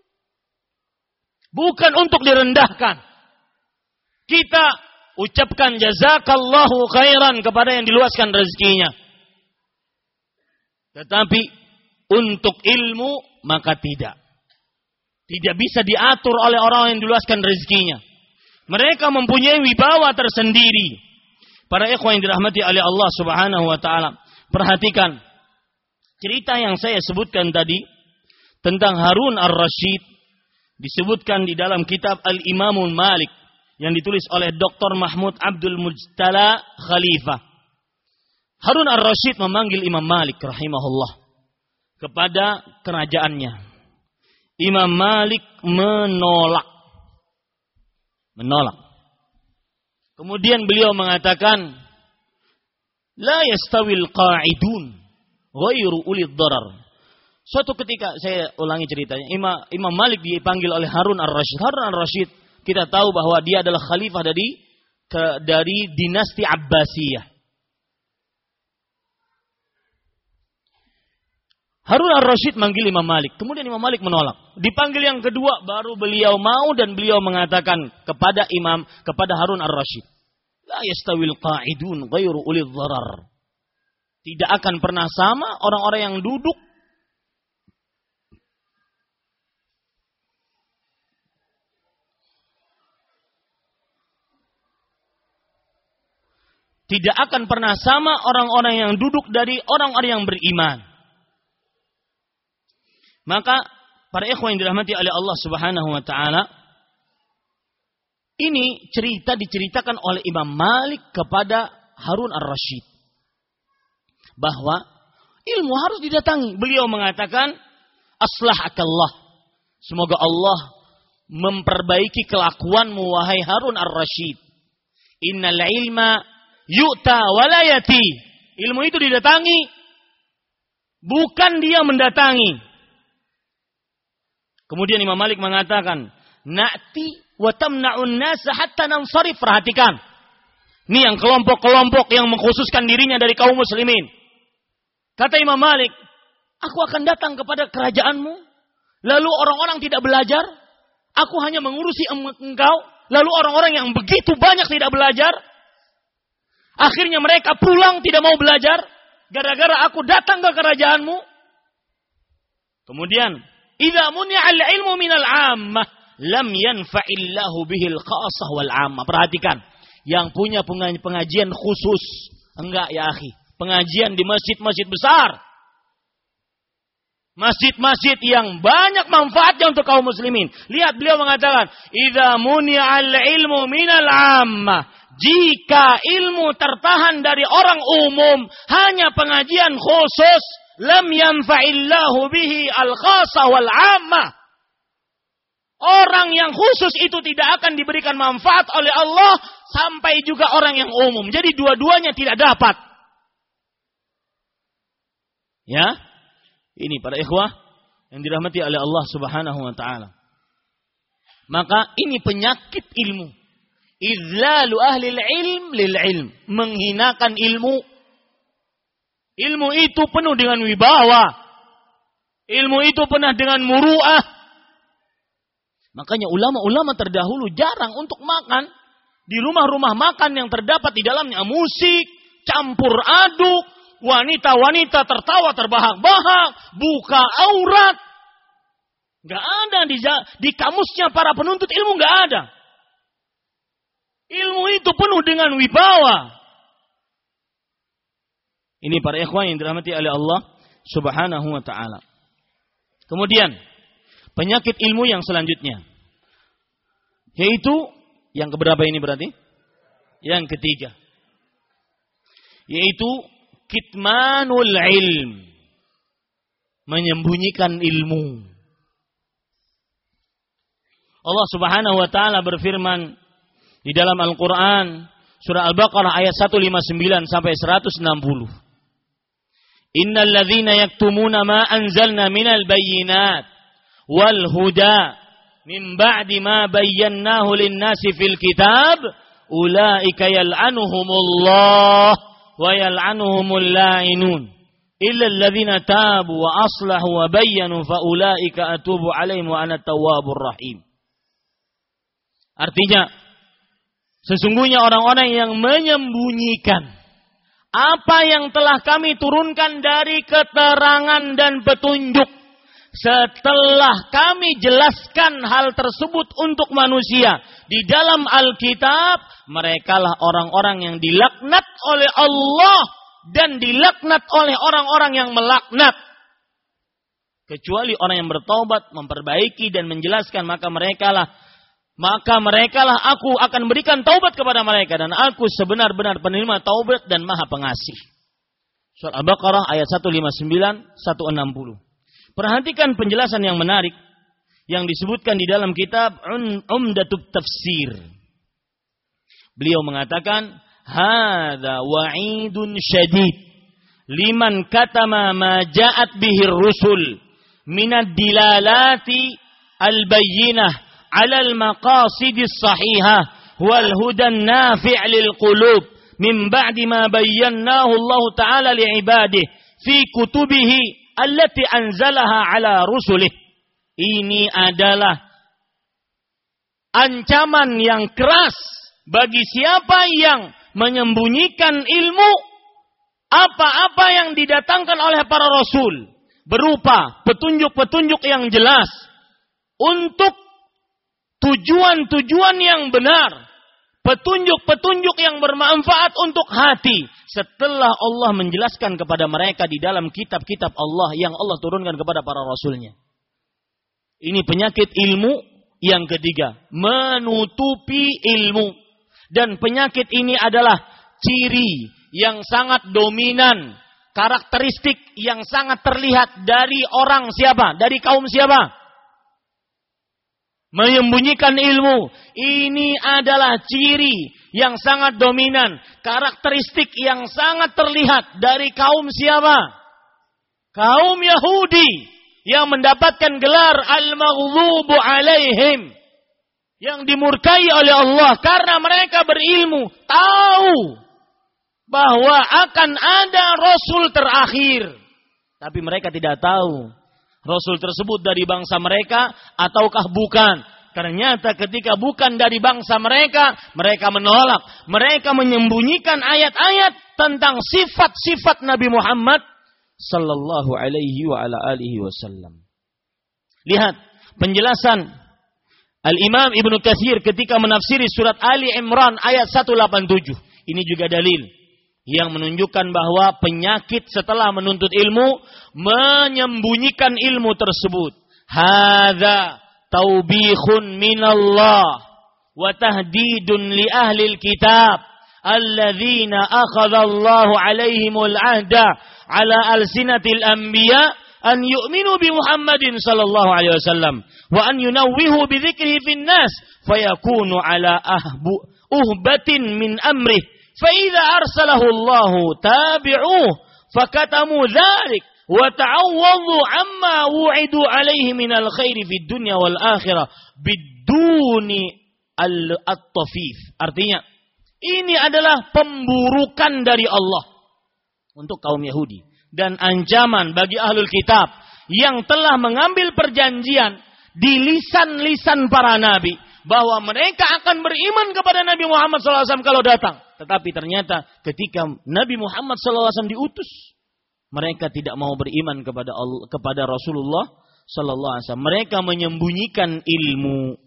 Bukan untuk direndahkan. Kita ucapkan jazakallahu khairan kepada yang diluaskan rezekinya. Tetapi untuk ilmu maka tidak. Tidak bisa diatur oleh orang yang diluaskan rezekinya. Mereka mempunyai wibawa tersendiri. Para ikhwan yang dirahmati oleh Allah Subhanahu wa taala, perhatikan cerita yang saya sebutkan tadi tentang Harun ar-Rasyid, disebutkan di dalam kitab Al-Imamul Malik yang ditulis oleh Doktor Mahmud Abdul Mujtala Khalifah. Harun ar-Rasyid memanggil Imam Malik rahimahullah kepada kerajaannya. Imam Malik menolak. Menolak. Kemudian beliau mengatakan, la yastawil qa'idun ghairu ulid darar. Suatu ketika, saya ulangi ceritanya, Imam, Imam Malik dipanggil oleh Harun ar-Rasyid. Harun ar-Rasyid, kita tahu bahwa dia adalah khalifah dari ke, dari dinasti Abbasiyah. Harun ar-Rasyid manggil Imam Malik. Kemudian Imam Malik menolak. Dipanggil yang kedua, baru beliau mau dan beliau mengatakan kepada Imam, kepada Harun ar-Rasyid, la yastawil qa'idun ghairu ulil dharar. Tidak akan pernah sama orang-orang yang duduk Tidak akan pernah sama orang-orang yang duduk dari orang-orang yang beriman. Maka para ikhwan yang dirahmati oleh Allah Subhanahu wa taala, ini cerita diceritakan oleh Imam Malik kepada Harun ar-Rasyid bahwa ilmu harus didatangi. Beliau mengatakan, aslahakallah, semoga Allah memperbaiki kelakuanmu wahai Harun ar-Rasyid. Innal ilma yu'ta walayati. Ilmu itu didatangi, bukan dia mendatangi. Kemudian Imam Malik mengatakan, na'ti wa tamna'un nasa hatta nansarif. Perhatikan. Ini yang kelompok-kelompok yang mengkhususkan dirinya dari kaum muslimin. Kata Imam Malik, aku akan datang kepada kerajaanmu, lalu orang-orang tidak belajar. Aku hanya mengurusi engkau, lalu orang-orang yang begitu banyak tidak belajar. Akhirnya mereka pulang tidak mau belajar, gara-gara aku datang ke kerajaanmu. Kemudian, idza muni'al ilmu minal 'ammah lam yanfa'illahu bihil khassah wal 'ammah. Perhatikan, yang punya pengajian khusus, enggak ya akhi, pengajian di masjid-masjid besar, masjid-masjid yang banyak manfaatnya untuk kaum muslimin. Lihat beliau mengatakan, idza muni'al ilmu minal 'ammah, jika ilmu tertahan dari orang umum, hanya pengajian khusus, lam yanfa'illahu bihi al-khassa wal 'ammah. Orang yang khusus itu tidak akan diberikan manfaat oleh Allah, sampai juga orang yang umum. Jadi dua-duanya tidak dapat. Ya, ini para ikhwah yang dirahmati oleh Allah Subhanahu wa taala. Maka ini penyakit ilmu. Idlalu ahli ilm lil ilm, menghinakan ilmu. Ilmu itu penuh dengan wibawa. Ilmu itu penuh dengan muru'ah. Makanya ulama-ulama terdahulu jarang untuk makan. Di rumah-rumah makan yang terdapat di dalamnya musik, campur aduk, wanita-wanita tertawa terbahak-bahak, buka aurat. Gak ada di, di kamusnya para penuntut ilmu, gak ada. Ilmu itu penuh dengan wibawa. Ini para ikhwan yang dirahmati oleh Allah Subhanahu wa taala. Kemudian penyakit ilmu yang selanjutnya, yaitu yang keberapa ini berarti? Yang ketiga, yaitu kitmanul ilm, menyembunyikan ilmu. Allah Subhanahu wa taala berfirman di dalam Al-Qur'an surah Al-Baqarah ayat seratus lima puluh sembilan sampai seratus enam puluh. Innal ladzina yaktumuna ma anzalna minal bayyinat wal huda min ba'di ma bayyanahu lin-nasi fil kitab ulaika yal'anuhumullah wa yal'anuhumul la'inun illa alladhina tabu wa aslahu wa bayyanu fa ulaika atubu 'alaihim wa ana tawwabur rahim. Artinya sesungguhnya orang-orang yang menyembunyikan apa yang telah kami turunkan dari keterangan dan petunjuk setelah kami jelaskan hal tersebut untuk manusia di dalam Alkitab, merekalah orang-orang yang dilaknat oleh Allah dan dilaknat oleh orang-orang yang melaknat. Kecuali orang yang bertaubat, memperbaiki dan menjelaskan, maka merekalah maka merekalah aku akan berikan taubat kepada mereka dan aku sebenar-benar penerima taubat dan Maha Pengasih. Surah Al-Baqarah ayat seratus lima puluh sembilan sampai seratus enam puluh. Perhatikan penjelasan yang menarik yang disebutkan di dalam kitab Umdatut Tafsir. Beliau mengatakan, "Hadza wa'idun syadid liman katama ma ja'at bihi ar-rusul minad dilalati al-bayyinah 'ala al-maqasidis sahihah wal hudan nafi' lil qulub min ba'di ma bayyanahu Allah Ta'ala li'ibadihi fi kutubihi allati anzalaha 'ala rusulih." Ini adalah ancaman yang keras bagi siapa yang menyembunyikan ilmu apa-apa yang didatangkan oleh para rasul berupa petunjuk-petunjuk yang jelas untuk tujuan-tujuan yang benar, petunjuk-petunjuk yang bermanfaat untuk hati setelah Allah menjelaskan kepada mereka di dalam kitab-kitab Allah yang Allah turunkan kepada para rasulnya. Ini penyakit ilmu yang ketiga, menutupi ilmu. Dan penyakit ini adalah ciri yang sangat dominan, karakteristik yang sangat terlihat dari orang siapa? Dari kaum siapa? Menyembunyikan ilmu. Ini adalah ciri yang sangat dominan, karakteristik yang sangat terlihat dari kaum siapa? Kaum Yahudi yang mendapatkan gelar al-maghdubu alaihim, yang dimurkai oleh Allah karena mereka berilmu, tahu bahwa akan ada Rasul terakhir. Tapi mereka tidak tahu Rasul tersebut dari bangsa mereka ataukah bukan. Ternyata ketika bukan dari bangsa mereka, mereka menolak. Mereka menyembunyikan ayat-ayat tentang sifat-sifat Nabi Muhammad sallallahu alaihi wa ala alihi wasallam. Lihat penjelasan Al-Imam Ibnu Katsir ketika menafsiri surat Ali Imran ayat seratus delapan puluh tujuh. Ini juga dalil yang menunjukkan bahwa penyakit setelah menuntut ilmu menyembunyikan ilmu tersebut. Hadza taubihun minallah wa tahdidun li ahli alkitab alladzina akhadha Allahu alaihimul ahda ala alsinatil anbiya an yu'minu bi Muhammadin sallallahu alaihi wasallam wa an yunawwihu bi dzikrihi fin nas fayakunu ala ahbu uhbatin min amrih fa idza arsalahu Allah tabi'uhu fakatamu dzalik wa ta'awwadhu amma wu'idu alaihi minal khairi fid dunya wal akhirah biduni al-tafif. Artinya ini adalah pemburukan dari Allah untuk kaum Yahudi dan ancaman bagi ahlul kitab yang telah mengambil perjanjian di lisan-lisan para nabi bahwa mereka akan beriman kepada Nabi Muhammad sallallahu alaihi wasallam kalau datang. Tetapi ternyata ketika Nabi Muhammad sallallahu alaihi wasallam diutus, mereka tidak mau beriman kepada Allah, kepada Rasulullah sallallahu alaihi wasallam. Mereka menyembunyikan ilmu.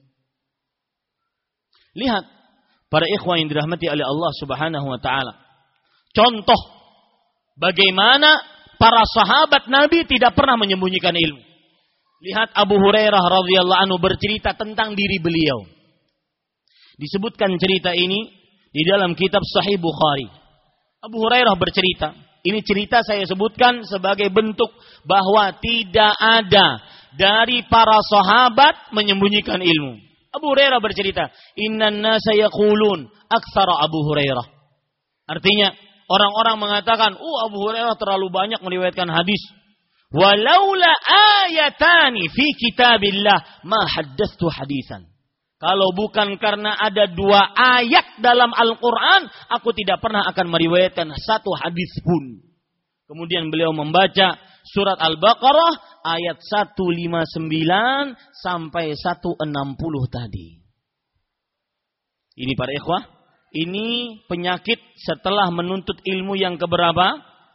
Lihat para ikhwan yang dirahmati oleh Allah Subhanahu wa taala. Contoh bagaimana para sahabat Nabi tidak pernah menyembunyikan ilmu. Lihat Abu Hurairah radhiyallahu anhu bercerita tentang diri beliau. Disebutkan cerita ini di dalam kitab Sahih Bukhari. Abu Hurairah bercerita, ini cerita saya sebutkan sebagai bentuk bahwa tidak ada dari para sahabat menyembunyikan ilmu. Abu Hurairah bercerita, "Innan nasa yaqulun aktsara Abu Hurairah." Artinya orang-orang mengatakan, "Oh, Abu Hurairah terlalu banyak meriwayatkan hadis." Walaula ayatani fi kitabillah ma haddatstu hadisan. Kalau bukan karena ada dua ayat dalam Al-Quran, aku tidak pernah akan meriwayatkan satu hadis pun. Kemudian beliau membaca surat Al-Baqarah ayat seratus lima puluh sembilan sampai seratus enam puluh tadi. Ini para ikhwah, ini penyakit setelah menuntut ilmu yang keberapa?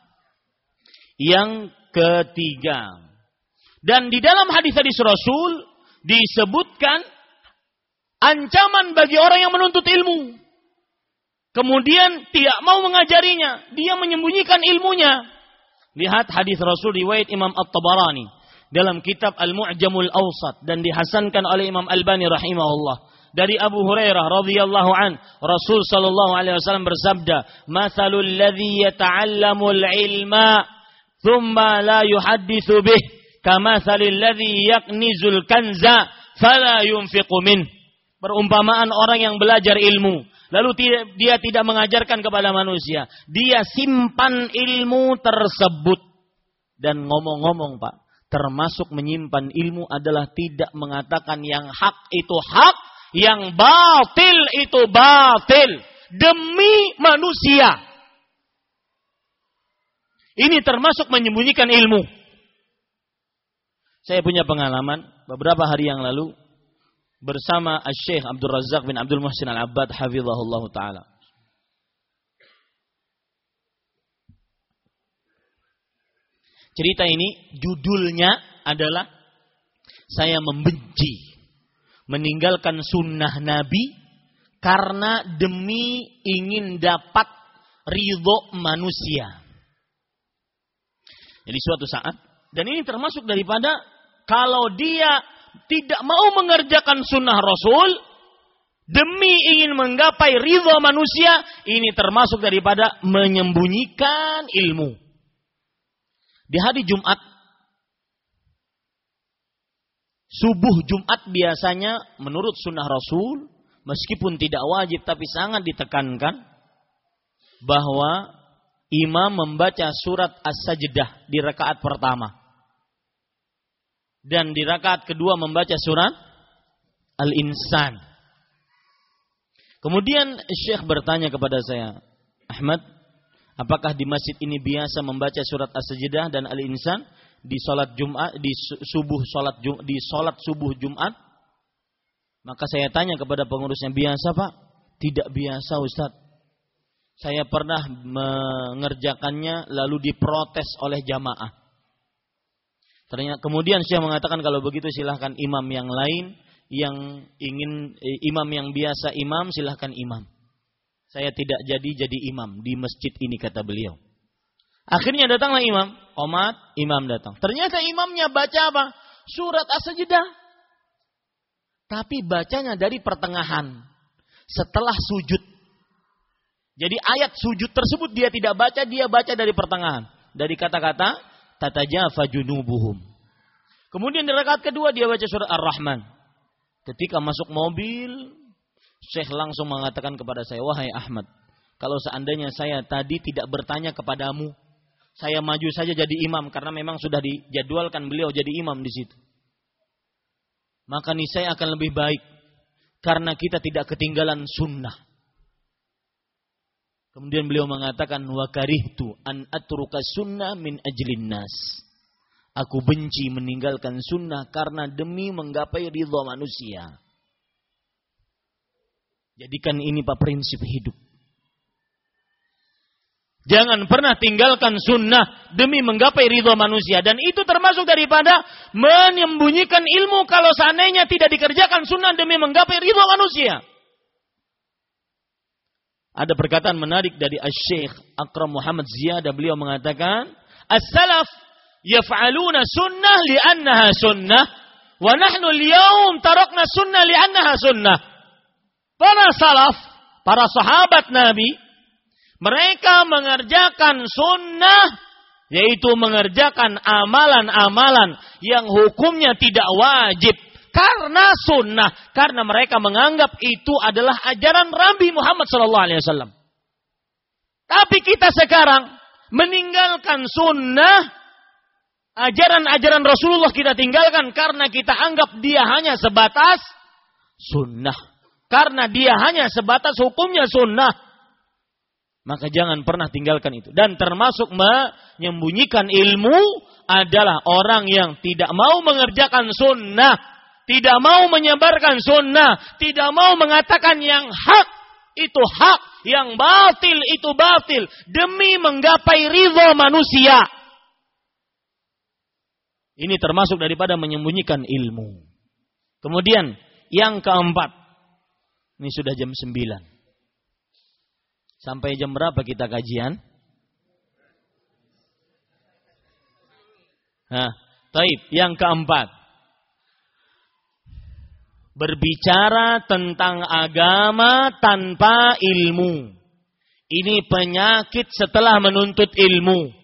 Yang ketiga. Dan di dalam hadis-hadis Rasul disebutkan ancaman bagi orang yang menuntut ilmu. Kemudian tidak mau mengajarinya, dia menyembunyikan ilmunya. Lihat hadis Rasul riwayat Imam At-Tabarani dalam kitab Al-Mu'jamul Awsat dan dihasankan oleh Imam Albani rahimahullah. Dari Abu Hurairah radhiyallahu an, Rasul sallallahu alaihi wasallam bersabda, "Matsalul ladzi yata'allamul ilma thumma la yuhadditsu bih, kamatsalil ladzi yaknizul kanza fala yunfiqu min." Perumpamaan orang yang belajar ilmu, lalu dia tidak mengajarkan kepada manusia, dia simpan ilmu tersebut. Dan ngomong-ngomong Pak, termasuk menyimpan ilmu adalah tidak mengatakan yang hak itu hak, yang batil itu batil demi manusia. Ini termasuk menyembunyikan ilmu. Saya punya pengalaman beberapa hari yang lalu bersama Syekh Abdul Razak bin Abdul Muhsin Al-Abbad hafizahullah taala. Cerita ini judulnya adalah saya membenci meninggalkan sunnah Nabi karena demi ingin dapat ridho manusia. Jadi suatu saat, dan ini termasuk daripada kalau dia tidak mau mengerjakan sunnah Rasul demi ingin menggapai ridho manusia, ini termasuk daripada menyembunyikan ilmu. Di hari Jumat, subuh Jumat biasanya menurut sunnah Rasul, meskipun tidak wajib tapi sangat ditekankan, bahwa imam membaca surat As-Sajdah di rakaat pertama. Dan di rakaat kedua membaca surat Al-Insan. Kemudian Syekh bertanya kepada saya, Ahmad, apakah di masjid ini biasa membaca surat As-Sajdah dan Al-Insan di salat Jumat, di subuh salat di salat subuh Jumat? Maka saya tanya kepada pengurusnya, biasa Pak? Tidak biasa Ustaz. Saya pernah mengerjakannya lalu diprotes oleh jamaah. Ternyata kemudian Syekh mengatakan kalau begitu silahkan imam yang lain yang ingin eh, imam yang biasa imam silahkan imam. Saya tidak jadi jadi imam di masjid ini kata beliau. Akhirnya datanglah imam, qomat, imam datang. Ternyata imamnya baca apa? Surat As-Sajdah. Tapi bacanya dari pertengahan setelah sujud. Jadi ayat sujud tersebut dia tidak baca, dia baca dari pertengahan. Dari kata-kata tatajafa junubuhum. Kemudian di rakaat kedua dia baca surat Ar-Rahman. Ketika masuk mobil, Syekh langsung mengatakan kepada saya, wahai Ahmad, kalau seandainya saya tadi tidak bertanya kepadamu, saya maju saja jadi imam karena memang sudah dijadwalkan beliau jadi imam di situ. Maka niscaya akan lebih baik karena kita tidak ketinggalan sunnah. Kemudian beliau mengatakan, wa karihtu an atruka sunnah min ajlin nas. Aku benci meninggalkan sunnah karena demi menggapai ridha manusia. Jadikan ini Pak prinsip hidup. Jangan pernah tinggalkan sunnah demi menggapai ridha manusia. Dan itu termasuk daripada menyembunyikan ilmu kalau seandainya tidak dikerjakan sunnah demi menggapai ridha manusia. Ada perkataan menarik dari Asy-Syaikh Akram Muhammad Ziyadah. Beliau mengatakan, as-salaf yaf'aluna sunnah li'annaha sunnah, wa nahnu al-yawm tarakna sunnah li'annaha sunnah. Para salaf, para sahabat Nabi, mereka mengerjakan sunnah, yaitu mengerjakan amalan-amalan yang hukumnya tidak wajib. Karena sunnah, karena mereka menganggap itu adalah ajaran Nabi Muhammad sallallahu alaihi wasallam. Tapi kita sekarang meninggalkan sunnah Ajaran-ajaran Rasulullah kita tinggalkan karena kita anggap dia hanya sebatas sunnah. Karena dia hanya sebatas hukumnya sunnah. Maka jangan pernah tinggalkan itu. Dan termasuk menyembunyikan ilmu adalah orang yang tidak mau mengerjakan sunnah. Tidak mau menyebarkan sunnah. Tidak mau mengatakan yang hak itu hak. Yang batil itu batil. Demi menggapai ridha manusia. Ini termasuk daripada menyembunyikan ilmu. Kemudian yang keempat. Ini sudah jam sembilan. Sampai jam berapa kita kajian? Nah, taib. Yang keempat. Berbicara tentang agama tanpa ilmu. Ini penyakit setelah menuntut ilmu.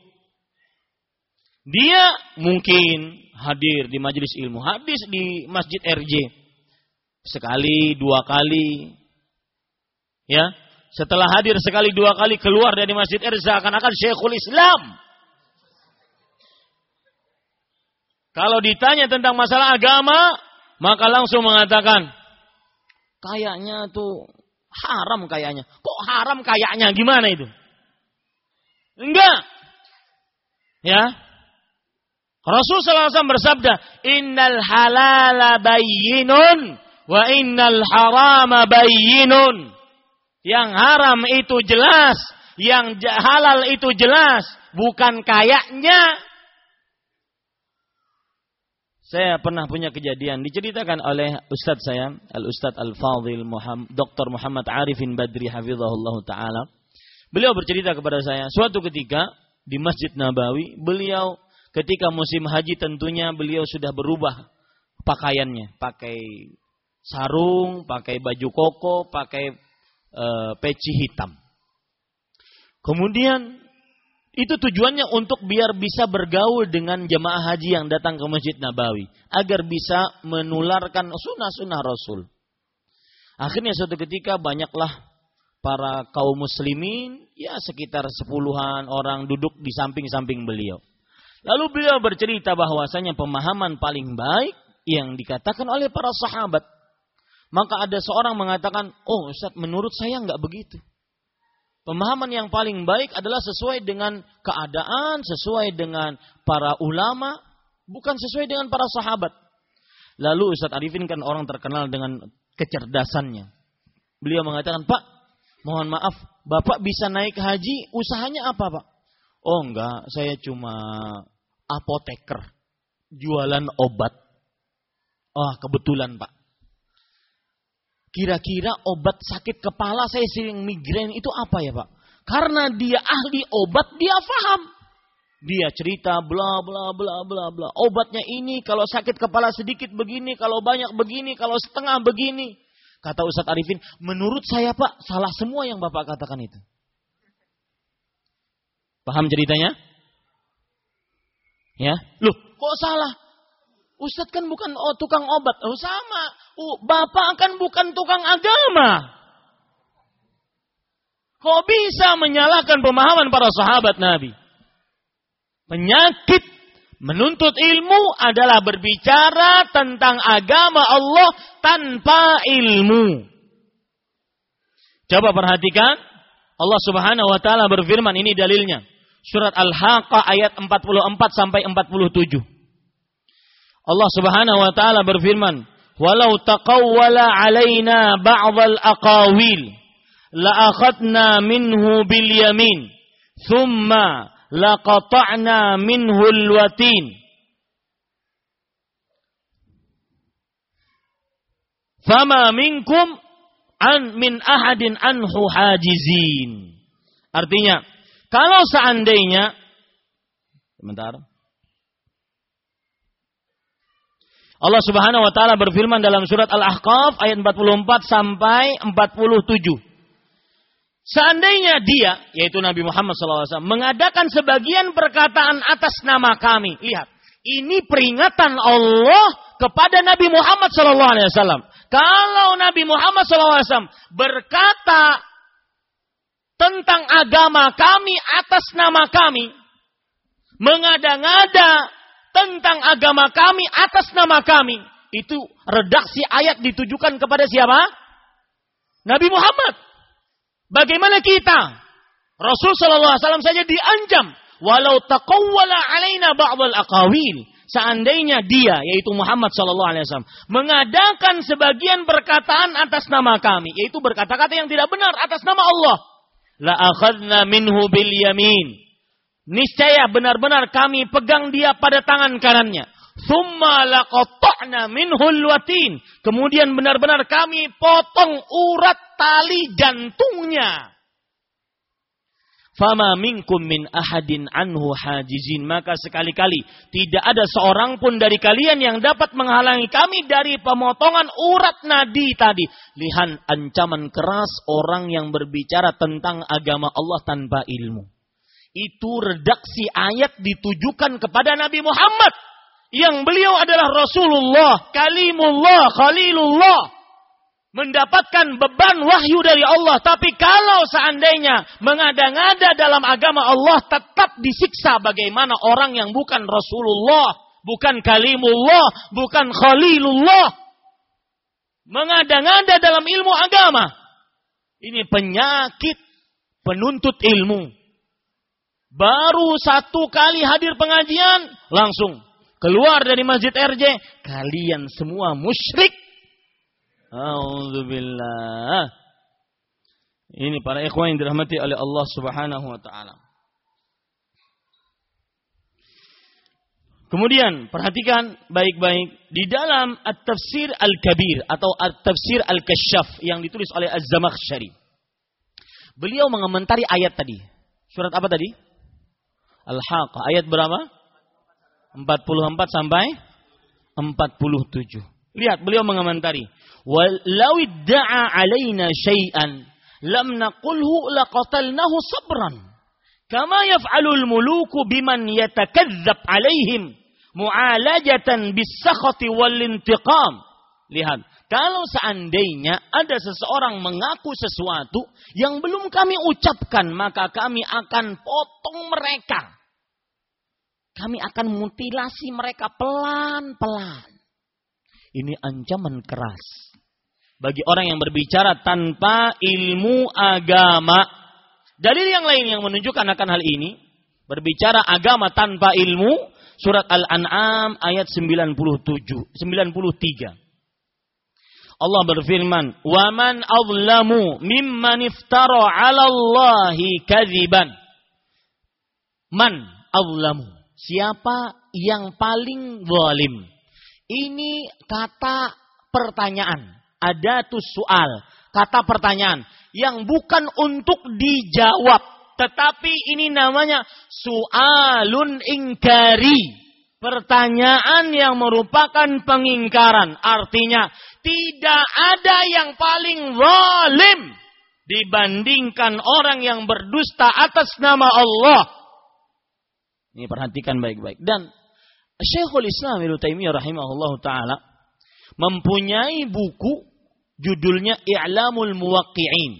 Dia mungkin hadir di majelis ilmu, hadis di Masjid R J sekali, dua kali, ya. Setelah hadir sekali, dua kali keluar dari Masjid R J seakan-akan Syekhul Islam. Kalau ditanya tentang masalah agama, maka langsung mengatakan, kayaknya tuh haram kayaknya. Kok haram kayaknya? Gimana itu? Enggak, ya. Rasul sallallahu alaihi wasallam bersabda, "Innal halala bayyinun wa innal harama bayyinun." Yang haram itu jelas, yang halal itu jelas, bukan kayaknya. Saya pernah punya kejadian diceritakan oleh ustadz saya, Al-Ustadz Al-Fadhil Doktor Muhammad Arifin Badri hafizahullah taala. Beliau bercerita kepada saya, suatu ketika di Masjid Nabawi, beliau ketika musim haji tentunya beliau sudah berubah pakaiannya. Pakai sarung, pakai baju koko, pakai e, peci hitam. Kemudian itu tujuannya untuk biar bisa bergaul dengan jemaah haji yang datang ke Masjid Nabawi. Agar bisa menularkan sunnah-sunnah Rasul. Akhirnya suatu ketika banyaklah para kaum muslimin, ya sekitar sepuluhan orang duduk di samping-samping beliau. Lalu beliau bercerita bahwasanya pemahaman paling baik yang dikatakan oleh para sahabat. Maka ada seorang mengatakan, oh Ustaz, menurut saya enggak begitu. Pemahaman yang paling baik adalah sesuai dengan keadaan, sesuai dengan para ulama, bukan sesuai dengan para sahabat. Lalu Ustaz Arifin kan orang terkenal dengan kecerdasannya. Beliau mengatakan, Pak, mohon maaf, Bapak bisa naik haji, usahanya apa Pak? Oh enggak, saya cuma apoteker, jualan obat. Oh kebetulan Pak. Kira-kira obat sakit kepala saya sering migrain itu apa ya Pak? Karena dia ahli obat, dia paham. Dia cerita bla bla bla bla bla. Obatnya ini kalau sakit kepala sedikit begini, kalau banyak begini, kalau setengah begini. Kata Ustadz Arifin, menurut saya Pak, salah semua yang Bapak katakan itu. Paham ceritanya? Ya, loh, kok salah? Ustadz kan bukan oh, tukang obat, oh sama. Oh, Bapak kan bukan tukang agama. Kok bisa menyalahkan pemahaman para sahabat Nabi? Penyakit menuntut ilmu adalah berbicara tentang agama Allah tanpa ilmu. Coba perhatikan, Allah Subhanahu wa taala berfirman, ini dalilnya. Surat Al-Haqqah ayat empat puluh empat sampai empat puluh tujuh. Allah Subhanahu wa taala berfirman, "Walau taqawwala 'alaina ba'dhal aqawil la akhadna minhu bil yamin, thumma laqata'na minhu al-watin." Fama minkum an min ahadin anhu hajizin. Artinya, kalau seandainya, sebentar. Allah Subhanahu wa taala berfirman dalam surat Al-Ahqaf ayat empat puluh empat sampai empat puluh tujuh. Seandainya dia, yaitu Nabi Muhammad shallallahu alaihi wasallam, mengadakan sebagian perkataan atas nama kami. Lihat, ini peringatan Allah kepada Nabi Muhammad shallallahu alaihi wasallam. Kalau Nabi Muhammad shallallahu alaihi wasallam berkata tentang agama kami atas nama kami, mengada-ngada tentang agama kami atas nama kami. Itu redaksi ayat ditujukan kepada siapa? Nabi Muhammad. Bagaimana kita? Rasul sallallahu alaihi wasallam saja diancam, walau taqawwala alaina ba'dal aqawil. Seandainya dia, yaitu Muhammad sallallahu alaihi wasallam, mengadakan sebagian perkataan atas nama kami, yaitu berkata-kata yang tidak benar atas nama Allah, la akhadna minhu bil yamin. Niscaya benar-benar kami pegang dia pada tangan kanannya. Thumma laqata'na minhul watin. Kemudian benar-benar kami potong urat tali jantungnya. Fama minkum min ahadin anhu hajizin. Maka sekali-kali tidak ada seorang pun dari kalian yang dapat menghalangi kami dari pemotongan urat nadi tadi. Lihat ancaman keras orang yang berbicara tentang agama Allah tanpa ilmu. Itu redaksi ayat ditujukan kepada Nabi Muhammad. Yang beliau adalah Rasulullah, Kalimullah, Khalilullah. Mendapatkan beban wahyu dari Allah. Tapi kalau seandainya mengada-ngada dalam agama Allah, tetap disiksa bagaimana orang yang bukan Rasulullah, bukan Kalimullah, bukan Khalilullah. Mengada-ngada dalam ilmu agama. Ini penyakit penuntut ilmu. Baru satu kali hadir pengajian, langsung keluar dari Masjid R J, kalian semua musyrik. A'udzubillah. Ini para ikhwan yang dirahmati oleh Allah Subhanahu wa taala. Kemudian perhatikan baik-baik di dalam At-Tafsir Al-Kabir atau At-Tafsir Al-Kasyaf yang ditulis oleh Az-Zamakhsyari. Beliau mengomentari ayat tadi. Surat apa tadi? Al-Haqqah. Ayat berapa? empat puluh empat sampai empat puluh tujuh. Lihat beliau mengomentari. Walau idda'a alaina syai'an lam naqulhu laqatalnahu sabran. Kama yaf'alul muluku biman yatakadzab alaihim mu'alajatan bis-sakhati wal-intiqam. Lihat, kalau seandainya ada seseorang mengaku sesuatu yang belum kami ucapkan, maka kami akan potong mereka. Kami akan mutilasi mereka pelan-pelan. Ini ancaman keras bagi orang yang berbicara tanpa ilmu agama. Dalil yang lain yang menunjukkan akan hal ini, berbicara agama tanpa ilmu, surat Al-An'am ayat sembilan puluh tujuh, sembilan puluh tiga. Allah berfirman, "Wa man azlamu mimman iftara 'ala Allahi kadziban." Man azlamu. Siapa yang paling zalim? Ini kata pertanyaan. Adatus soal. Kata pertanyaan. Yang bukan untuk dijawab. Tetapi ini namanya su'alun ingkari. Pertanyaan yang merupakan pengingkaran. Artinya tidak ada yang paling zalim dibandingkan orang yang berdusta atas nama Allah. Ini perhatikan baik-baik. Dan Syekhul Islam Ibnu Taimiyah rahimahullahu taala mempunyai buku judulnya I'lamul Muwaqqi'in.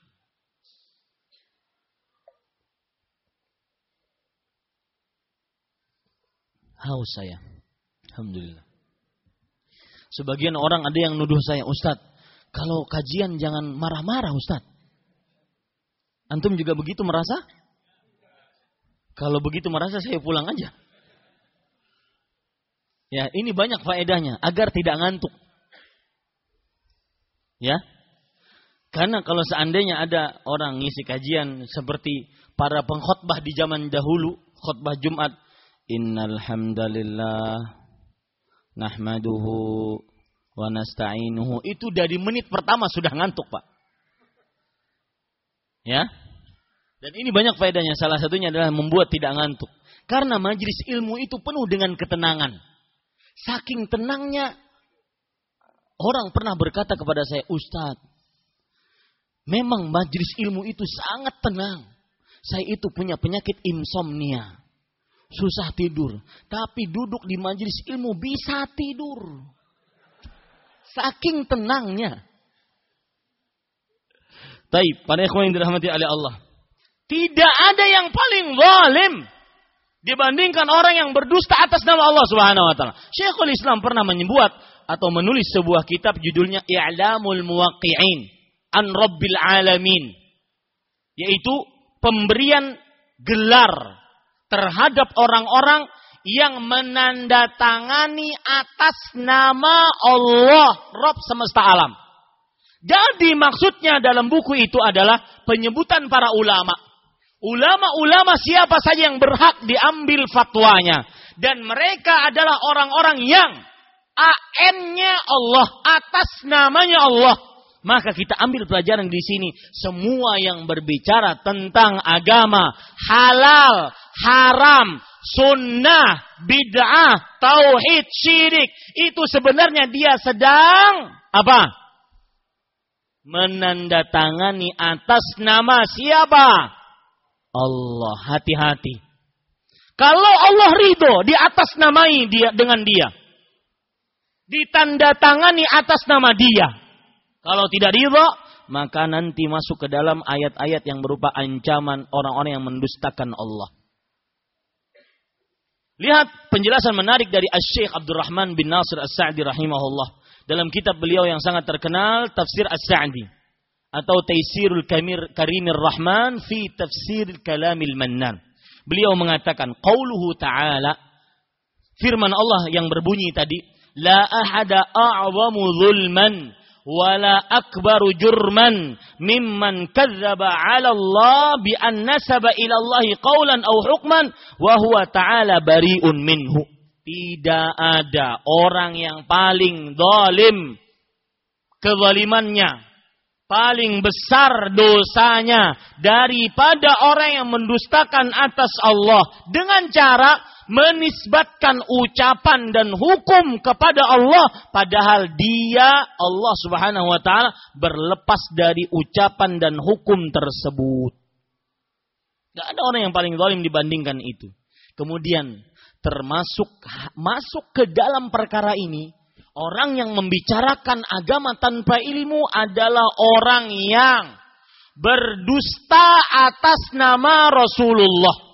Haus saya. Alhamdulillah. Sebagian orang ada yang nuduh saya, Ustadz, kalau kajian jangan marah-marah Ustadz. Antum juga begitu merasa? Kalau begitu merasa saya pulang aja. Ya, ini banyak faedahnya agar tidak ngantuk. Ya. Karena kalau seandainya ada orang ngisi kajian seperti para pengkhotbah di zaman dahulu, khutbah Jumat, innal hamdalillah nahmaduhu wa nasta'inuhu, itu dari menit pertama sudah ngantuk, Pak. Ya. Dan ini banyak faedahnya. Salah satunya adalah membuat tidak ngantuk. Karena majelis ilmu itu penuh dengan ketenangan. Saking tenangnya, orang pernah berkata kepada saya, Ustadz, memang majelis ilmu itu sangat tenang. Saya itu punya penyakit insomnia. Susah tidur. Tapi duduk di majelis ilmu bisa tidur. Saking tenangnya. Taib, para ikhwan yang dirahmati oleh Allah. Tidak ada yang paling zalim dibandingkan orang yang berdusta atas nama Allah Subhanahu wa taala. Syekhul Islam pernah membuat atau menulis sebuah kitab judulnya I'lamul Muwaqqi'in an Rabbil Alamin, yaitu pemberian gelar terhadap orang-orang yang menandatangani atas nama Allah Rabb semesta alam. Jadi maksudnya dalam buku itu adalah penyebutan para ulama. Ulama-ulama siapa saja yang berhak diambil fatwanya. Dan mereka adalah orang-orang yang A N-nya Allah, atas namanya Allah. Maka kita ambil pelajaran di sini. Semua yang berbicara tentang agama, halal, haram, sunnah, bid'ah, tauhid, syirik. Itu sebenarnya dia sedang apa? Menandatangani atas nama siapa? Allah. Hati-hati. Kalau Allah ridho di atas namai dia dengan dia, ditandatangani atas nama dia. Kalau tidak ridho, maka nanti masuk ke dalam ayat-ayat yang berupa ancaman orang-orang yang mendustakan Allah. Lihat penjelasan menarik dari Asy-Syaikh Abdurrahman bin Nasir As-Sa'di rahimahullah dalam kitab beliau yang sangat terkenal, Tafsir As-Sa'di atau Taisirul Karimir Rahman fi Tafsir Kalamil Mannan. Beliau mengatakan, qauluhu ta'ala, firman Allah yang berbunyi tadi, la ahada a'zamu zulman wala akbaru jurman mimman kadzdzaba 'ala Allah bi an nasaba ila Allah qawlan aw hukman wa huwa ta'ala bari'un minhu. Tidak ada orang yang paling zalim kezalimannya, paling besar dosanya daripada orang yang mendustakan atas Allah dengan cara menisbatkan ucapan dan hukum kepada Allah, padahal dia, Allah Subhanahu wa taala, berlepas dari ucapan dan hukum tersebut. Tidak ada orang yang paling zalim dibandingkan itu. Kemudian termasuk masuk ke dalam perkara ini, orang yang membicarakan agama tanpa ilmu adalah orang yang berdusta atas nama Rasulullah.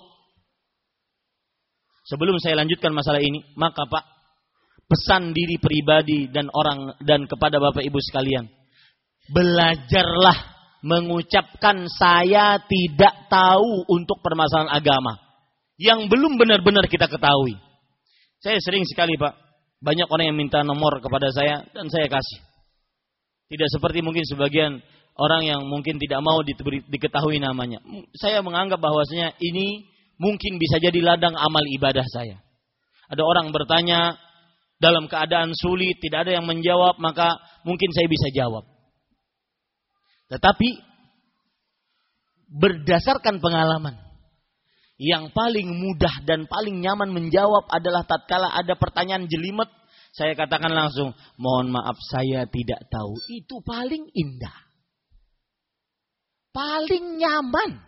Sebelum saya lanjutkan masalah ini, maka Pak, pesan diri pribadi dan orang dan kepada Bapak Ibu sekalian, belajarlah mengucapkan saya tidak tahu untuk permasalahan agama yang belum benar-benar kita ketahui. Saya sering sekali Pak, banyak orang yang minta nomor kepada saya dan saya kasih. Tidak seperti mungkin sebagian orang yang mungkin tidak mau diberi, diketahui namanya. Saya menganggap bahwasanya ini mungkin bisa jadi ladang amal ibadah saya. Ada orang bertanya dalam keadaan sulit, tidak ada yang menjawab, maka mungkin saya bisa jawab. Tetapi berdasarkan pengalaman, yang paling mudah dan paling nyaman menjawab adalah tatkala ada pertanyaan jelimet, saya katakan langsung, mohon maaf saya tidak tahu. Itu paling indah. Paling nyaman.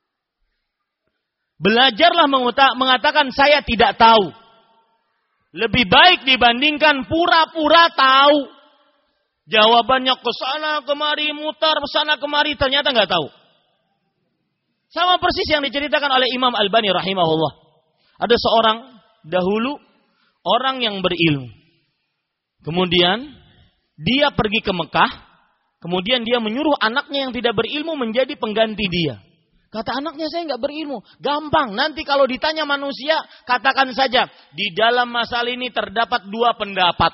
Belajarlah mengatakan saya tidak tahu. Lebih baik dibandingkan pura-pura tahu. Jawabannya ke sana kemari, mutar ke sana kemari, ternyata nggak tahu. Sama persis yang diceritakan oleh Imam Albani rahimahullah. Ada seorang dahulu orang yang berilmu. Kemudian dia pergi ke Mekah. Kemudian dia menyuruh anaknya yang tidak berilmu menjadi pengganti dia. Kata anaknya, saya nggak berilmu. Gampang, nanti kalau ditanya manusia, katakan saja, di dalam masalah ini terdapat dua pendapat.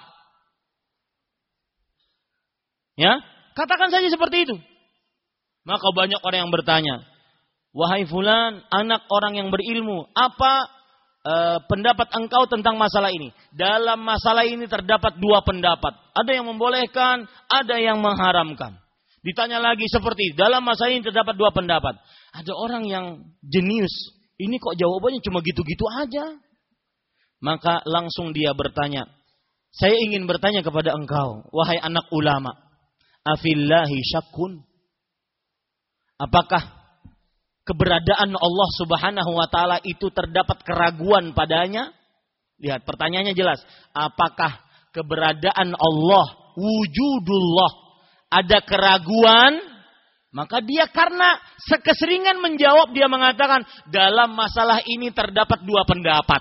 Ya, katakan saja seperti itu. Maka banyak orang yang bertanya, wahai fulan, anak orang yang berilmu, apa e, pendapat engkau tentang masalah ini? Dalam masalah ini terdapat dua pendapat. Ada yang membolehkan, ada yang mengharamkan. Ditanya lagi seperti itu, dalam masalah ini terdapat dua pendapat. Ada orang yang jenius, ini kok jawabannya cuma gitu-gitu aja. Maka langsung dia bertanya, saya ingin bertanya kepada engkau, wahai anak ulama, afillahi syakkun? Apakah keberadaan Allah Subhanahu wa taala itu terdapat keraguan padanya? Lihat, pertanyaannya jelas. Apakah keberadaan Allah, wujudullah, ada keraguan? Maka dia karena keseringan menjawab, dia mengatakan dalam masalah ini terdapat dua pendapat.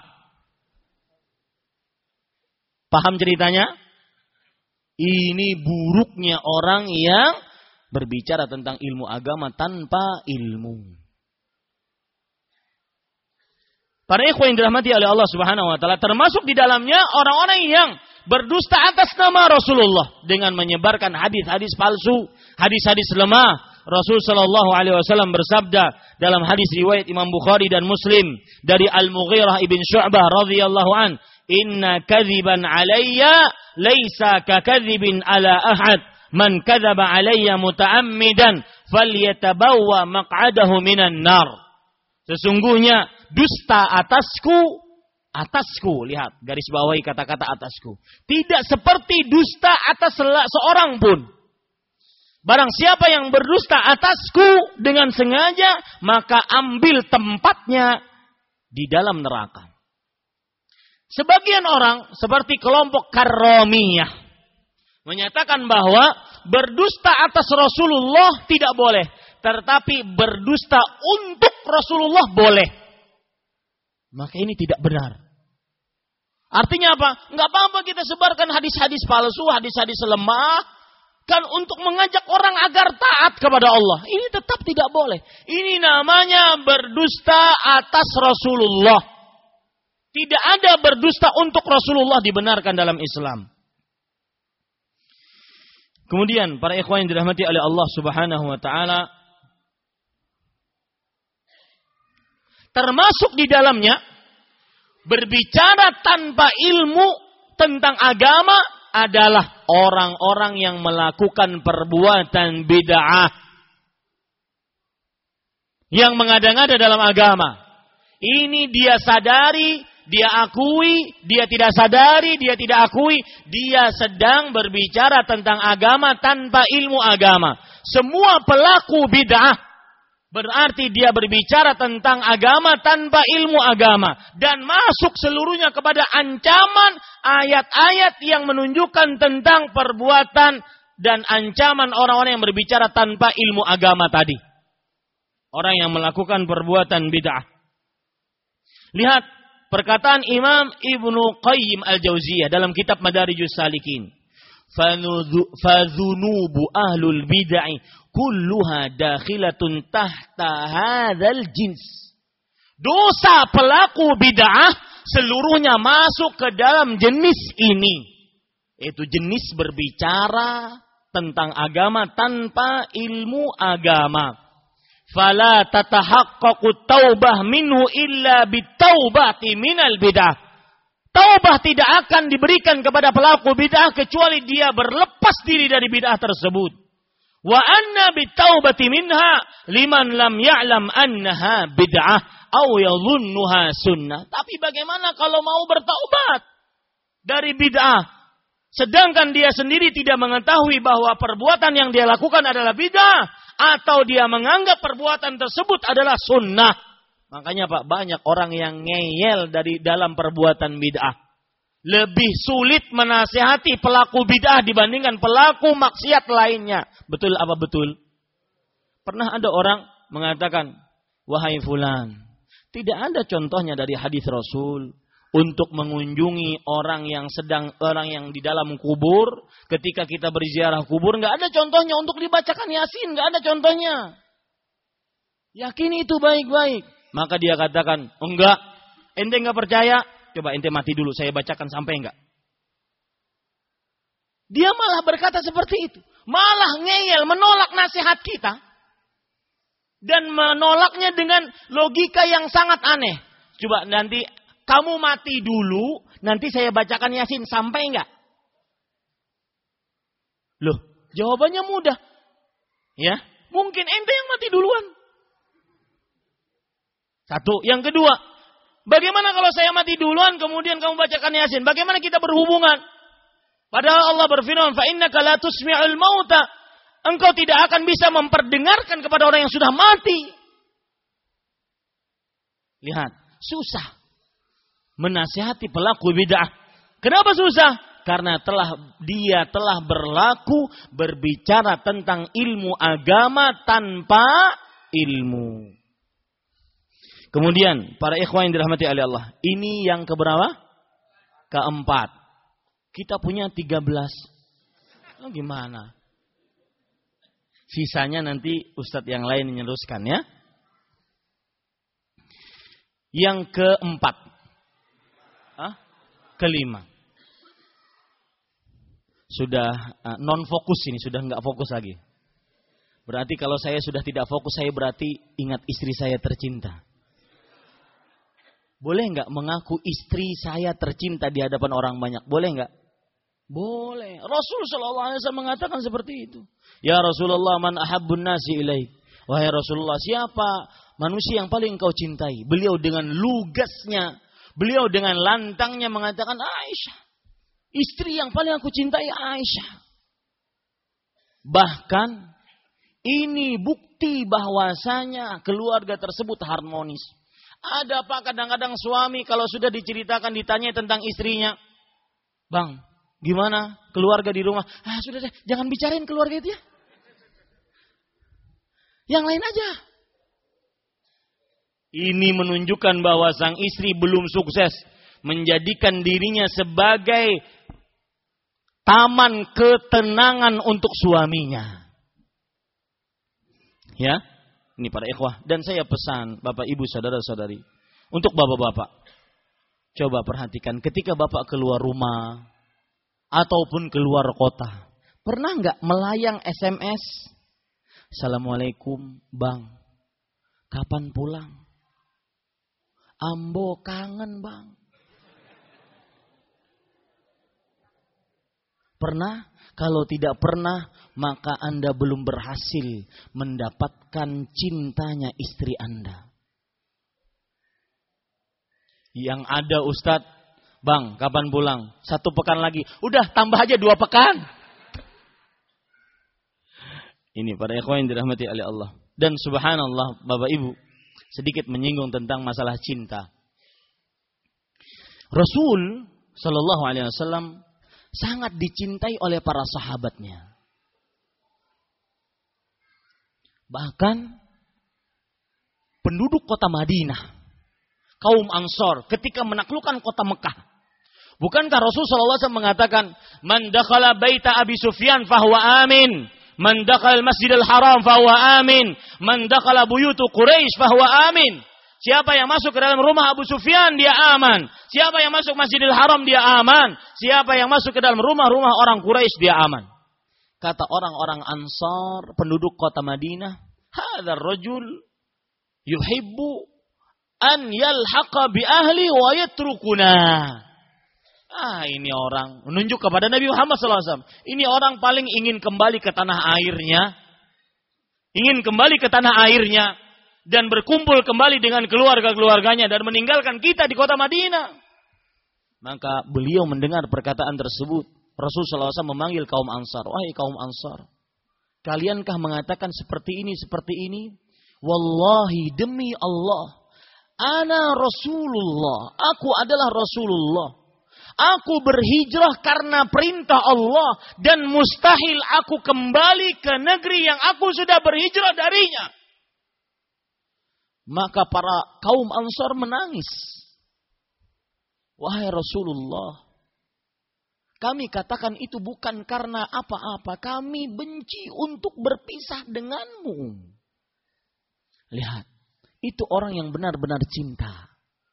Paham ceritanya? Ini buruknya orang yang berbicara tentang ilmu agama tanpa ilmu. Para ikhwan yang dirahmati oleh Allah Subhanahu wa taala, termasuk di dalamnya orang-orang yang berdusta atas nama Rasulullah dengan menyebarkan hadis-hadis palsu, hadis-hadis lemah. Rasul sallallahu alaihi wasallam bersabda dalam hadis riwayat Imam Bukhari dan Muslim dari Al-Mughirah ibn Syu'bah radhiyallahu an, "Inna kadhiban alayya laisa kakadzibin ala ahad. Man kadzaba alayya muta'ammidan falyatabawwa maq'adahu minan nar." Sesungguhnya dusta atasku, atasku, lihat garis bawahi kata-kata atasku, tidak seperti dusta atas seorang pun. Barang siapa yang berdusta atasku dengan sengaja, maka ambil tempatnya di dalam neraka. Sebagian orang seperti kelompok Karramiyah menyatakan bahwa berdusta atas Rasulullah tidak boleh, tetapi berdusta untuk Rasulullah boleh. Maka ini tidak benar. Artinya apa? Enggak apa-apa kita sebarkan hadis-hadis palsu, hadis-hadis lemah, kan untuk mengajak orang agar taat kepada Allah. Ini tetap tidak boleh. Ini namanya berdusta atas Rasulullah. Tidak ada berdusta untuk Rasulullah dibenarkan dalam Islam. Kemudian para ikhwan yang dirahmati oleh Allah Subhanahu wa taala, termasuk di dalamnya berbicara tanpa ilmu tentang agama adalah orang-orang yang melakukan perbuatan bid'ah, yang mengada-ngada dalam agama. Ini dia sadari, dia akui, dia tidak sadari, dia tidak akui, dia sedang berbicara tentang agama tanpa ilmu agama. Semua pelaku bid'ah berarti dia berbicara tentang agama tanpa ilmu agama. Dan masuk seluruhnya kepada ancaman ayat-ayat yang menunjukkan tentang perbuatan dan ancaman orang-orang yang berbicara tanpa ilmu agama tadi. Orang yang melakukan perbuatan bid'ah. Lihat perkataan Imam Ibnu Qayyim Al-Jauziyah dalam kitab Madarijus Salikin. Fadzunubu ahlul bid'ah kulluha dakhilatun tahta hadzal jins. Dosa pelaku bid'ah seluruhnya masuk ke dalam jenis ini. Itu jenis berbicara tentang agama tanpa ilmu agama. Fala tatahaqqaqu taubah minhu illa bitaubati minal bid'ah. Taubah tidak akan diberikan kepada pelaku bid'ah kecuali dia berlepas diri dari bid'ah tersebut. Wa anna bitaubati minha liman lam ya'lam annaha bid'ah aw yadhunnuha sunnah. Tapi bagaimana kalau mau bertaubat dari bid'ah sedangkan dia sendiri tidak mengetahui bahwa perbuatan yang dia lakukan adalah bid'ah, atau dia menganggap perbuatan tersebut adalah sunnah? Makanya Pak, banyak orang yang ngeyel dari dalam perbuatan bid'ah. Lebih sulit menasihati pelaku bid'ah dibandingkan pelaku maksiat lainnya. Betul apa betul? Pernah ada orang mengatakan, wahai fulan, tidak ada contohnya dari hadis Rasul untuk mengunjungi orang yang sedang, orang yang di dalam kubur. Ketika kita berziarah kubur, nggak ada contohnya untuk dibacakan Yasin, nggak ada contohnya. Yakini itu baik-baik. Maka dia katakan, enggak, ente enggak percaya, coba ente mati dulu, saya bacakan sampai enggak. Dia malah berkata seperti itu. Malah ngeyel, menolak nasihat kita. Dan menolaknya dengan logika yang sangat aneh. Coba nanti, kamu mati dulu, nanti saya bacakan Yasin sampai enggak. Loh, jawabannya mudah. Ya, mungkin ente yang mati duluan. Satu. Yang kedua, bagaimana kalau saya mati duluan kemudian kamu bacakan Yasin? Bagaimana kita berhubungan? Padahal Allah berfirman, fa innaka la tusmi'ul mauta. Engkau tidak akan bisa memperdengarkan kepada orang yang sudah mati. Lihat, susah menasihati pelaku bid'ah. Kenapa susah? Karena telah dia telah berlaku berbicara tentang ilmu agama tanpa ilmu. Kemudian para ikhwan yang dirahmati oleh Allah, ini yang keberapa? Keempat. Kita punya tiga belas. Oh, gimana? Sisanya nanti ustadz yang lain meneruskan ya. Yang keempat. Hah? Kelima. Sudah uh, non fokus ini, sudah nggak fokus lagi. Berarti kalau saya sudah tidak fokus, saya berarti ingat istri saya tercinta. Boleh nggak mengaku istri saya tercinta di hadapan orang banyak? Boleh nggak? Boleh. Rasul Shallallahu Alaihi Wasallam mengatakan seperti itu. Ya Rasulullah, man ahabbun nasi ilaik. Wahai Rasulullah, siapa manusia yang paling engkau cintai? Beliau dengan lugasnya, beliau dengan lantangnya mengatakan Aisyah. Istri yang paling aku cintai Aisyah. Bahkan ini bukti bahwasanya keluarga tersebut harmonis. Ada pak kadang-kadang suami kalau sudah diceritakan ditanya tentang istrinya, bang, gimana keluarga di rumah? Ah sudah deh, jangan bicarain keluarga itu ya. Yang lain aja. Ini menunjukkan bahwa sang istri belum sukses menjadikan dirinya sebagai taman ketenangan untuk suaminya. Ya. Ini para ikhwah. Dan saya pesan bapak ibu saudara-saudari. Untuk bapak-bapak. Coba perhatikan ketika bapak keluar rumah. Ataupun keluar kota. Pernah nggak melayang S M S? Assalamualaikum bang. Kapan pulang? Ambo kangen bang. Pernah? Kalau tidak pernah, maka Anda belum berhasil mendapatkan cintanya istri Anda. Yang ada Ustadz, bang, kapan pulang? Satu pekan lagi. Udah, tambah aja dua pekan. Ini para ikhwan yang dirahmati oleh Allah. Dan subhanallah, Bapak Ibu, sedikit menyinggung tentang masalah cinta. Rasul Shallallahu Alaihi Wasallam sangat dicintai oleh para sahabatnya. Bahkan penduduk kota Madinah, kaum Ansor ketika menaklukkan kota Mekah. Bukankah Rasul shallallahu alaihi wasallam mengatakan, "Man dakhala baita Abi Sufyan fahuwa amin, man dakhala al-Masjidil Haram fahuwa amin, man dakhala buyutu Quraisy fahuwa amin." Siapa yang masuk ke dalam rumah Abu Sufyan, dia aman. Siapa yang masuk Masjidil Haram, dia aman. Siapa yang masuk ke dalam rumah-rumah orang Quraisy, dia aman. Kata orang-orang Ansar, penduduk kota Madinah, hadzal rajul yuhibbu an yalhaqa bi ahli wa yatrukuna. Ah, ini orang menunjuk kepada Nabi Muhammad shallallahu alaihi wasallam. Ini orang paling ingin kembali ke tanah airnya. Ingin kembali ke tanah airnya. Dan berkumpul kembali dengan keluarga-keluarganya dan meninggalkan kita di kota Madinah. Maka beliau mendengar perkataan tersebut. Rasul shallallahu alaihi wasallam memanggil kaum Ansar. Wahai kaum Ansar, kaliankah mengatakan seperti ini, seperti ini? Wallahi demi Allah, ana Rasulullah. Aku adalah Rasulullah. Aku berhijrah karena perintah Allah. Dan mustahil aku kembali ke negeri yang aku sudah berhijrah darinya. Maka para kaum Ansar menangis. Wahai Rasulullah, kami katakan itu bukan karena apa-apa. Kami benci untuk berpisah denganmu. Lihat, itu orang yang benar-benar cinta.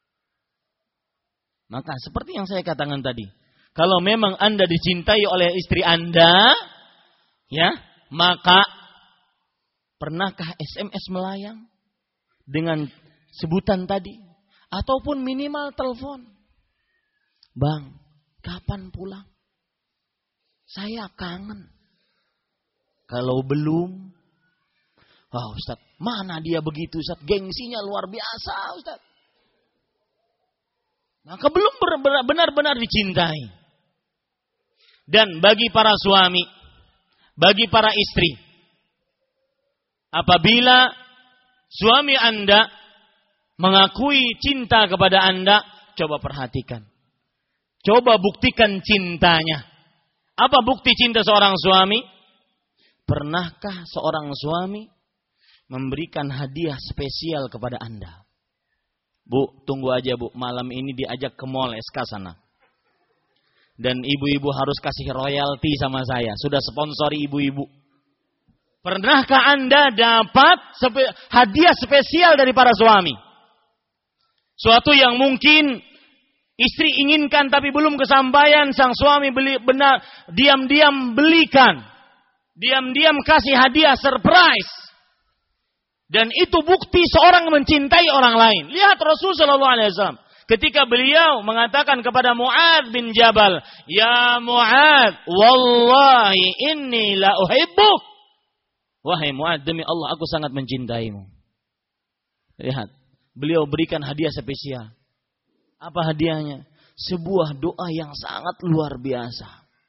Maka seperti yang saya katakan tadi, kalau memang Anda dicintai oleh istri Anda, ya, maka pernahkah S M S melayang? Dengan sebutan tadi. Ataupun minimal telepon. Bang, kapan pulang? Saya kangen. Kalau belum. Wah Ustaz, mana dia begitu Ustaz? Gengsinya luar biasa Ustaz. Maka belum benar-benar dicintai. Dan bagi para suami. Bagi para istri. Apabila suami Anda mengakui cinta kepada Anda, coba perhatikan. Coba buktikan cintanya. Apa bukti cinta seorang suami? Pernahkah seorang suami memberikan hadiah spesial kepada Anda? Bu, tunggu aja bu, malam ini diajak ke mall S K sana. Dan ibu-ibu harus kasih royalti sama saya. Sudah sponsori ibu-ibu. Pernahkah Anda dapat spe- hadiah spesial dari para suami? Suatu yang mungkin istri inginkan tapi belum kesampaian, sang suami beli benar diam-diam belikan. Diam-diam kasih hadiah surprise. Dan itu bukti seorang mencintai orang lain. Lihat Rasul sallallahu alaihi wasallam ketika beliau mengatakan kepada Mu'adz bin Jabal, "Ya Mu'adz, wallahi inni la uhibbuk." Wahai Mu'adz, demi Allah aku sangat mencintaimu. Lihat, beliau berikan hadiah spesial. Apa hadiahnya? Sebuah doa yang sangat luar biasa.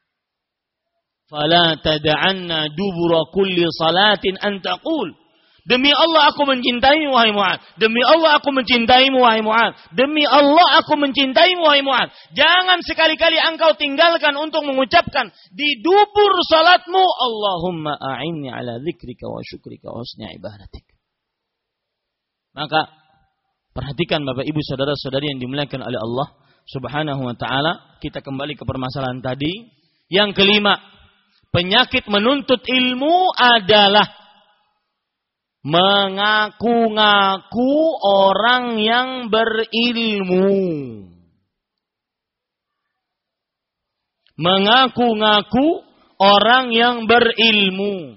Fala tad'anna dubura kulli salatin an taqul, demi Allah aku mencintaimu wahai Mu'adz. Demi Allah aku mencintaimu wahai Mu'adz. Demi Allah aku mencintaimu wahai Mu'adz. Jangan sekali-kali engkau tinggalkan untuk mengucapkan di dubur salatmu, Allahumma a'inni ala dzikrika wa syukrika wa husni ibadatik. Maka perhatikan Bapak Ibu saudara-saudari yang dimuliakan oleh Allah Subhanahu wa taala, kita kembali ke permasalahan tadi. Yang kelima, penyakit menuntut ilmu adalah mengaku-ngaku orang yang berilmu. Mengaku-ngaku orang yang berilmu.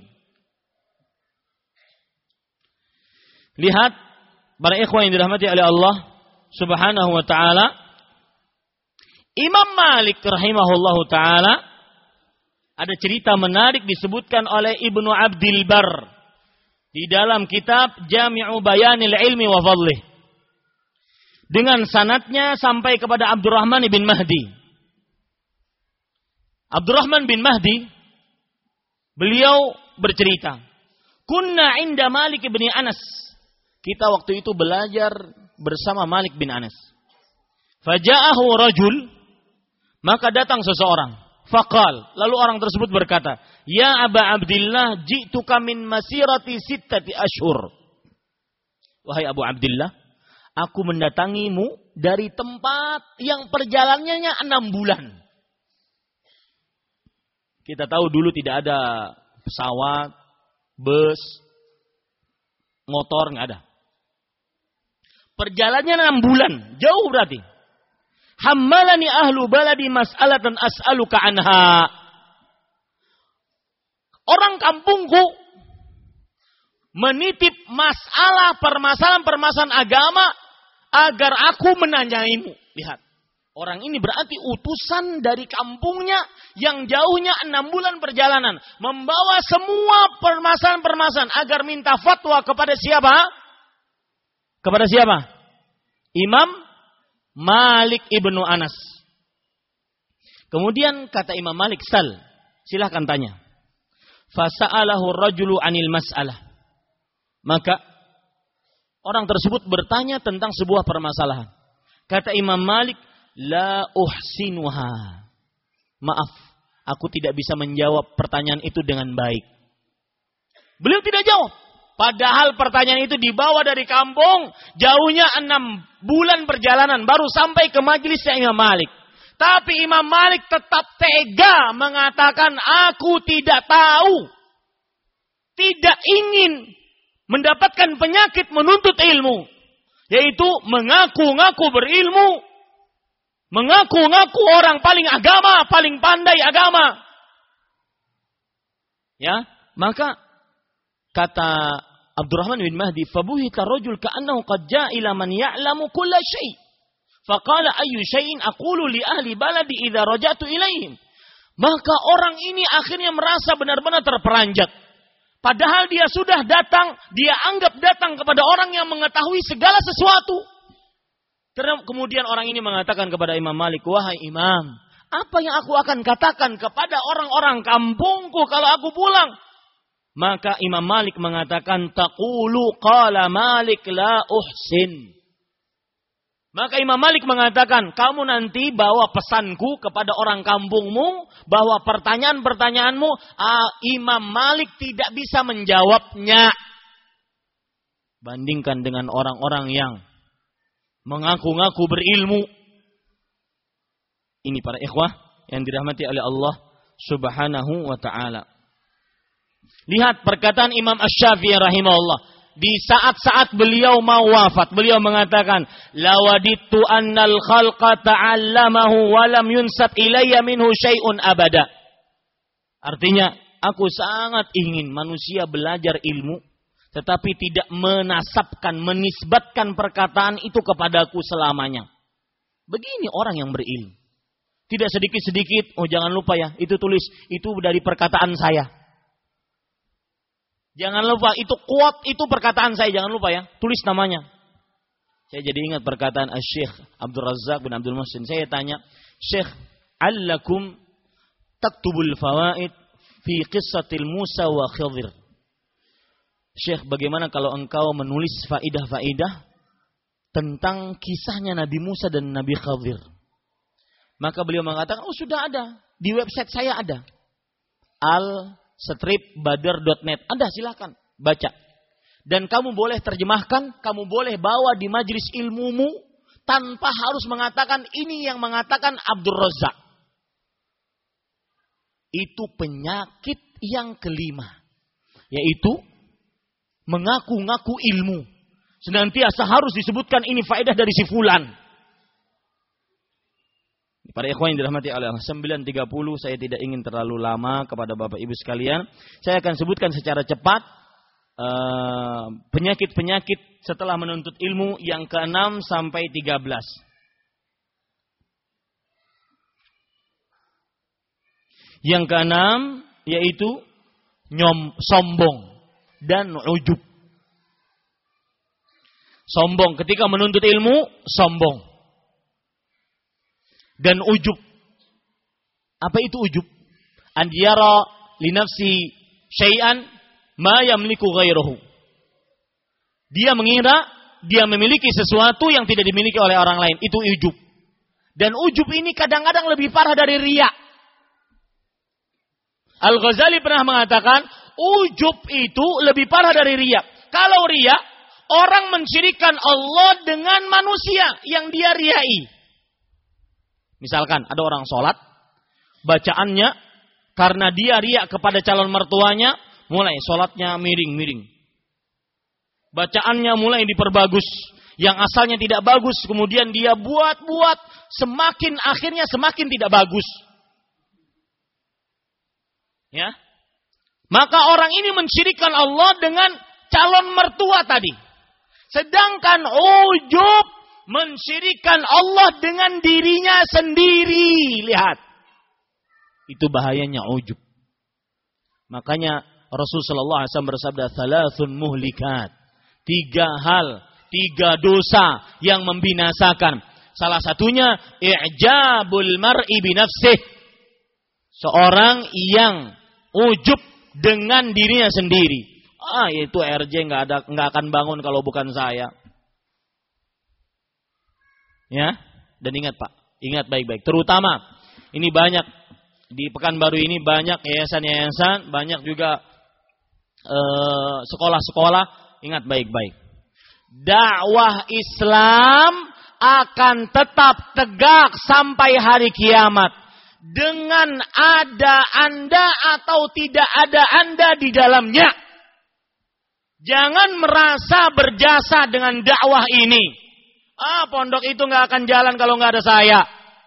Lihat para ikhwan yang dirahmati oleh Allah Subhanahu wa taala, Imam Malik rahimahullahu taala, ada cerita menarik disebutkan oleh Ibnu Abdil Bar di dalam kitab Jami'u Bayanil Ilmi wa Fadlih. Dengan sanadnya sampai kepada Abdurrahman bin Mahdi. Abdurrahman bin Mahdi, beliau bercerita, "Kunna inda Malik bin Anas." Kita waktu itu belajar bersama Malik bin Anas. Faja'ahu rajul, maka datang seseorang. Faqal, lalu orang tersebut berkata, "Ya Aba Abdillah, ji'tuka min masirati sittati ashur." Wahai Abu Abdillah, aku mendatangimu dari tempat yang perjalanannya enam bulan. Kita tahu dulu tidak ada pesawat, bus, motor, nggak ada. Perjalanannya enam bulan, jauh berarti. Hammalani ahlu baladi mas'alatan as'aluka anha. Orang kampungku menitip masalah permasalahan-permasalahan agama agar aku menanyaimu. Lihat, orang ini berarti utusan dari kampungnya yang jauhnya enam bulan perjalanan, membawa semua permasalahan-permasalahan agar minta fatwa kepada siapa? Kepada siapa? Imam Malik ibnu Anas. Kemudian kata Imam Malik, "Sal, silahkan tanya." Fasa'alahu rajulu anil mas'alah. Maka orang tersebut bertanya tentang sebuah permasalahan. Kata Imam Malik, "La uhsinuha." Maaf, aku tidak bisa menjawab pertanyaan itu dengan baik. Beliau tidak jawab. Padahal pertanyaan itu dibawa dari kampung, jauhnya enam bulan perjalanan, baru sampai ke majelisnya Imam Malik. Tapi Imam Malik tetap tega mengatakan, aku tidak tahu. Tidak ingin mendapatkan penyakit menuntut ilmu. Yaitu mengaku-ngaku berilmu. Mengaku-ngaku orang paling agama, paling pandai agama. Ya, maka kata Abdurrahman bin Mahdi, "Fabuhita rajul ka'annahu qad ja'a ila man ya'lamu kulla syai'. Faqala ayyu syai'in aqulu li ahli baladi idza raja'tu ilaihim." Maka orang ini akhirnya merasa benar-benar terperanjat. Padahal dia sudah datang, dia anggap datang kepada orang yang mengetahui segala sesuatu. Kemudian orang ini mengatakan kepada Imam Malik, "Wahai Imam, apa yang aku akan katakan kepada orang-orang kampungku kalau aku pulang?" Maka Imam Malik mengatakan, "Taqulu qala Malik la uhsin." Maka Imam Malik mengatakan, kamu nanti bawa pesanku kepada orang kampungmu, bahwa pertanyaan-pertanyaanmu, ah, Imam Malik tidak bisa menjawabnya. Bandingkan dengan orang-orang yang mengaku-ngaku berilmu. Ini para ikhwah yang dirahmati oleh Allah Subhanahu wa ta'ala. Lihat perkataan Imam Asy-Syafi'i rahimahullah. Di saat-saat beliau mau wafat, beliau mengatakan, lawadittu annal khalqa ta'allamahu wa lam yunsab ilayya minhu syai'un abada. Artinya, aku sangat ingin manusia belajar ilmu, tetapi tidak menasabkan, menisbatkan perkataan itu kepadaku selamanya. Begini orang yang berilmu. Tidak sedikit-sedikit, oh jangan lupa ya, itu tulis, itu dari perkataan saya. Jangan lupa, itu quote, itu perkataan saya. Jangan lupa ya, tulis namanya. Saya jadi ingat perkataan Syekh Abdul Razak bin Abdul Muhsin. Saya tanya, Syekh, allakum taktubul fawaid fi qissatil Musa wa Khidir. Syekh, bagaimana kalau engkau menulis faidah-faidah tentang kisahnya Nabi Musa dan Nabi Khidir? Maka beliau mengatakan, oh sudah ada. Di website saya ada. Al strip badr dot net. Anda silakan baca. Dan kamu boleh terjemahkan, kamu boleh bawa di majelis ilmumu tanpa harus mengatakan ini yang mengatakan Abdul Razak. Itu penyakit yang kelima, yaitu mengaku-ngaku ilmu. Senantiasa harus disebutkan ini faedah dari si fulan. Para ikhwan yang dirahmati Allah, sembilan tiga puluh saya tidak ingin terlalu lama kepada Bapak Ibu sekalian. Saya akan sebutkan secara cepat uh, penyakit-penyakit setelah menuntut ilmu yang keenam sampai tiga belas. Yang keenam yaitu nyom, sombong dan ujub. Sombong ketika menuntut ilmu, sombong. Dan ujub. Apa itu ujub? An yara li nafsi syai'an ma yamliku ghairuhu. Dia mengira dia memiliki sesuatu yang tidak dimiliki oleh orang lain. Itu ujub. Dan ujub ini kadang-kadang lebih parah dari riya. Al-Ghazali pernah mengatakan, ujub itu lebih parah dari riya. Kalau riya, orang mensyirikkan Allah dengan manusia yang dia riyai. Misalkan ada orang sholat, bacaannya karena dia riak kepada calon mertuanya, mulai sholatnya miring-miring. Bacaannya mulai diperbagus, yang asalnya tidak bagus, kemudian dia buat-buat, semakin akhirnya semakin tidak bagus. Ya, maka orang ini mensyirikkan Allah dengan calon mertua tadi. Sedangkan ujub mensyirikkan Allah dengan dirinya sendiri. Lihat. Itu bahayanya ujub. Makanya Rasul sallallahu alaihi wasallam bersabda, "Thalathun muhlikat." Tiga hal, tiga dosa yang membinasakan. Salah satunya i'jabul mar'i bi nafsih. Seorang yang ujub dengan dirinya sendiri. Ah, itu R J enggak ada enggak akan bangun kalau bukan saya. Ya, dan ingat Pak, ingat baik-baik. Terutama ini banyak di Pekanbaru ini banyak yayasan-yayasan, banyak juga eh, sekolah-sekolah. Ingat baik-baik. Dakwah Islam akan tetap tegak sampai hari kiamat dengan ada Anda atau tidak ada Anda di dalamnya. Jangan merasa berjasa dengan dakwah ini. Ah, pondok itu nggak akan jalan kalau nggak ada saya.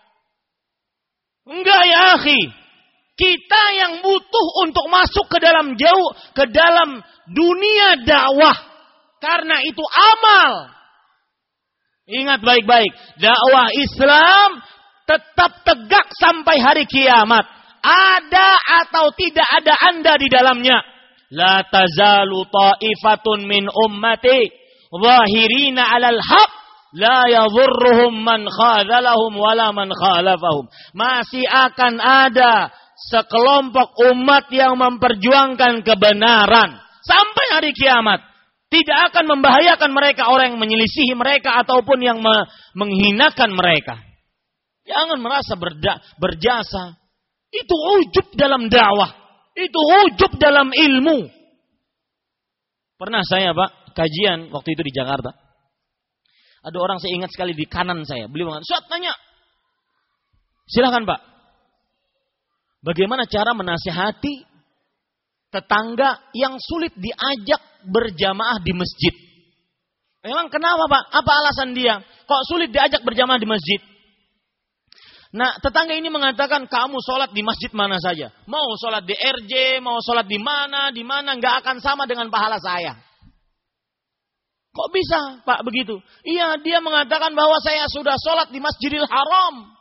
Enggak ya, akhi. Kita yang butuh untuk masuk ke dalam jauh, ke dalam dunia dakwah. Karena itu amal. Ingat baik-baik. Dakwah Islam tetap tegak sampai hari kiamat. Ada atau tidak ada Anda di dalamnya. La tazalu ta'ifatun min ummati zahirina 'alal haq. La yadhurruhum man khadhalahum wala man khalafahum. Masih akan ada sekelompok umat yang memperjuangkan kebenaran sampai hari kiamat. Tidak akan membahayakan mereka orang yang menyelisihi mereka ataupun yang me- menghinakan mereka. Jangan merasa berda- berjasa. Itu ujub dalam dakwah. Itu ujub dalam ilmu. Pernah saya Pak, kajian waktu itu di Jakarta. Ada orang saya ingat sekali di kanan saya. Beliau mengatakan, "Ustaz tanya." Silakan Pak. Bagaimana cara menasihati tetangga yang sulit diajak berjamaah di masjid? Memang kenapa Pak? Apa alasan dia? Kok sulit diajak berjamaah di masjid? Nah, tetangga ini mengatakan, kamu sholat di masjid mana saja. Mau sholat di R J, mau sholat di mana, di mana, nggak akan sama dengan pahala saya. Kok bisa Pak begitu? Iya, dia mengatakan bahwa saya sudah sholat di Masjidil Haram.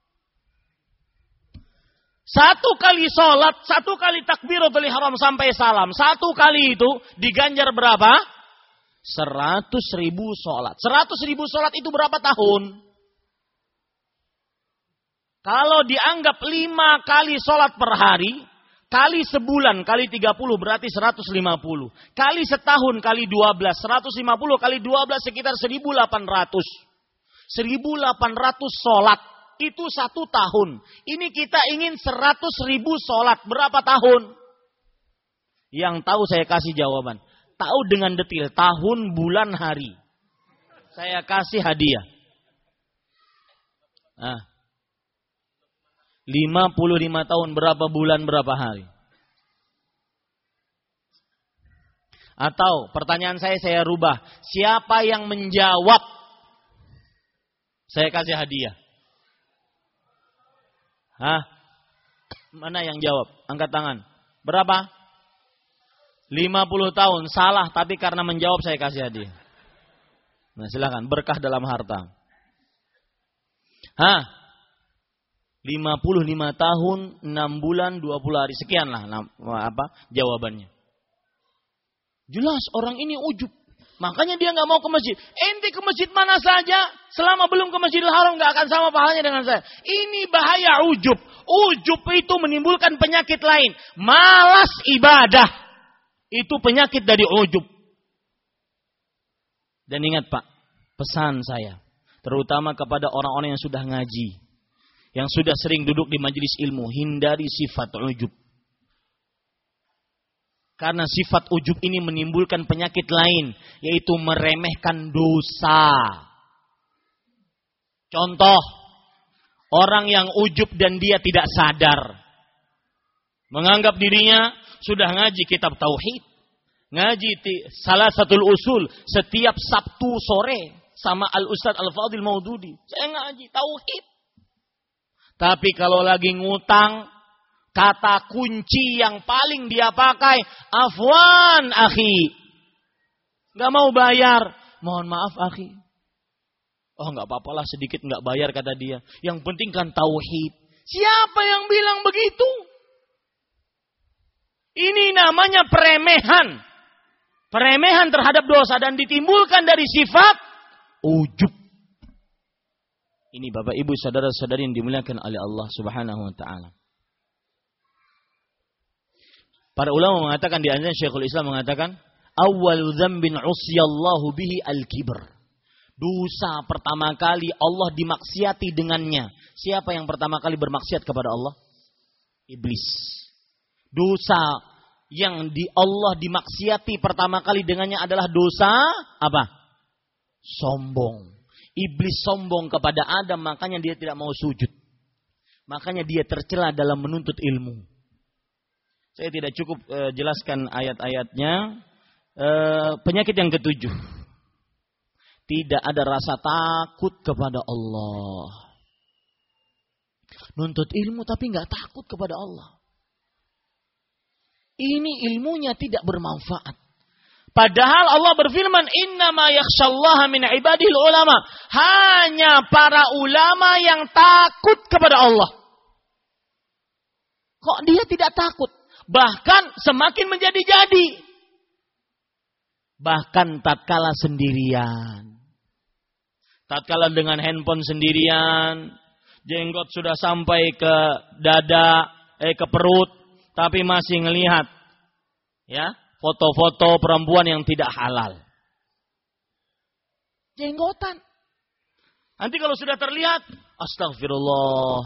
Satu kali sholat, satu kali takbiratul ihram sampai salam. Satu kali itu diganjar berapa? Seratus ribu sholat. Seratus ribu sholat itu berapa tahun? Kalau dianggap lima kali sholat per hari, kali sebulan, kali tiga puluh berarti seratus lima puluh. Kali setahun, kali dua belas. seratus lima puluh kali dua belas sekitar seribu delapan ratus. seribu delapan ratus sholat. Itu satu tahun. Ini kita ingin seratus ribu sholat. Berapa tahun? Yang tahu saya kasih jawaban. Tahu dengan detail. Tahun, bulan, hari. Saya kasih hadiah. Nah. lima puluh lima tahun, berapa bulan, berapa hari? Atau pertanyaan saya, saya rubah. Siapa yang menjawab? Saya kasih hadiah. Hah? Mana yang jawab? Angkat tangan. Berapa? lima puluh tahun. Salah, tapi karena menjawab saya kasih hadiah. Nah silakan, berkah dalam harta. Hah? lima puluh lima tahun, enam bulan, dua puluh hari. Sekianlah apa jawabannya. Jelas orang ini ujub. Makanya dia nggak mau ke masjid. Ente ke masjid mana saja, selama belum ke Masjidil Haram nggak akan sama pahalanya dengan saya. Ini bahaya ujub. Ujub itu menimbulkan penyakit lain. Malas ibadah. Itu penyakit dari ujub. Dan ingat Pak, pesan saya. Terutama kepada orang-orang yang sudah ngaji. Yang sudah sering duduk di majelis ilmu. Hindari sifat ujub. Karena sifat ujub ini menimbulkan penyakit lain. Yaitu meremehkan dosa. Contoh. Orang yang ujub dan dia tidak sadar. Menganggap dirinya sudah ngaji kitab tauhid. Ngaji salah satu usul. Setiap Sabtu sore. Sama Al-Ustadz Al-Fadil Maududi. Saya ngaji tauhid. Tapi kalau lagi ngutang, kata kunci yang paling dia pakai, afwan akhi. Gak mau bayar. Mohon maaf akhi. Oh gak apa-apa lah sedikit gak bayar kata dia. Yang penting kan tauhid. Siapa yang bilang begitu? Ini namanya peremehan. Peremehan terhadap dosa dan ditimbulkan dari sifat ujub. Ini Bapak Ibu saudara-saudari yang dimuliakan oleh Allah Subhanahu wa taala. Para ulama mengatakan di antaranya Syekhul Islam mengatakan, awwalu dzambin usiyallahu bihi al-kibr. Dosa pertama kali Allah dimaksiati dengannya. Siapa yang pertama kali bermaksiat kepada Allah? Iblis. Dosa yang di Allah dimaksiati pertama kali dengannya adalah dosa apa? Sombong. Iblis sombong kepada Adam, makanya dia tidak mau sujud. Makanya dia tercela dalam menuntut ilmu. Saya tidak cukup uh, jelaskan ayat-ayatnya. Uh, penyakit yang ketujuh. Tidak ada rasa takut kepada Allah. Nuntut ilmu tapi nggak takut kepada Allah. Ini ilmunya tidak bermanfaat. Padahal Allah berfirman, innama yakhshallaha min ibadil ulama. Hanya para ulama yang takut kepada Allah. Kok dia tidak takut? Bahkan semakin menjadi-jadi. Bahkan tatkala sendirian. Tatkala dengan handphone sendirian. Jenggot sudah sampai ke dada, eh ke perut. Tapi masih ngelihat. Ya. Foto-foto perempuan yang tidak halal. Jenggotan. Nanti kalau sudah terlihat, astagfirullah.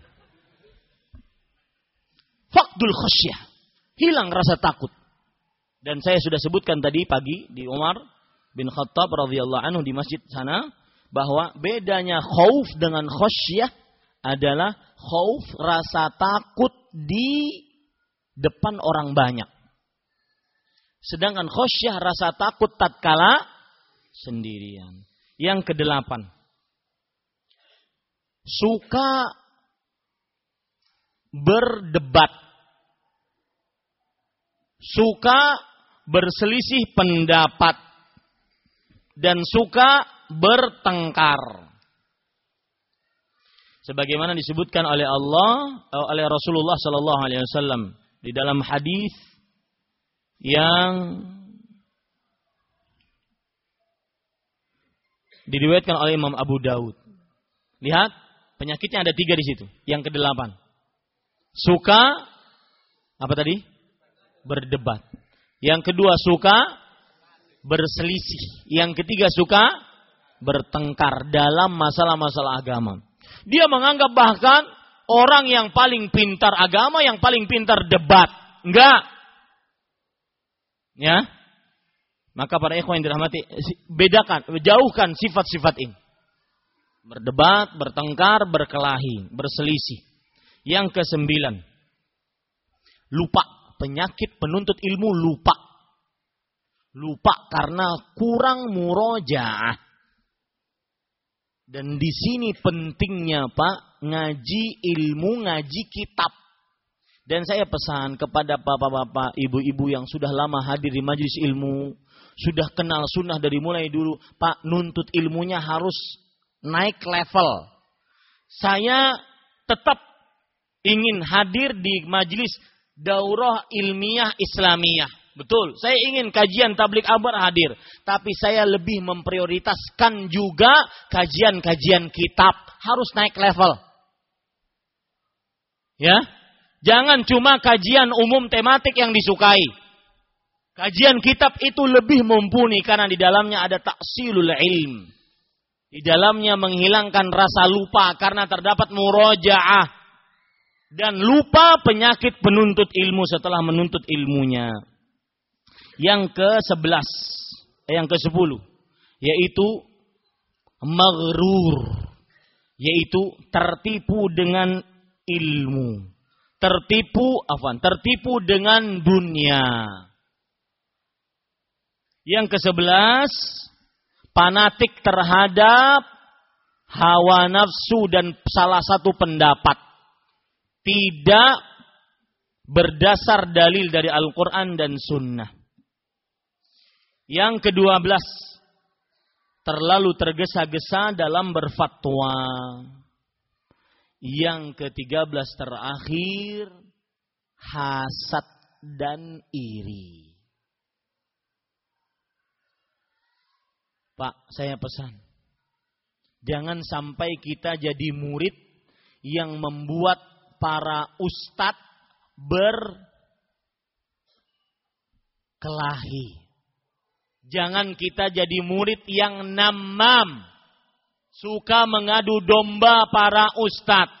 Faqdul khasyah. Hilang rasa takut. Dan saya sudah sebutkan tadi pagi di Umar bin Khattab radhiyallahu anhu di masjid sana, bahwa bedanya khauf dengan khasyah adalah khauf rasa takut di depan orang banyak. Sedangkan khasyah rasa takut tatkala sendirian. Yang kedelapan, suka berdebat, suka berselisih pendapat, dan suka bertengkar. Sebagaimana disebutkan oleh Allah, oleh Rasulullah Sallallahu Alaihi Wasallam di dalam hadis yang diriwayatkan oleh Imam Abu Daud. Lihat, penyakitnya ada tiga di situ. Yang kedelapan, suka apa tadi? Berdebat. Yang kedua, suka berselisih. Yang ketiga, suka bertengkar dalam masalah-masalah agama. Dia menganggap bahkan orang yang paling pintar agama, yang paling pintar debat. Enggak. Ya. Maka para ikhwan yang dirahmati, bedakan, jauhkan sifat-sifat ini. Berdebat, bertengkar, berkelahi, berselisih. Yang kesembilan, lupa. Penyakit penuntut ilmu lupa. Lupa karena kurang murojaah. Dan di sini pentingnya Pak, ngaji ilmu, ngaji kitab. Dan saya pesan kepada bapak-bapak, ibu-ibu yang sudah lama hadir di majelis ilmu, sudah kenal sunnah dari mulai dulu, Pak, nuntut ilmunya harus naik level. Saya tetap ingin hadir di majelis daurah ilmiah Islamiyah. Betul, saya ingin kajian tabligh akbar hadir. Tapi saya lebih memprioritaskan juga kajian-kajian kitab. Harus naik level. Ya, jangan cuma kajian umum tematik yang disukai. Kajian kitab itu lebih mumpuni karena di dalamnya ada taksilul ilm. Di dalamnya menghilangkan rasa lupa karena terdapat murojaah. Dan lupa penyakit penuntut ilmu setelah menuntut ilmunya. Yang ke sebelas, yang ke sepuluh, yaitu maghrur, yaitu tertipu dengan ilmu, tertipu, afwan, tertipu dengan dunia. Yang ke sebelas, fanatik terhadap hawa nafsu dan salah satu pendapat, tidak berdasar dalil dari Al-Quran dan Sunnah. Yang kedua belas, terlalu tergesa-gesa dalam berfatwa. Yang ketiga belas terakhir, hasad dan iri. Pak, saya pesan, jangan sampai kita jadi murid yang membuat para ustadz berkelahi. Jangan kita jadi murid yang namam, suka mengadu domba para ustadz.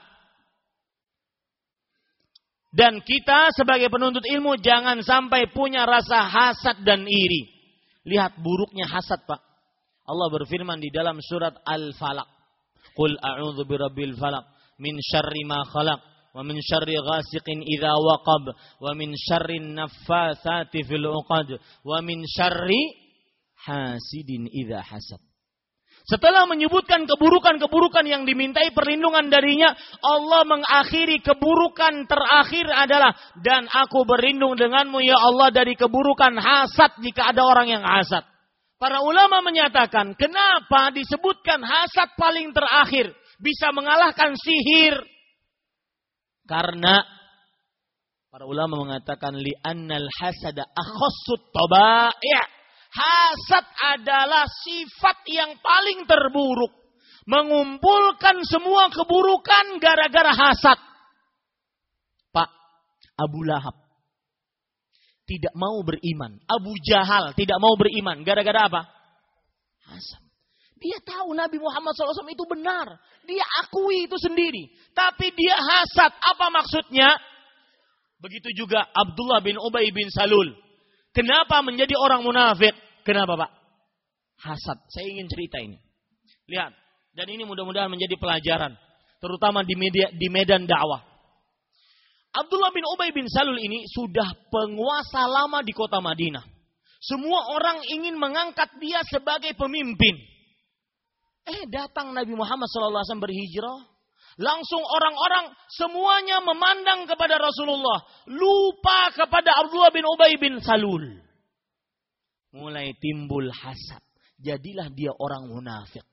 Dan kita sebagai penuntut ilmu jangan sampai punya rasa hasad dan iri. Lihat buruknya hasad, Pak. Allah berfirman di dalam surat Al-Falaq. Qul a'udzu birabbil falaq min syarri ma khalaq wa min syarri ghasiqin idza waqab wa min syarrin naffatsati fil 'uqad wa min syarri hasidin idza hasad. Setelah menyebutkan keburukan-keburukan yang dimintai perlindungan darinya, Allah mengakhiri keburukan terakhir adalah, dan aku berlindung denganmu ya Allah dari keburukan hasad jika ada orang yang hasad. Para ulama menyatakan, kenapa disebutkan hasad paling terakhir bisa mengalahkan sihir? Karena para ulama mengatakan li'annal hasada akhassut tabai'. Hasad adalah sifat yang paling terburuk. Mengumpulkan semua keburukan gara-gara hasad. Pak, Abu Lahab tidak mau beriman. Abu Jahal tidak mau beriman. Gara-gara apa? Hasad. Dia tahu Nabi Muhammad shallallahu alaihi wasallam itu benar. Dia akui itu sendiri. Tapi dia hasad. Apa maksudnya? Begitu juga Abdullah bin Ubay bin Salul. Kenapa menjadi orang munafik? Kenapa Pak? Hasad. Saya ingin cerita ini. Lihat. Dan ini mudah-mudahan menjadi pelajaran. Terutama di, media, di medan dakwah. Abdullah bin Ubay bin Salul ini sudah penguasa lama di kota Madinah. Semua orang ingin mengangkat dia sebagai pemimpin. Eh datang Nabi Muhammad shallallahu alaihi wasallam berhijrah. Langsung orang-orang semuanya memandang kepada Rasulullah. Lupa kepada Abdullah bin Ubay bin Salul. Mulai timbul hasad. Jadilah dia orang munafik.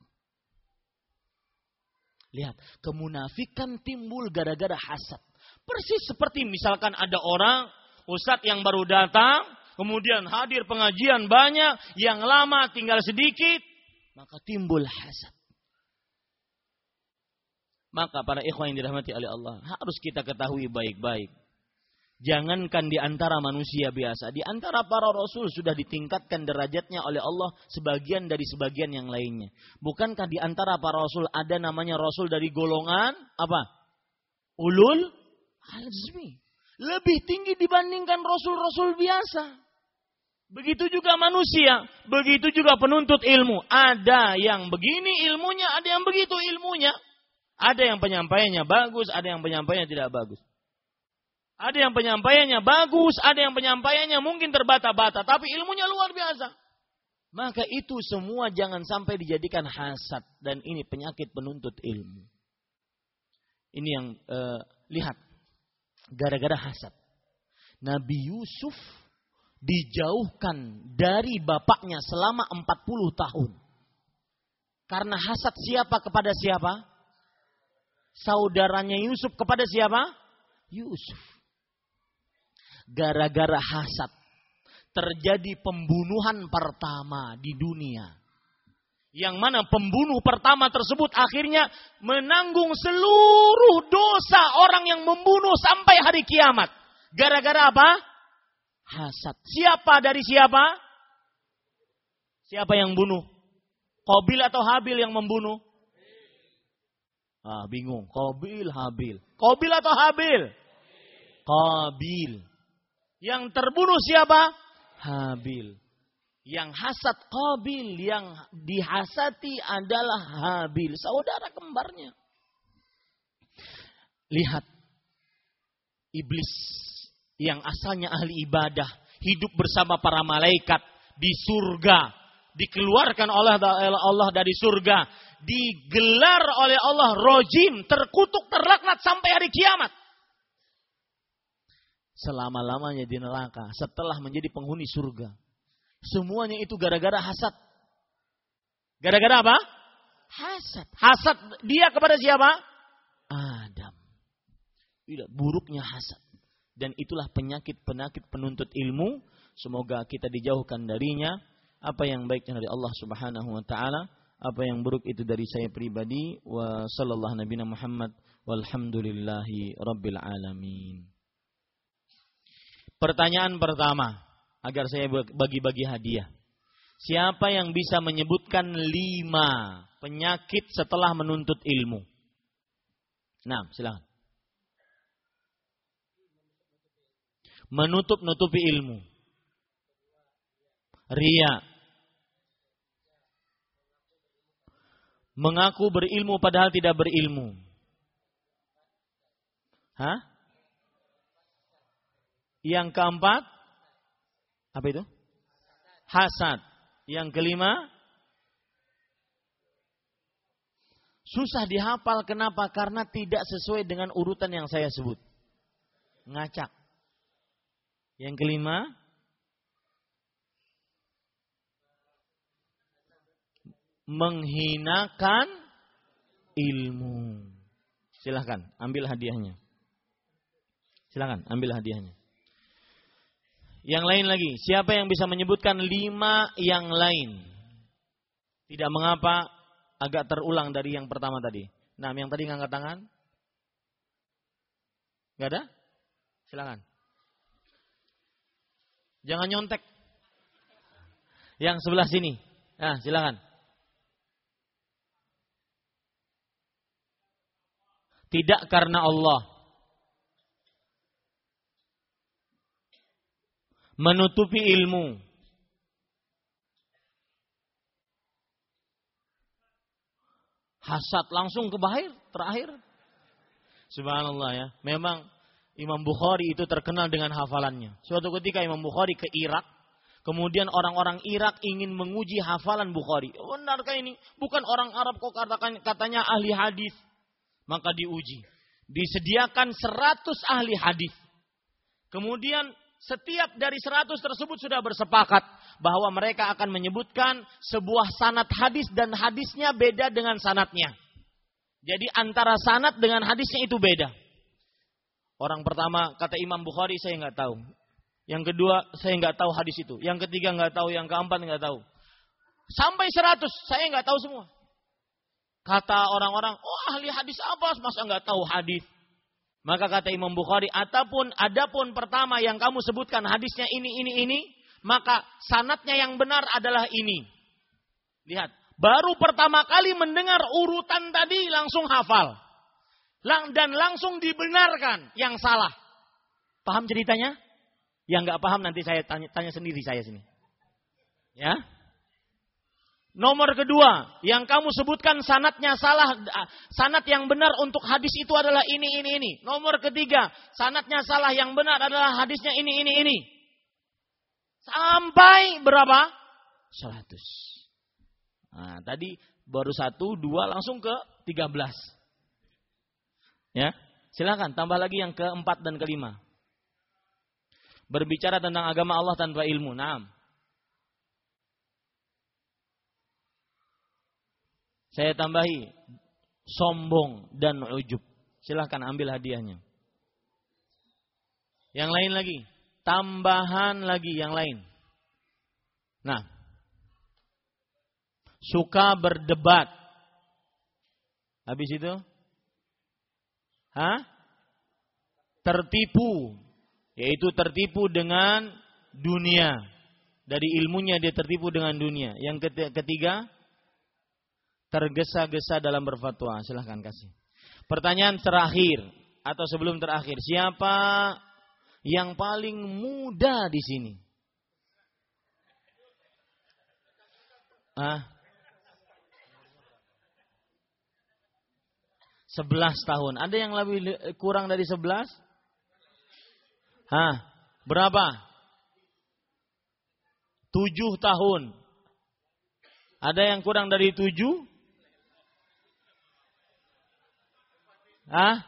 Lihat, kemunafikan timbul gara-gara hasad. Persis seperti misalkan ada orang, ustadz yang baru datang, kemudian hadir pengajian banyak, yang lama tinggal sedikit, maka timbul hasad. Maka para ikhwan yang dirahmati oleh Allah, harus kita ketahui baik-baik. Jangankan di antara manusia biasa, di antara para rasul sudah ditingkatkan derajatnya oleh Allah sebagian dari sebagian yang lainnya. Bukankah di antara para rasul ada namanya rasul dari golongan apa? Ulul azmi. Lebih tinggi dibandingkan rasul-rasul biasa. Begitu juga manusia, begitu juga penuntut ilmu. Ada yang begini ilmunya, ada yang begitu ilmunya. Ada yang penyampaiannya bagus, ada yang penyampaiannya tidak bagus. Ada yang penyampaiannya bagus, ada yang penyampaiannya mungkin terbata-bata, tapi ilmunya luar biasa. Maka itu semua jangan sampai dijadikan hasad, dan ini penyakit penuntut ilmu. Ini yang eh, lihat, gara-gara hasad. Nabi Yusuf dijauhkan dari bapaknya selama empat puluh tahun. Karena hasad siapa kepada siapa? Saudaranya Yusuf kepada siapa? Yusuf. Gara-gara hasad terjadi pembunuhan pertama di dunia. Yang mana pembunuh pertama tersebut akhirnya menanggung seluruh dosa orang yang membunuh sampai hari kiamat. Gara-gara apa? Hasad. Siapa dari siapa? Siapa yang bunuh? Qabil atau Habil yang membunuh? Ah, bingung. Qabil, Habil. Qabil atau Habil? Qabil. Yang terbunuh siapa? Habil. Yang hasad Qabil, yang dihasati adalah Habil, saudara kembarnya. Lihat, iblis yang asalnya ahli ibadah, hidup bersama para malaikat di surga, dikeluarkan oleh Allah dari surga, digelar oleh Allah rojim, terkutuk, terlaknat sampai hari kiamat. Selama-lamanya di neraka setelah menjadi penghuni surga. Semuanya itu gara-gara hasad. Gara-gara apa? Hasad. Hasad dia kepada siapa? Adam. Tidak, buruknya hasad. Dan itulah penyakit-penyakit penuntut ilmu. Semoga kita dijauhkan darinya. Apa yang baiknya dari Allah Subhanahu wa taala, apa yang buruk itu dari saya pribadi. Wa sallallahu nabiyana Muhammad walhamdulillahi rabbil alamin. Pertanyaan pertama, agar saya bagi-bagi hadiah. Siapa yang bisa menyebutkan lima penyakit setelah menuntut ilmu? Nah, silakan. Menutup-nutupi ilmu. Ria. Mengaku berilmu padahal tidak berilmu. Hah? Yang keempat, apa itu? Hasad. Yang kelima, susah dihafal. Kenapa? Karena tidak sesuai dengan urutan yang saya sebut. Ngacak. Yang kelima, menghinakan ilmu. Silahkan, ambil hadiahnya. Silahkan, ambil hadiahnya. Yang lain lagi, siapa yang bisa menyebutkan lima yang lain? Tidak mengapa, agak terulang dari yang pertama tadi. Nah, yang tadi ngangkat tangan? Gak ada? Silakan. Jangan nyontek. Yang sebelah sini. Nah, silakan. tidak karena Allah. Menutupi ilmu. Hasad langsung ke bahir terakhir. Subhanallah ya. Memang Imam Bukhari itu terkenal dengan hafalannya. Suatu ketika Imam Bukhari ke Irak. Kemudian orang-orang Irak ingin menguji hafalan Bukhari. Oh, benarkah ini? Bukan orang Arab kok katanya ahli hadis. Maka diuji. Disediakan seratus ahli hadis. Kemudian setiap dari seratus tersebut sudah bersepakat bahwa mereka akan menyebutkan sebuah sanad hadis dan hadisnya beda dengan sanadnya. Jadi antara sanad dengan hadisnya itu beda. Orang pertama kata Imam Bukhari, saya nggak tahu. Yang kedua, saya nggak tahu hadis itu. Yang ketiga nggak tahu, yang keempat nggak tahu. Sampai seratus, saya nggak tahu semua. Kata orang-orang, oh ahli hadis apa? Masa nggak tahu hadis? Maka kata Imam Bukhari, adapun adapun pertama yang kamu sebutkan hadisnya ini ini ini, maka sanadnya yang benar adalah ini. Lihat, baru pertama kali mendengar urutan tadi langsung hafal. Lang, dan langsung dibenarkan yang salah. Paham ceritanya? Yang nggak paham nanti saya tanya, tanya sendiri saya sini. Ya. Nomor kedua, yang kamu sebutkan sanadnya salah, sanad yang benar untuk hadis itu adalah ini, ini, ini. Nomor ketiga, sanadnya salah, yang benar adalah hadisnya ini, ini, ini. Sampai berapa? Seratus. Nah, tadi baru satu, dua, langsung ke tiga belas. Ya, silakan tambah lagi yang keempat dan kelima. Berbicara tentang agama Allah tanpa ilmu. Naam. Saya tambahi sombong dan ujub. Silahkan ambil hadiahnya. Yang lain lagi. Tambahan lagi yang lain. Nah. Suka berdebat. Habis itu? Hah? Tertipu. Yaitu tertipu dengan dunia. Dari ilmunya dia tertipu dengan dunia. Yang ketiga, tergesa-gesa dalam berfatwa. Silahkan kasih. Pertanyaan terakhir atau sebelum terakhir, siapa yang paling muda di sini? Ah, sebelas tahun. Ada yang lebih kurang dari sebelas? Hah, berapa? Tujuh tahun. Ada yang kurang dari tujuh? Hah?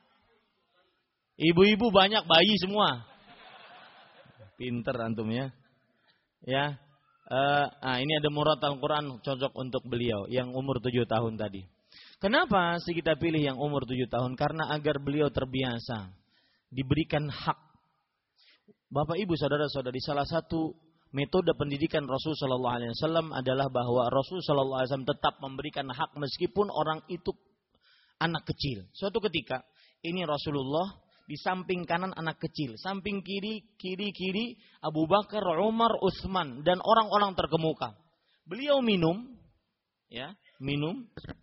Ibu-ibu banyak, bayi semua. Pinter antum ya. Ya. Uh, ah, ini ada murat Al-Quran cocok untuk beliau yang umur tujuh tahun tadi. Kenapa sih kita pilih yang umur tujuh tahun? Karena agar beliau terbiasa. Diberikan hak. Bapak ibu saudara-saudari, salah satu metode pendidikan Rasul Sallallahu Alaihi Wasallam adalah bahwa Rasul Sallallahu Alaihi Wasallam tetap memberikan hak meskipun orang itu anak kecil. Suatu ketika ini Rasulullah di samping kanan anak kecil, samping kiri kiri kiri Abu Bakar, Umar, Utsman dan orang-orang terkemuka. Beliau minum, ya minum.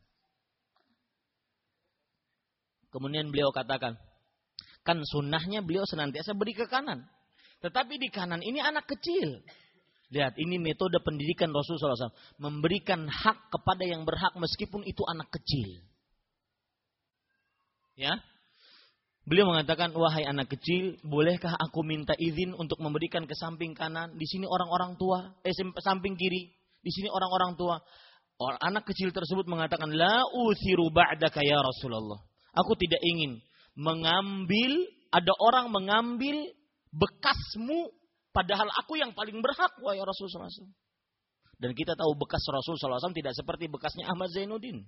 Kemudian beliau katakan, kan sunnahnya beliau senantiasa beri ke kanan. Tetapi di kanan ini anak kecil. Lihat, ini metode pendidikan Rasulullah shallallahu alaihi wasallam. Memberikan hak kepada yang berhak meskipun itu anak kecil. Ya, beliau mengatakan, wahai anak kecil, bolehkah aku minta izin untuk memberikan ke samping kanan? Di sini orang-orang tua, eh samping kiri. Di sini orang-orang tua. Orang anak kecil tersebut mengatakan, la uthiru ba'daka ya Rasulullah. Aku tidak ingin mengambil, ada orang mengambil bekasmu, padahal aku yang paling berhak, wahai Rasulullah shallallahu alaihi wasallam. Dan kita tahu bekas Rasul shallallahu alaihi wasallam tidak seperti bekasnya Ahmad Zainuddin.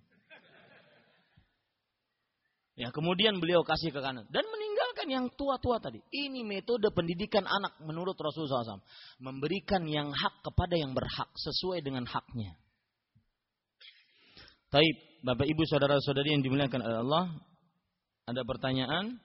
Ya, kemudian beliau kasih ke kanan dan meninggalkan yang tua-tua tadi. Ini metode pendidikan anak menurut Rasul shallallahu alaihi wasallam. Memberikan yang hak kepada yang berhak sesuai dengan haknya. Taib, Bapak Ibu saudara-saudari yang dimuliakan oleh Allah, ada pertanyaan?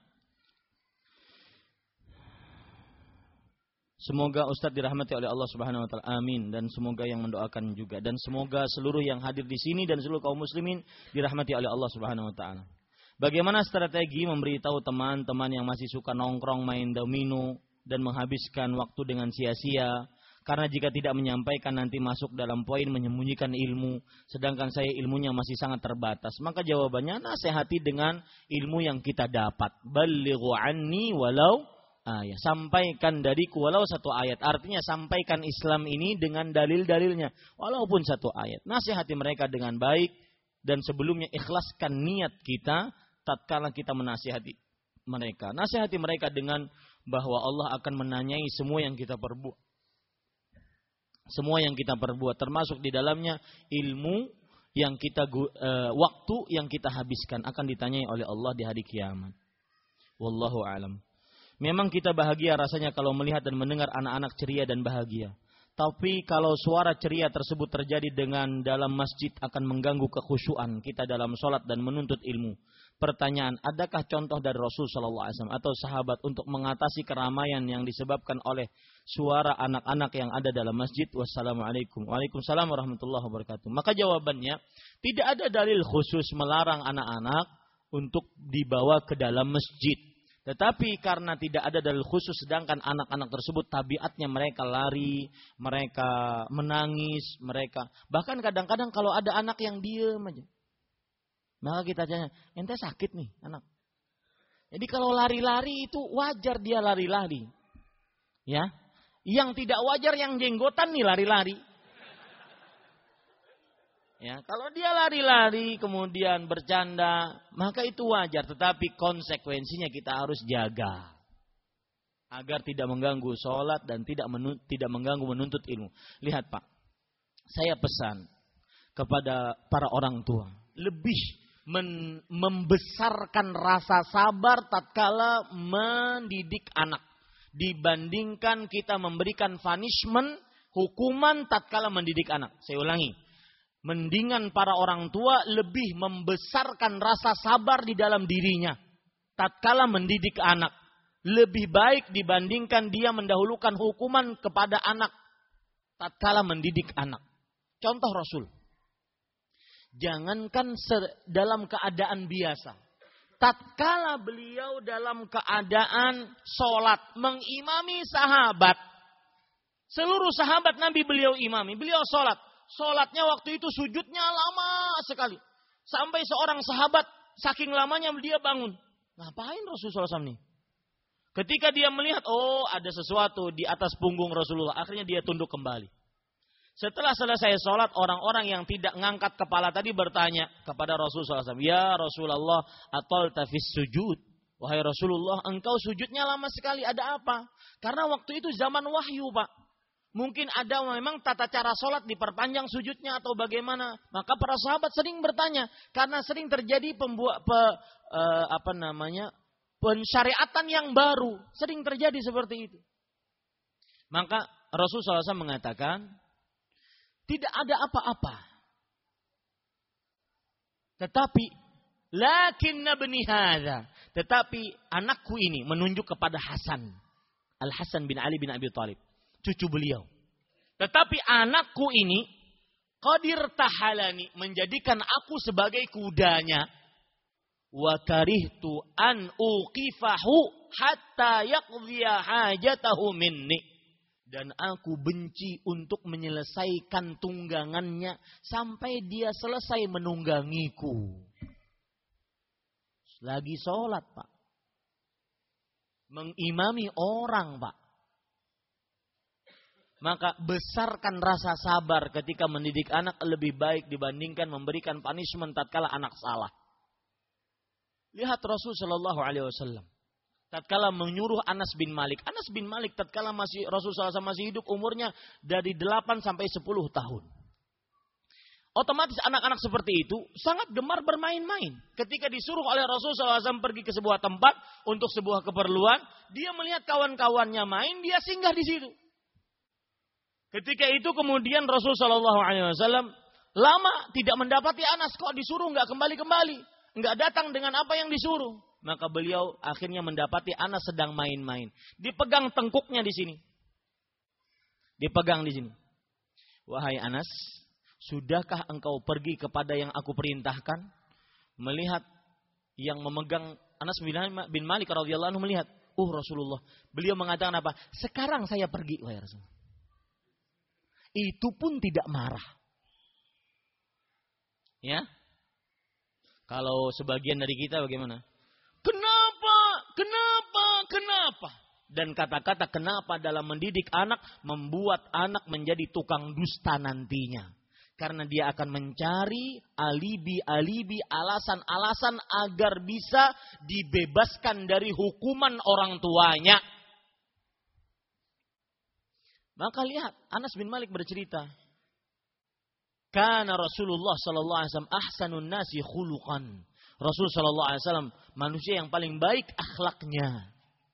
Semoga Ustadz dirahmati oleh Allah Subhanahu wa taala. Amin. Dan semoga yang mendoakan juga, dan semoga seluruh yang hadir di sini dan seluruh kaum muslimin dirahmati oleh Allah Subhanahu wa taala. Bagaimana strategi memberitahu teman-teman yang masih suka nongkrong, main domino, dan menghabiskan waktu dengan sia-sia? Karena jika tidak menyampaikan nanti masuk dalam poin menyembunyikan ilmu, sedangkan saya ilmunya masih sangat terbatas. Maka jawabannya, nasihati dengan ilmu yang kita dapat. Balighu anni walau ayat. Sampaikan dariku walau satu ayat. Artinya sampaikan Islam ini dengan dalil-dalilnya, walaupun satu ayat. Nasihati mereka dengan baik, dan sebelumnya ikhlaskan niat kita tatkala kita menasihati mereka. Nasihati mereka dengan bahwa Allah akan menanyai semua yang kita perbuat. Semua yang kita perbuat, termasuk di dalamnya ilmu yang kita uh, waktu yang kita habiskan akan ditanyai oleh Allah di hari kiamat. Wallahu a'lam. Memang kita bahagia rasanya kalau melihat dan mendengar anak-anak ceria dan bahagia. Tapi kalau suara ceria tersebut terjadi dengan dalam masjid akan mengganggu kekhusyuan kita dalam sholat dan menuntut ilmu. Pertanyaan, adakah contoh dari Rasul Shallallahu Alaihi Wasallam atau sahabat untuk mengatasi keramaian yang disebabkan oleh suara anak-anak yang ada dalam masjid? Wassalamualaikum. Waalaikumsalam warahmatullahi wabarakatuh. Maka jawabannya, tidak ada dalil khusus melarang anak-anak untuk dibawa ke dalam masjid. Tetapi karena tidak ada dalil khusus, sedangkan anak-anak tersebut tabiatnya mereka lari, mereka menangis, mereka bahkan kadang-kadang kalau ada anak yang diem aja, maka kita tanya, ente sakit nih anak. Jadi kalau lari-lari itu wajar dia lari-lari, ya. Yang tidak wajar yang jenggotan nih lari-lari. Ya, kalau dia lari-lari kemudian bercanda, maka itu wajar. Tetapi konsekuensinya kita harus jaga agar tidak mengganggu sholat dan tidak menu, tidak mengganggu menuntut ilmu. Lihat Pak, saya pesan kepada para orang tua lebih men, membesarkan rasa sabar tatkala mendidik anak dibandingkan kita memberikan punishment, hukuman tatkala mendidik anak. Saya ulangi. Mendingan para orang tua lebih membesarkan rasa sabar di dalam dirinya tatkala mendidik anak. Lebih baik dibandingkan dia mendahulukan hukuman kepada anak tatkala mendidik anak. Contoh Rasul. Jangankan dalam keadaan biasa. Tatkala beliau dalam keadaan sholat mengimami sahabat. Seluruh sahabat Nabi beliau imami. Beliau sholat. Sholatnya waktu itu sujudnya lama sekali. Sampai seorang sahabat saking lamanya dia bangun. Ngapain Rasulullah shallallahu alaihi wasallam nih? Ketika dia melihat, oh ada sesuatu di atas punggung Rasulullah. Akhirnya dia tunduk kembali. Setelah selesai sholat, orang-orang yang tidak ngangkat kepala tadi bertanya kepada Rasulullah shallallahu alaihi wasallam. Ya Rasulullah, atol tafis sujud. Wahai Rasulullah, engkau sujudnya lama sekali. Ada apa? Karena waktu itu zaman wahyu Pak. Mungkin ada memang tata cara sholat diperpanjang sujudnya atau bagaimana. Maka para sahabat sering bertanya. Karena sering terjadi pembuat pe, eh, apa namanya pensyariatan yang baru. Sering terjadi seperti itu. Maka Rasulullah shallallahu alaihi wasallam mengatakan, tidak ada apa-apa. Tetapi, lakinna bni hadza. Tetapi anakku ini menunjuk kepada Hasan. Al-Hasan bin Ali bin Abi Thalib. Cucu beliau. Tetapi anakku ini qadir tahalani, menjadikan aku sebagai kudanya. Wa karihtu an uqifahu hatta yaqdiya hajatahu minni. Dan aku benci untuk menyelesaikan tunggangannya sampai dia selesai menunggangiku. Lagi sholat Pak. Mengimami orang Pak. Maka besarkan rasa sabar ketika mendidik anak lebih baik dibandingkan memberikan punishment tatkala anak salah. Lihat Rasul Shallallahu Alaihi Wasallam tatkala menyuruh Anas bin Malik. Anas bin Malik tatkala masih Rasul Shallallahu Alaihi Wasallam masih hidup, umurnya dari delapan sampai sepuluh tahun. Otomatis anak-anak seperti itu sangat gemar bermain-main. Ketika disuruh oleh Rasul Shallallahu Alaihi Wasallam pergi ke sebuah tempat untuk sebuah keperluan, dia melihat kawan-kawannya main, dia singgah di situ. Ketika itu kemudian Rasul Shallallahu Alaihi Wasallam lama tidak mendapati Anas, kok disuruh nggak kembali-kembali, nggak datang dengan apa yang disuruh. Maka beliau akhirnya mendapati Anas sedang main-main, dipegang tengkuknya di sini, dipegang di sini. Wahai Anas, sudahkah engkau pergi kepada yang aku perintahkan? Melihat yang memegang Anas bin Malik radhiyallahu anhu melihat, "Oh Rasulullah." Beliau mengatakan apa? "Sekarang saya pergi, wahai Rasul." Itu pun tidak marah. Ya. Kalau sebagian dari kita bagaimana? Kenapa? Kenapa? Kenapa? Dan kata-kata kenapa dalam mendidik anak membuat anak menjadi tukang dusta nantinya. Karena dia akan mencari alibi-alibi, alasan-alasan agar bisa dibebaskan dari hukuman orang tuanya. Maka lihat, Anas bin Malik bercerita, Kana Rasulullah sallallahu alaihi wasallam ahsanun nasi khuluqan. Rasul sallallahu alaihi wasallam manusia yang paling baik akhlaknya.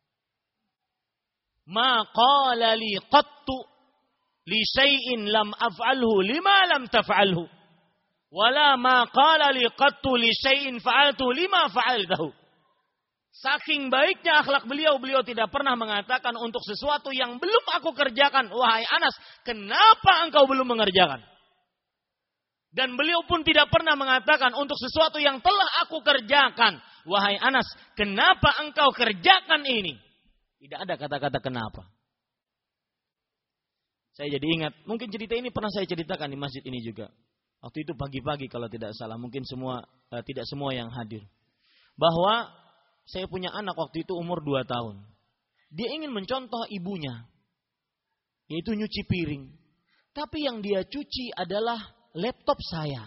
Ma qala li qattu li syai'in lam af'alhu lima lam taf'alhu. Wala ma qala li qattu li syai'in fa'altu lima fa'altahu. Saking baiknya akhlak beliau, beliau tidak pernah mengatakan untuk sesuatu yang belum aku kerjakan, wahai Anas, kenapa engkau belum mengerjakan? Dan beliau pun tidak pernah mengatakan untuk sesuatu yang telah aku kerjakan, wahai Anas, kenapa engkau kerjakan ini? Tidak ada kata-kata kenapa. Saya jadi ingat, mungkin cerita ini pernah saya ceritakan di masjid ini juga. Waktu itu pagi-pagi kalau tidak salah, mungkin semua eh, tidak semua yang hadir. Bahwa saya punya anak waktu itu umur dua tahun. Dia ingin mencontoh ibunya, yaitu nyuci piring. Tapi yang dia cuci adalah laptop saya.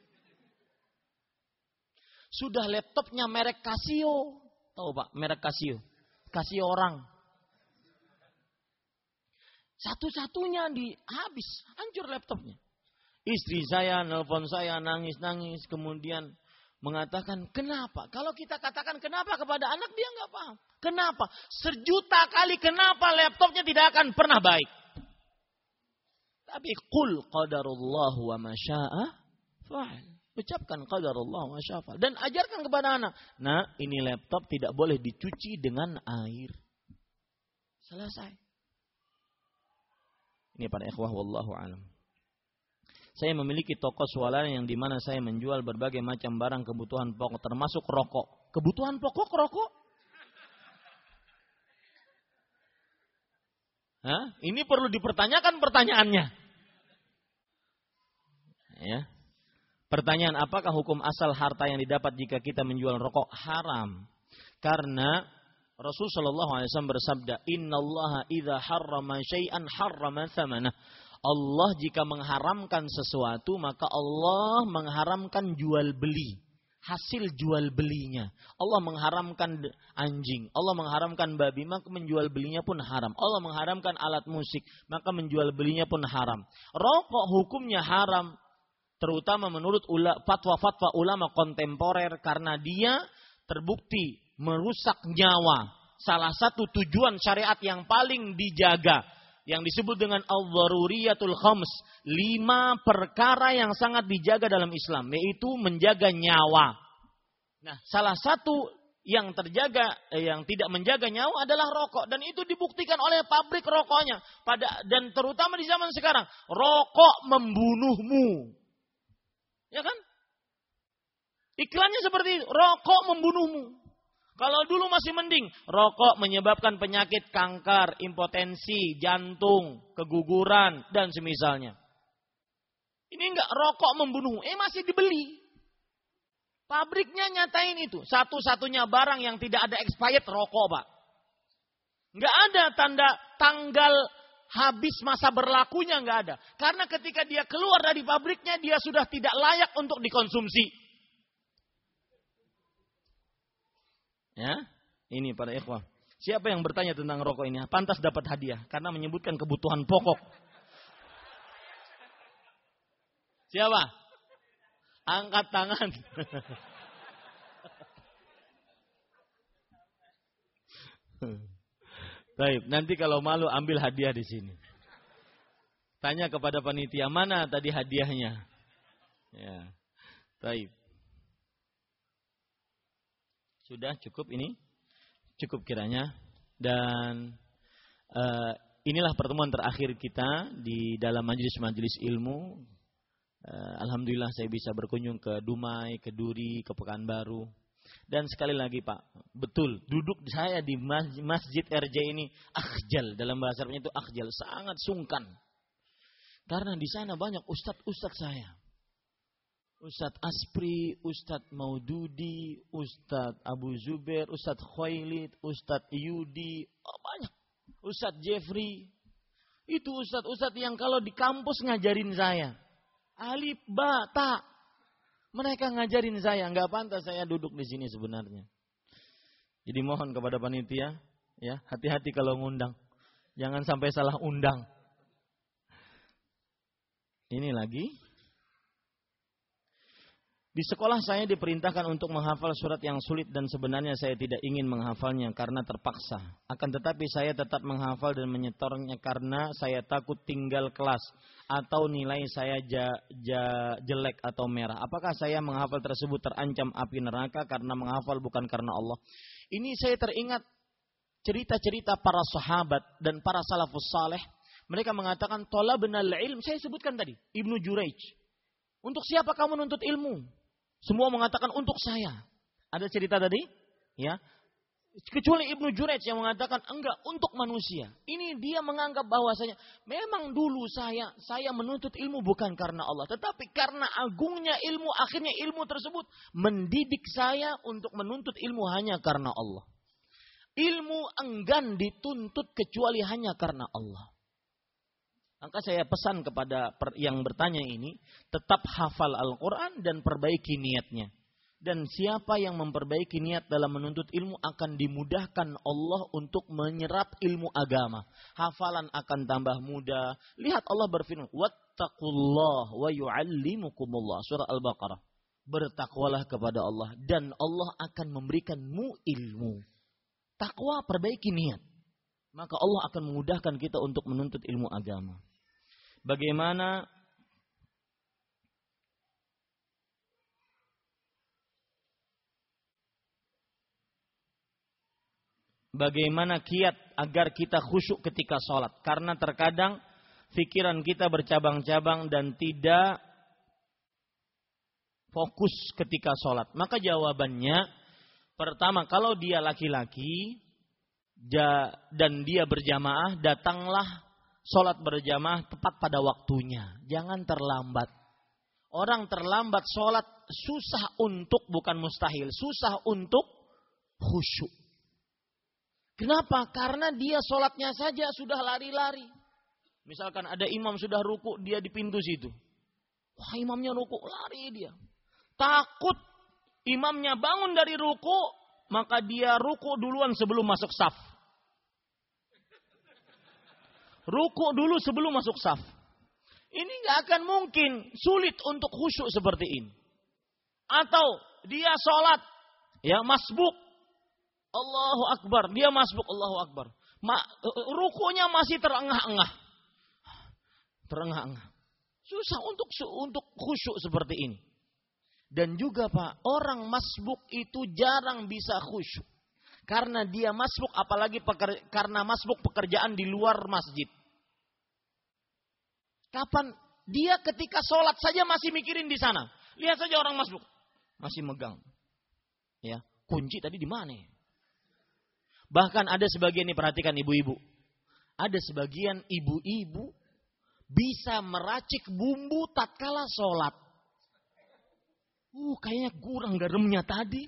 Sudah laptopnya merek Casio. Tahu Pak, merek Casio. Casio orang. Satu-satunya di habis, hancur laptopnya. Istri saya nelpon saya nangis-nangis, kemudian mengatakan, kenapa? Kalau kita katakan kenapa kepada anak, dia nggak paham. Kenapa? Sejuta kali kenapa laptopnya tidak akan pernah baik. Tapi qul qadarullahu wa ma syaa fa'al. Ucapkan qadarullahu wa syaa fa'al. Dan ajarkan kepada anak. Nah, ini laptop tidak boleh dicuci dengan air. Selesai. Ini para ikhwah wallahu alam. Saya memiliki toko swalayan yang dimana saya menjual berbagai macam barang kebutuhan pokok termasuk rokok. Kebutuhan pokok rokok? Hah? Ini perlu dipertanyakan pertanyaannya. Ya. Pertanyaan, apakah hukum asal harta yang didapat jika kita menjual rokok? Haram. Karena Rasul sallallahu alaihi wasallam bersabda, "Innallaha idza harrama syai'an harrama tsamanah." Allah jika mengharamkan sesuatu, maka Allah mengharamkan jual beli. Hasil jual belinya. Allah mengharamkan anjing. Allah mengharamkan babi, maka menjual belinya pun haram. Allah mengharamkan alat musik, maka menjual belinya pun haram. Rokok hukumnya haram. Terutama menurut fatwa-fatwa ulama kontemporer. Karena dia terbukti merusak nyawa. Salah satu tujuan syariat yang paling dijaga, yang disebut dengan al-dharuriyatul khams, lima perkara yang sangat dijaga dalam Islam, yaitu menjaga nyawa. Nah, salah satu yang terjaga, eh, yang tidak menjaga nyawa adalah rokok, dan itu dibuktikan oleh pabrik rokoknya. Pada dan terutama di zaman sekarang, rokok membunuhmu, ya kan? Iklannya seperti itu, rokok membunuhmu. Kalau dulu masih mending, rokok menyebabkan penyakit kanker, impotensi, jantung, keguguran, dan semisalnya. Ini enggak, rokok membunuh. Eh masih dibeli. Pabriknya nyatain itu. Satu-satunya barang yang tidak ada expired, rokok Pak. Enggak ada tanda tanggal habis masa berlakunya, enggak ada. Karena ketika dia keluar dari pabriknya, dia sudah tidak layak untuk dikonsumsi. Ya, ini para ikhwah. Siapa yang bertanya tentang rokok ini? Pantas dapat hadiah karena menyebutkan kebutuhan pokok. Siapa? Angkat tangan. Baik, nanti kalau malu ambil hadiah di sini. Tanya kepada panitia, mana tadi hadiahnya? Ya. Baik. Sudah cukup ini, cukup kiranya. Dan uh, inilah pertemuan terakhir kita di dalam majelis-majelis ilmu. Uh, Alhamdulillah saya bisa berkunjung ke Dumai, ke Duri, ke Pekanbaru. Dan sekali lagi Pak, betul, duduk saya di Masjid R J ini akhjal, dalam bahasa Arabnya itu akhjal, sangat sungkan. Karena di sana banyak ustadz-ustadz saya. Ustadz Aspri, Ustadz Maududi, Ustadz Abu Zubair, Ustadz Khailid, Ustadz Yudi, oh banyak. Ustadz Jeffrey. Itu ustadz-ustadz yang kalau di kampus ngajarin saya. Alif, ba, ta. Mereka ngajarin saya, nggak pantas saya duduk di sini sebenarnya. Jadi mohon kepada panitia, ya hati-hati kalau ngundang, jangan sampai salah undang. Ini lagi. Di sekolah saya diperintahkan untuk menghafal surat yang sulit dan sebenarnya saya tidak ingin menghafalnya karena terpaksa. Akan tetapi saya tetap menghafal dan menyetornya karena saya takut tinggal kelas atau nilai saya ja, ja, jelek atau merah. Apakah saya menghafal tersebut terancam api neraka karena menghafal bukan karena Allah? Ini saya teringat cerita-cerita para sahabat dan para salafus saleh. Mereka mengatakan talabnal ilm. Saya sebutkan tadi Ibnu Juraij. Untuk siapa kamu nuntut ilmu? Semua mengatakan untuk saya. Ada cerita tadi, ya. Kecuali Ibnu Juraij yang mengatakan enggak, untuk manusia. Ini dia menganggap bahwasanya memang dulu saya saya menuntut ilmu bukan karena Allah, tetapi karena agungnya ilmu, akhirnya ilmu tersebut mendidik saya untuk menuntut ilmu hanya karena Allah. Ilmu enggan dituntut kecuali hanya karena Allah. Maka saya pesan kepada yang bertanya ini, tetap hafal Al-Quran dan perbaiki niatnya. Dan siapa yang memperbaiki niat dalam menuntut ilmu akan dimudahkan Allah untuk menyerap ilmu agama. Hafalan akan tambah mudah. Lihat Allah berfirman, wattaqullah wa yu'allimukumullah. Surah Al-Baqarah. Bertakwalah kepada Allah dan Allah akan memberikanmu ilmu. Takwa, perbaiki niat. Maka Allah akan memudahkan kita untuk menuntut ilmu agama. Bagaimana Bagaimana kiat agar kita khusyuk ketika sholat? Karena terkadang pikiran kita bercabang-cabang dan tidak fokus ketika sholat. Maka jawabannya, pertama, kalau dia laki-laki dan dia berjamaah, datanglah sholat berjamaah tepat pada waktunya. Jangan terlambat. Orang terlambat sholat susah untuk, bukan mustahil, susah untuk khusyuk. Kenapa? Karena dia sholatnya saja sudah lari-lari. Misalkan ada imam sudah ruku, dia di pintu situ. Wah, imamnya ruku, lari dia. Takut imamnya bangun dari ruku, maka dia ruku duluan sebelum masuk saf. Ruku dulu sebelum masuk saf. Ini nggak akan mungkin, sulit untuk khusyuk seperti ini. Atau dia sholat, ya masbuk, Allahu Akbar, dia masbuk, Allahu Akbar. Ma, rukunya masih terengah-engah, terengah-engah. Susah untuk untuk khusyuk seperti ini. Dan juga Pak, orang masbuk itu jarang bisa khusyuk. Karena dia masbuk, apalagi peker, karena masbuk pekerjaan di luar masjid. Kapan dia ketika sholat saja masih mikirin di sana. Lihat saja orang masbuk, masih megang. Ya, kunci tadi di mana? Bahkan ada sebagian, nih perhatikan ibu-ibu. Ada sebagian ibu-ibu bisa meracik bumbu tatkala sholat. Uh, kayaknya kurang garamnya tadi.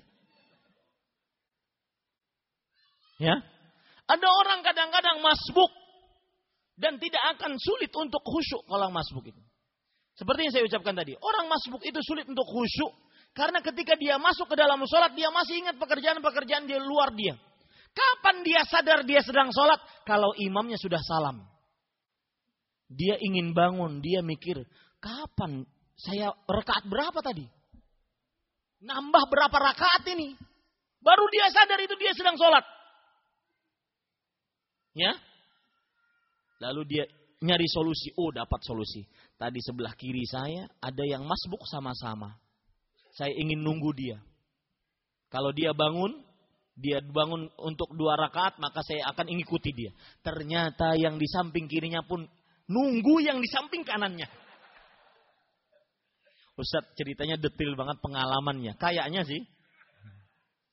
Ya, ada orang kadang-kadang masbuk dan tidak akan sulit untuk khusyuk kalau masbuk itu. Seperti yang saya ucapkan tadi, orang masbuk itu sulit untuk khusyuk karena ketika dia masuk ke dalam sholat dia masih ingat pekerjaan-pekerjaan di luar dia. Kapan dia sadar dia sedang sholat? Kalau imamnya sudah salam. Dia ingin bangun, dia mikir, kapan saya rakaat berapa tadi? Nambah berapa rakaat ini? Baru dia sadar itu dia sedang sholat. Ya, lalu dia nyari solusi. Oh, dapat solusi. Tadi sebelah kiri saya ada yang masbuk sama-sama. Saya ingin nunggu dia. Kalau dia bangun, dia bangun untuk dua rakaat, maka saya akan mengikuti dia. Ternyata yang di samping kirinya pun nunggu yang di samping kanannya. Ustaz ceritanya detail banget pengalamannya. Kayaknya sih.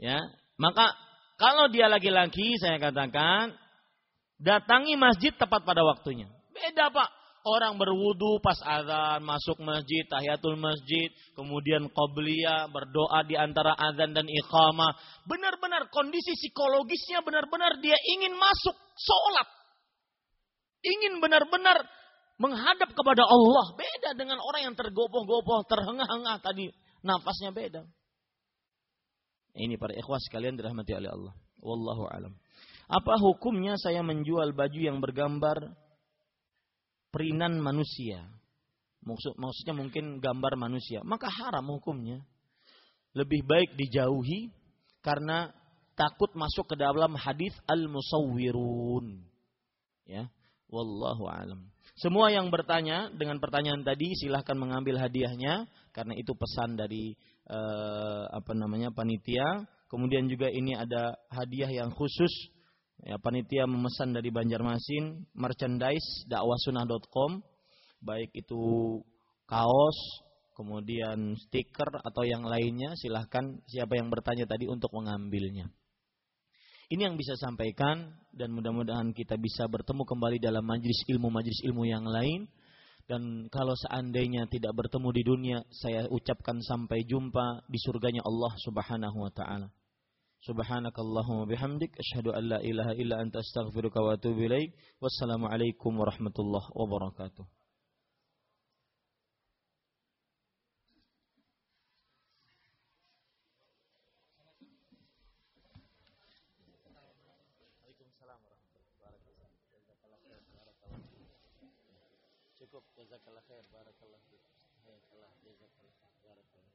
Ya, maka kalau dia laki-laki, saya katakan datangi masjid tepat pada waktunya. Beda Pak. Orang berwudu pas azan, masuk masjid, tahiyatul masjid, kemudian qobliyah, berdoa di antara azan dan iqamah. Benar-benar kondisi psikologisnya benar-benar dia ingin masuk sholat. Ingin benar-benar menghadap kepada Allah. Beda dengan orang yang tergopoh-gopoh, terhengah-hengah tadi. Nafasnya beda. Ini para ikhwah sekalian dirahmati oleh Allah. Wallahu alam. Apa hukumnya saya menjual baju yang bergambar perinan manusia? Maksud, maksudnya mungkin gambar manusia. Maka haram hukumnya. Lebih baik dijauhi karena takut masuk ke dalam hadis al-musawwirun. Ya, wallahu alam. Semua yang bertanya dengan pertanyaan tadi silahkan mengambil hadiahnya karena itu pesan dari eh, apa namanya panitia. Kemudian juga ini ada hadiah yang khusus. Ya, panitia memesan dari Banjarmasin merchandise dakwahsunnah dot com, baik itu kaos, kemudian stiker atau yang lainnya, silahkan siapa yang bertanya tadi untuk mengambilnya. Ini yang bisa sampaikan dan mudah-mudahan kita bisa bertemu kembali dalam majlis ilmu-majlis ilmu yang lain. Dan kalau seandainya tidak bertemu di dunia, saya ucapkan sampai jumpa di surganya Allah Subhanahu wa taala. Subhanakallahumma bihamdik asyhadu an la ilaha illa anta astaghfiruka wa atubu ilaik. Wassalamualaikum warahmatullahi wabarakatuh. Cukup, jazakallah khair, barakallahu fiik. Jazakallah, jazakallah, barakallah.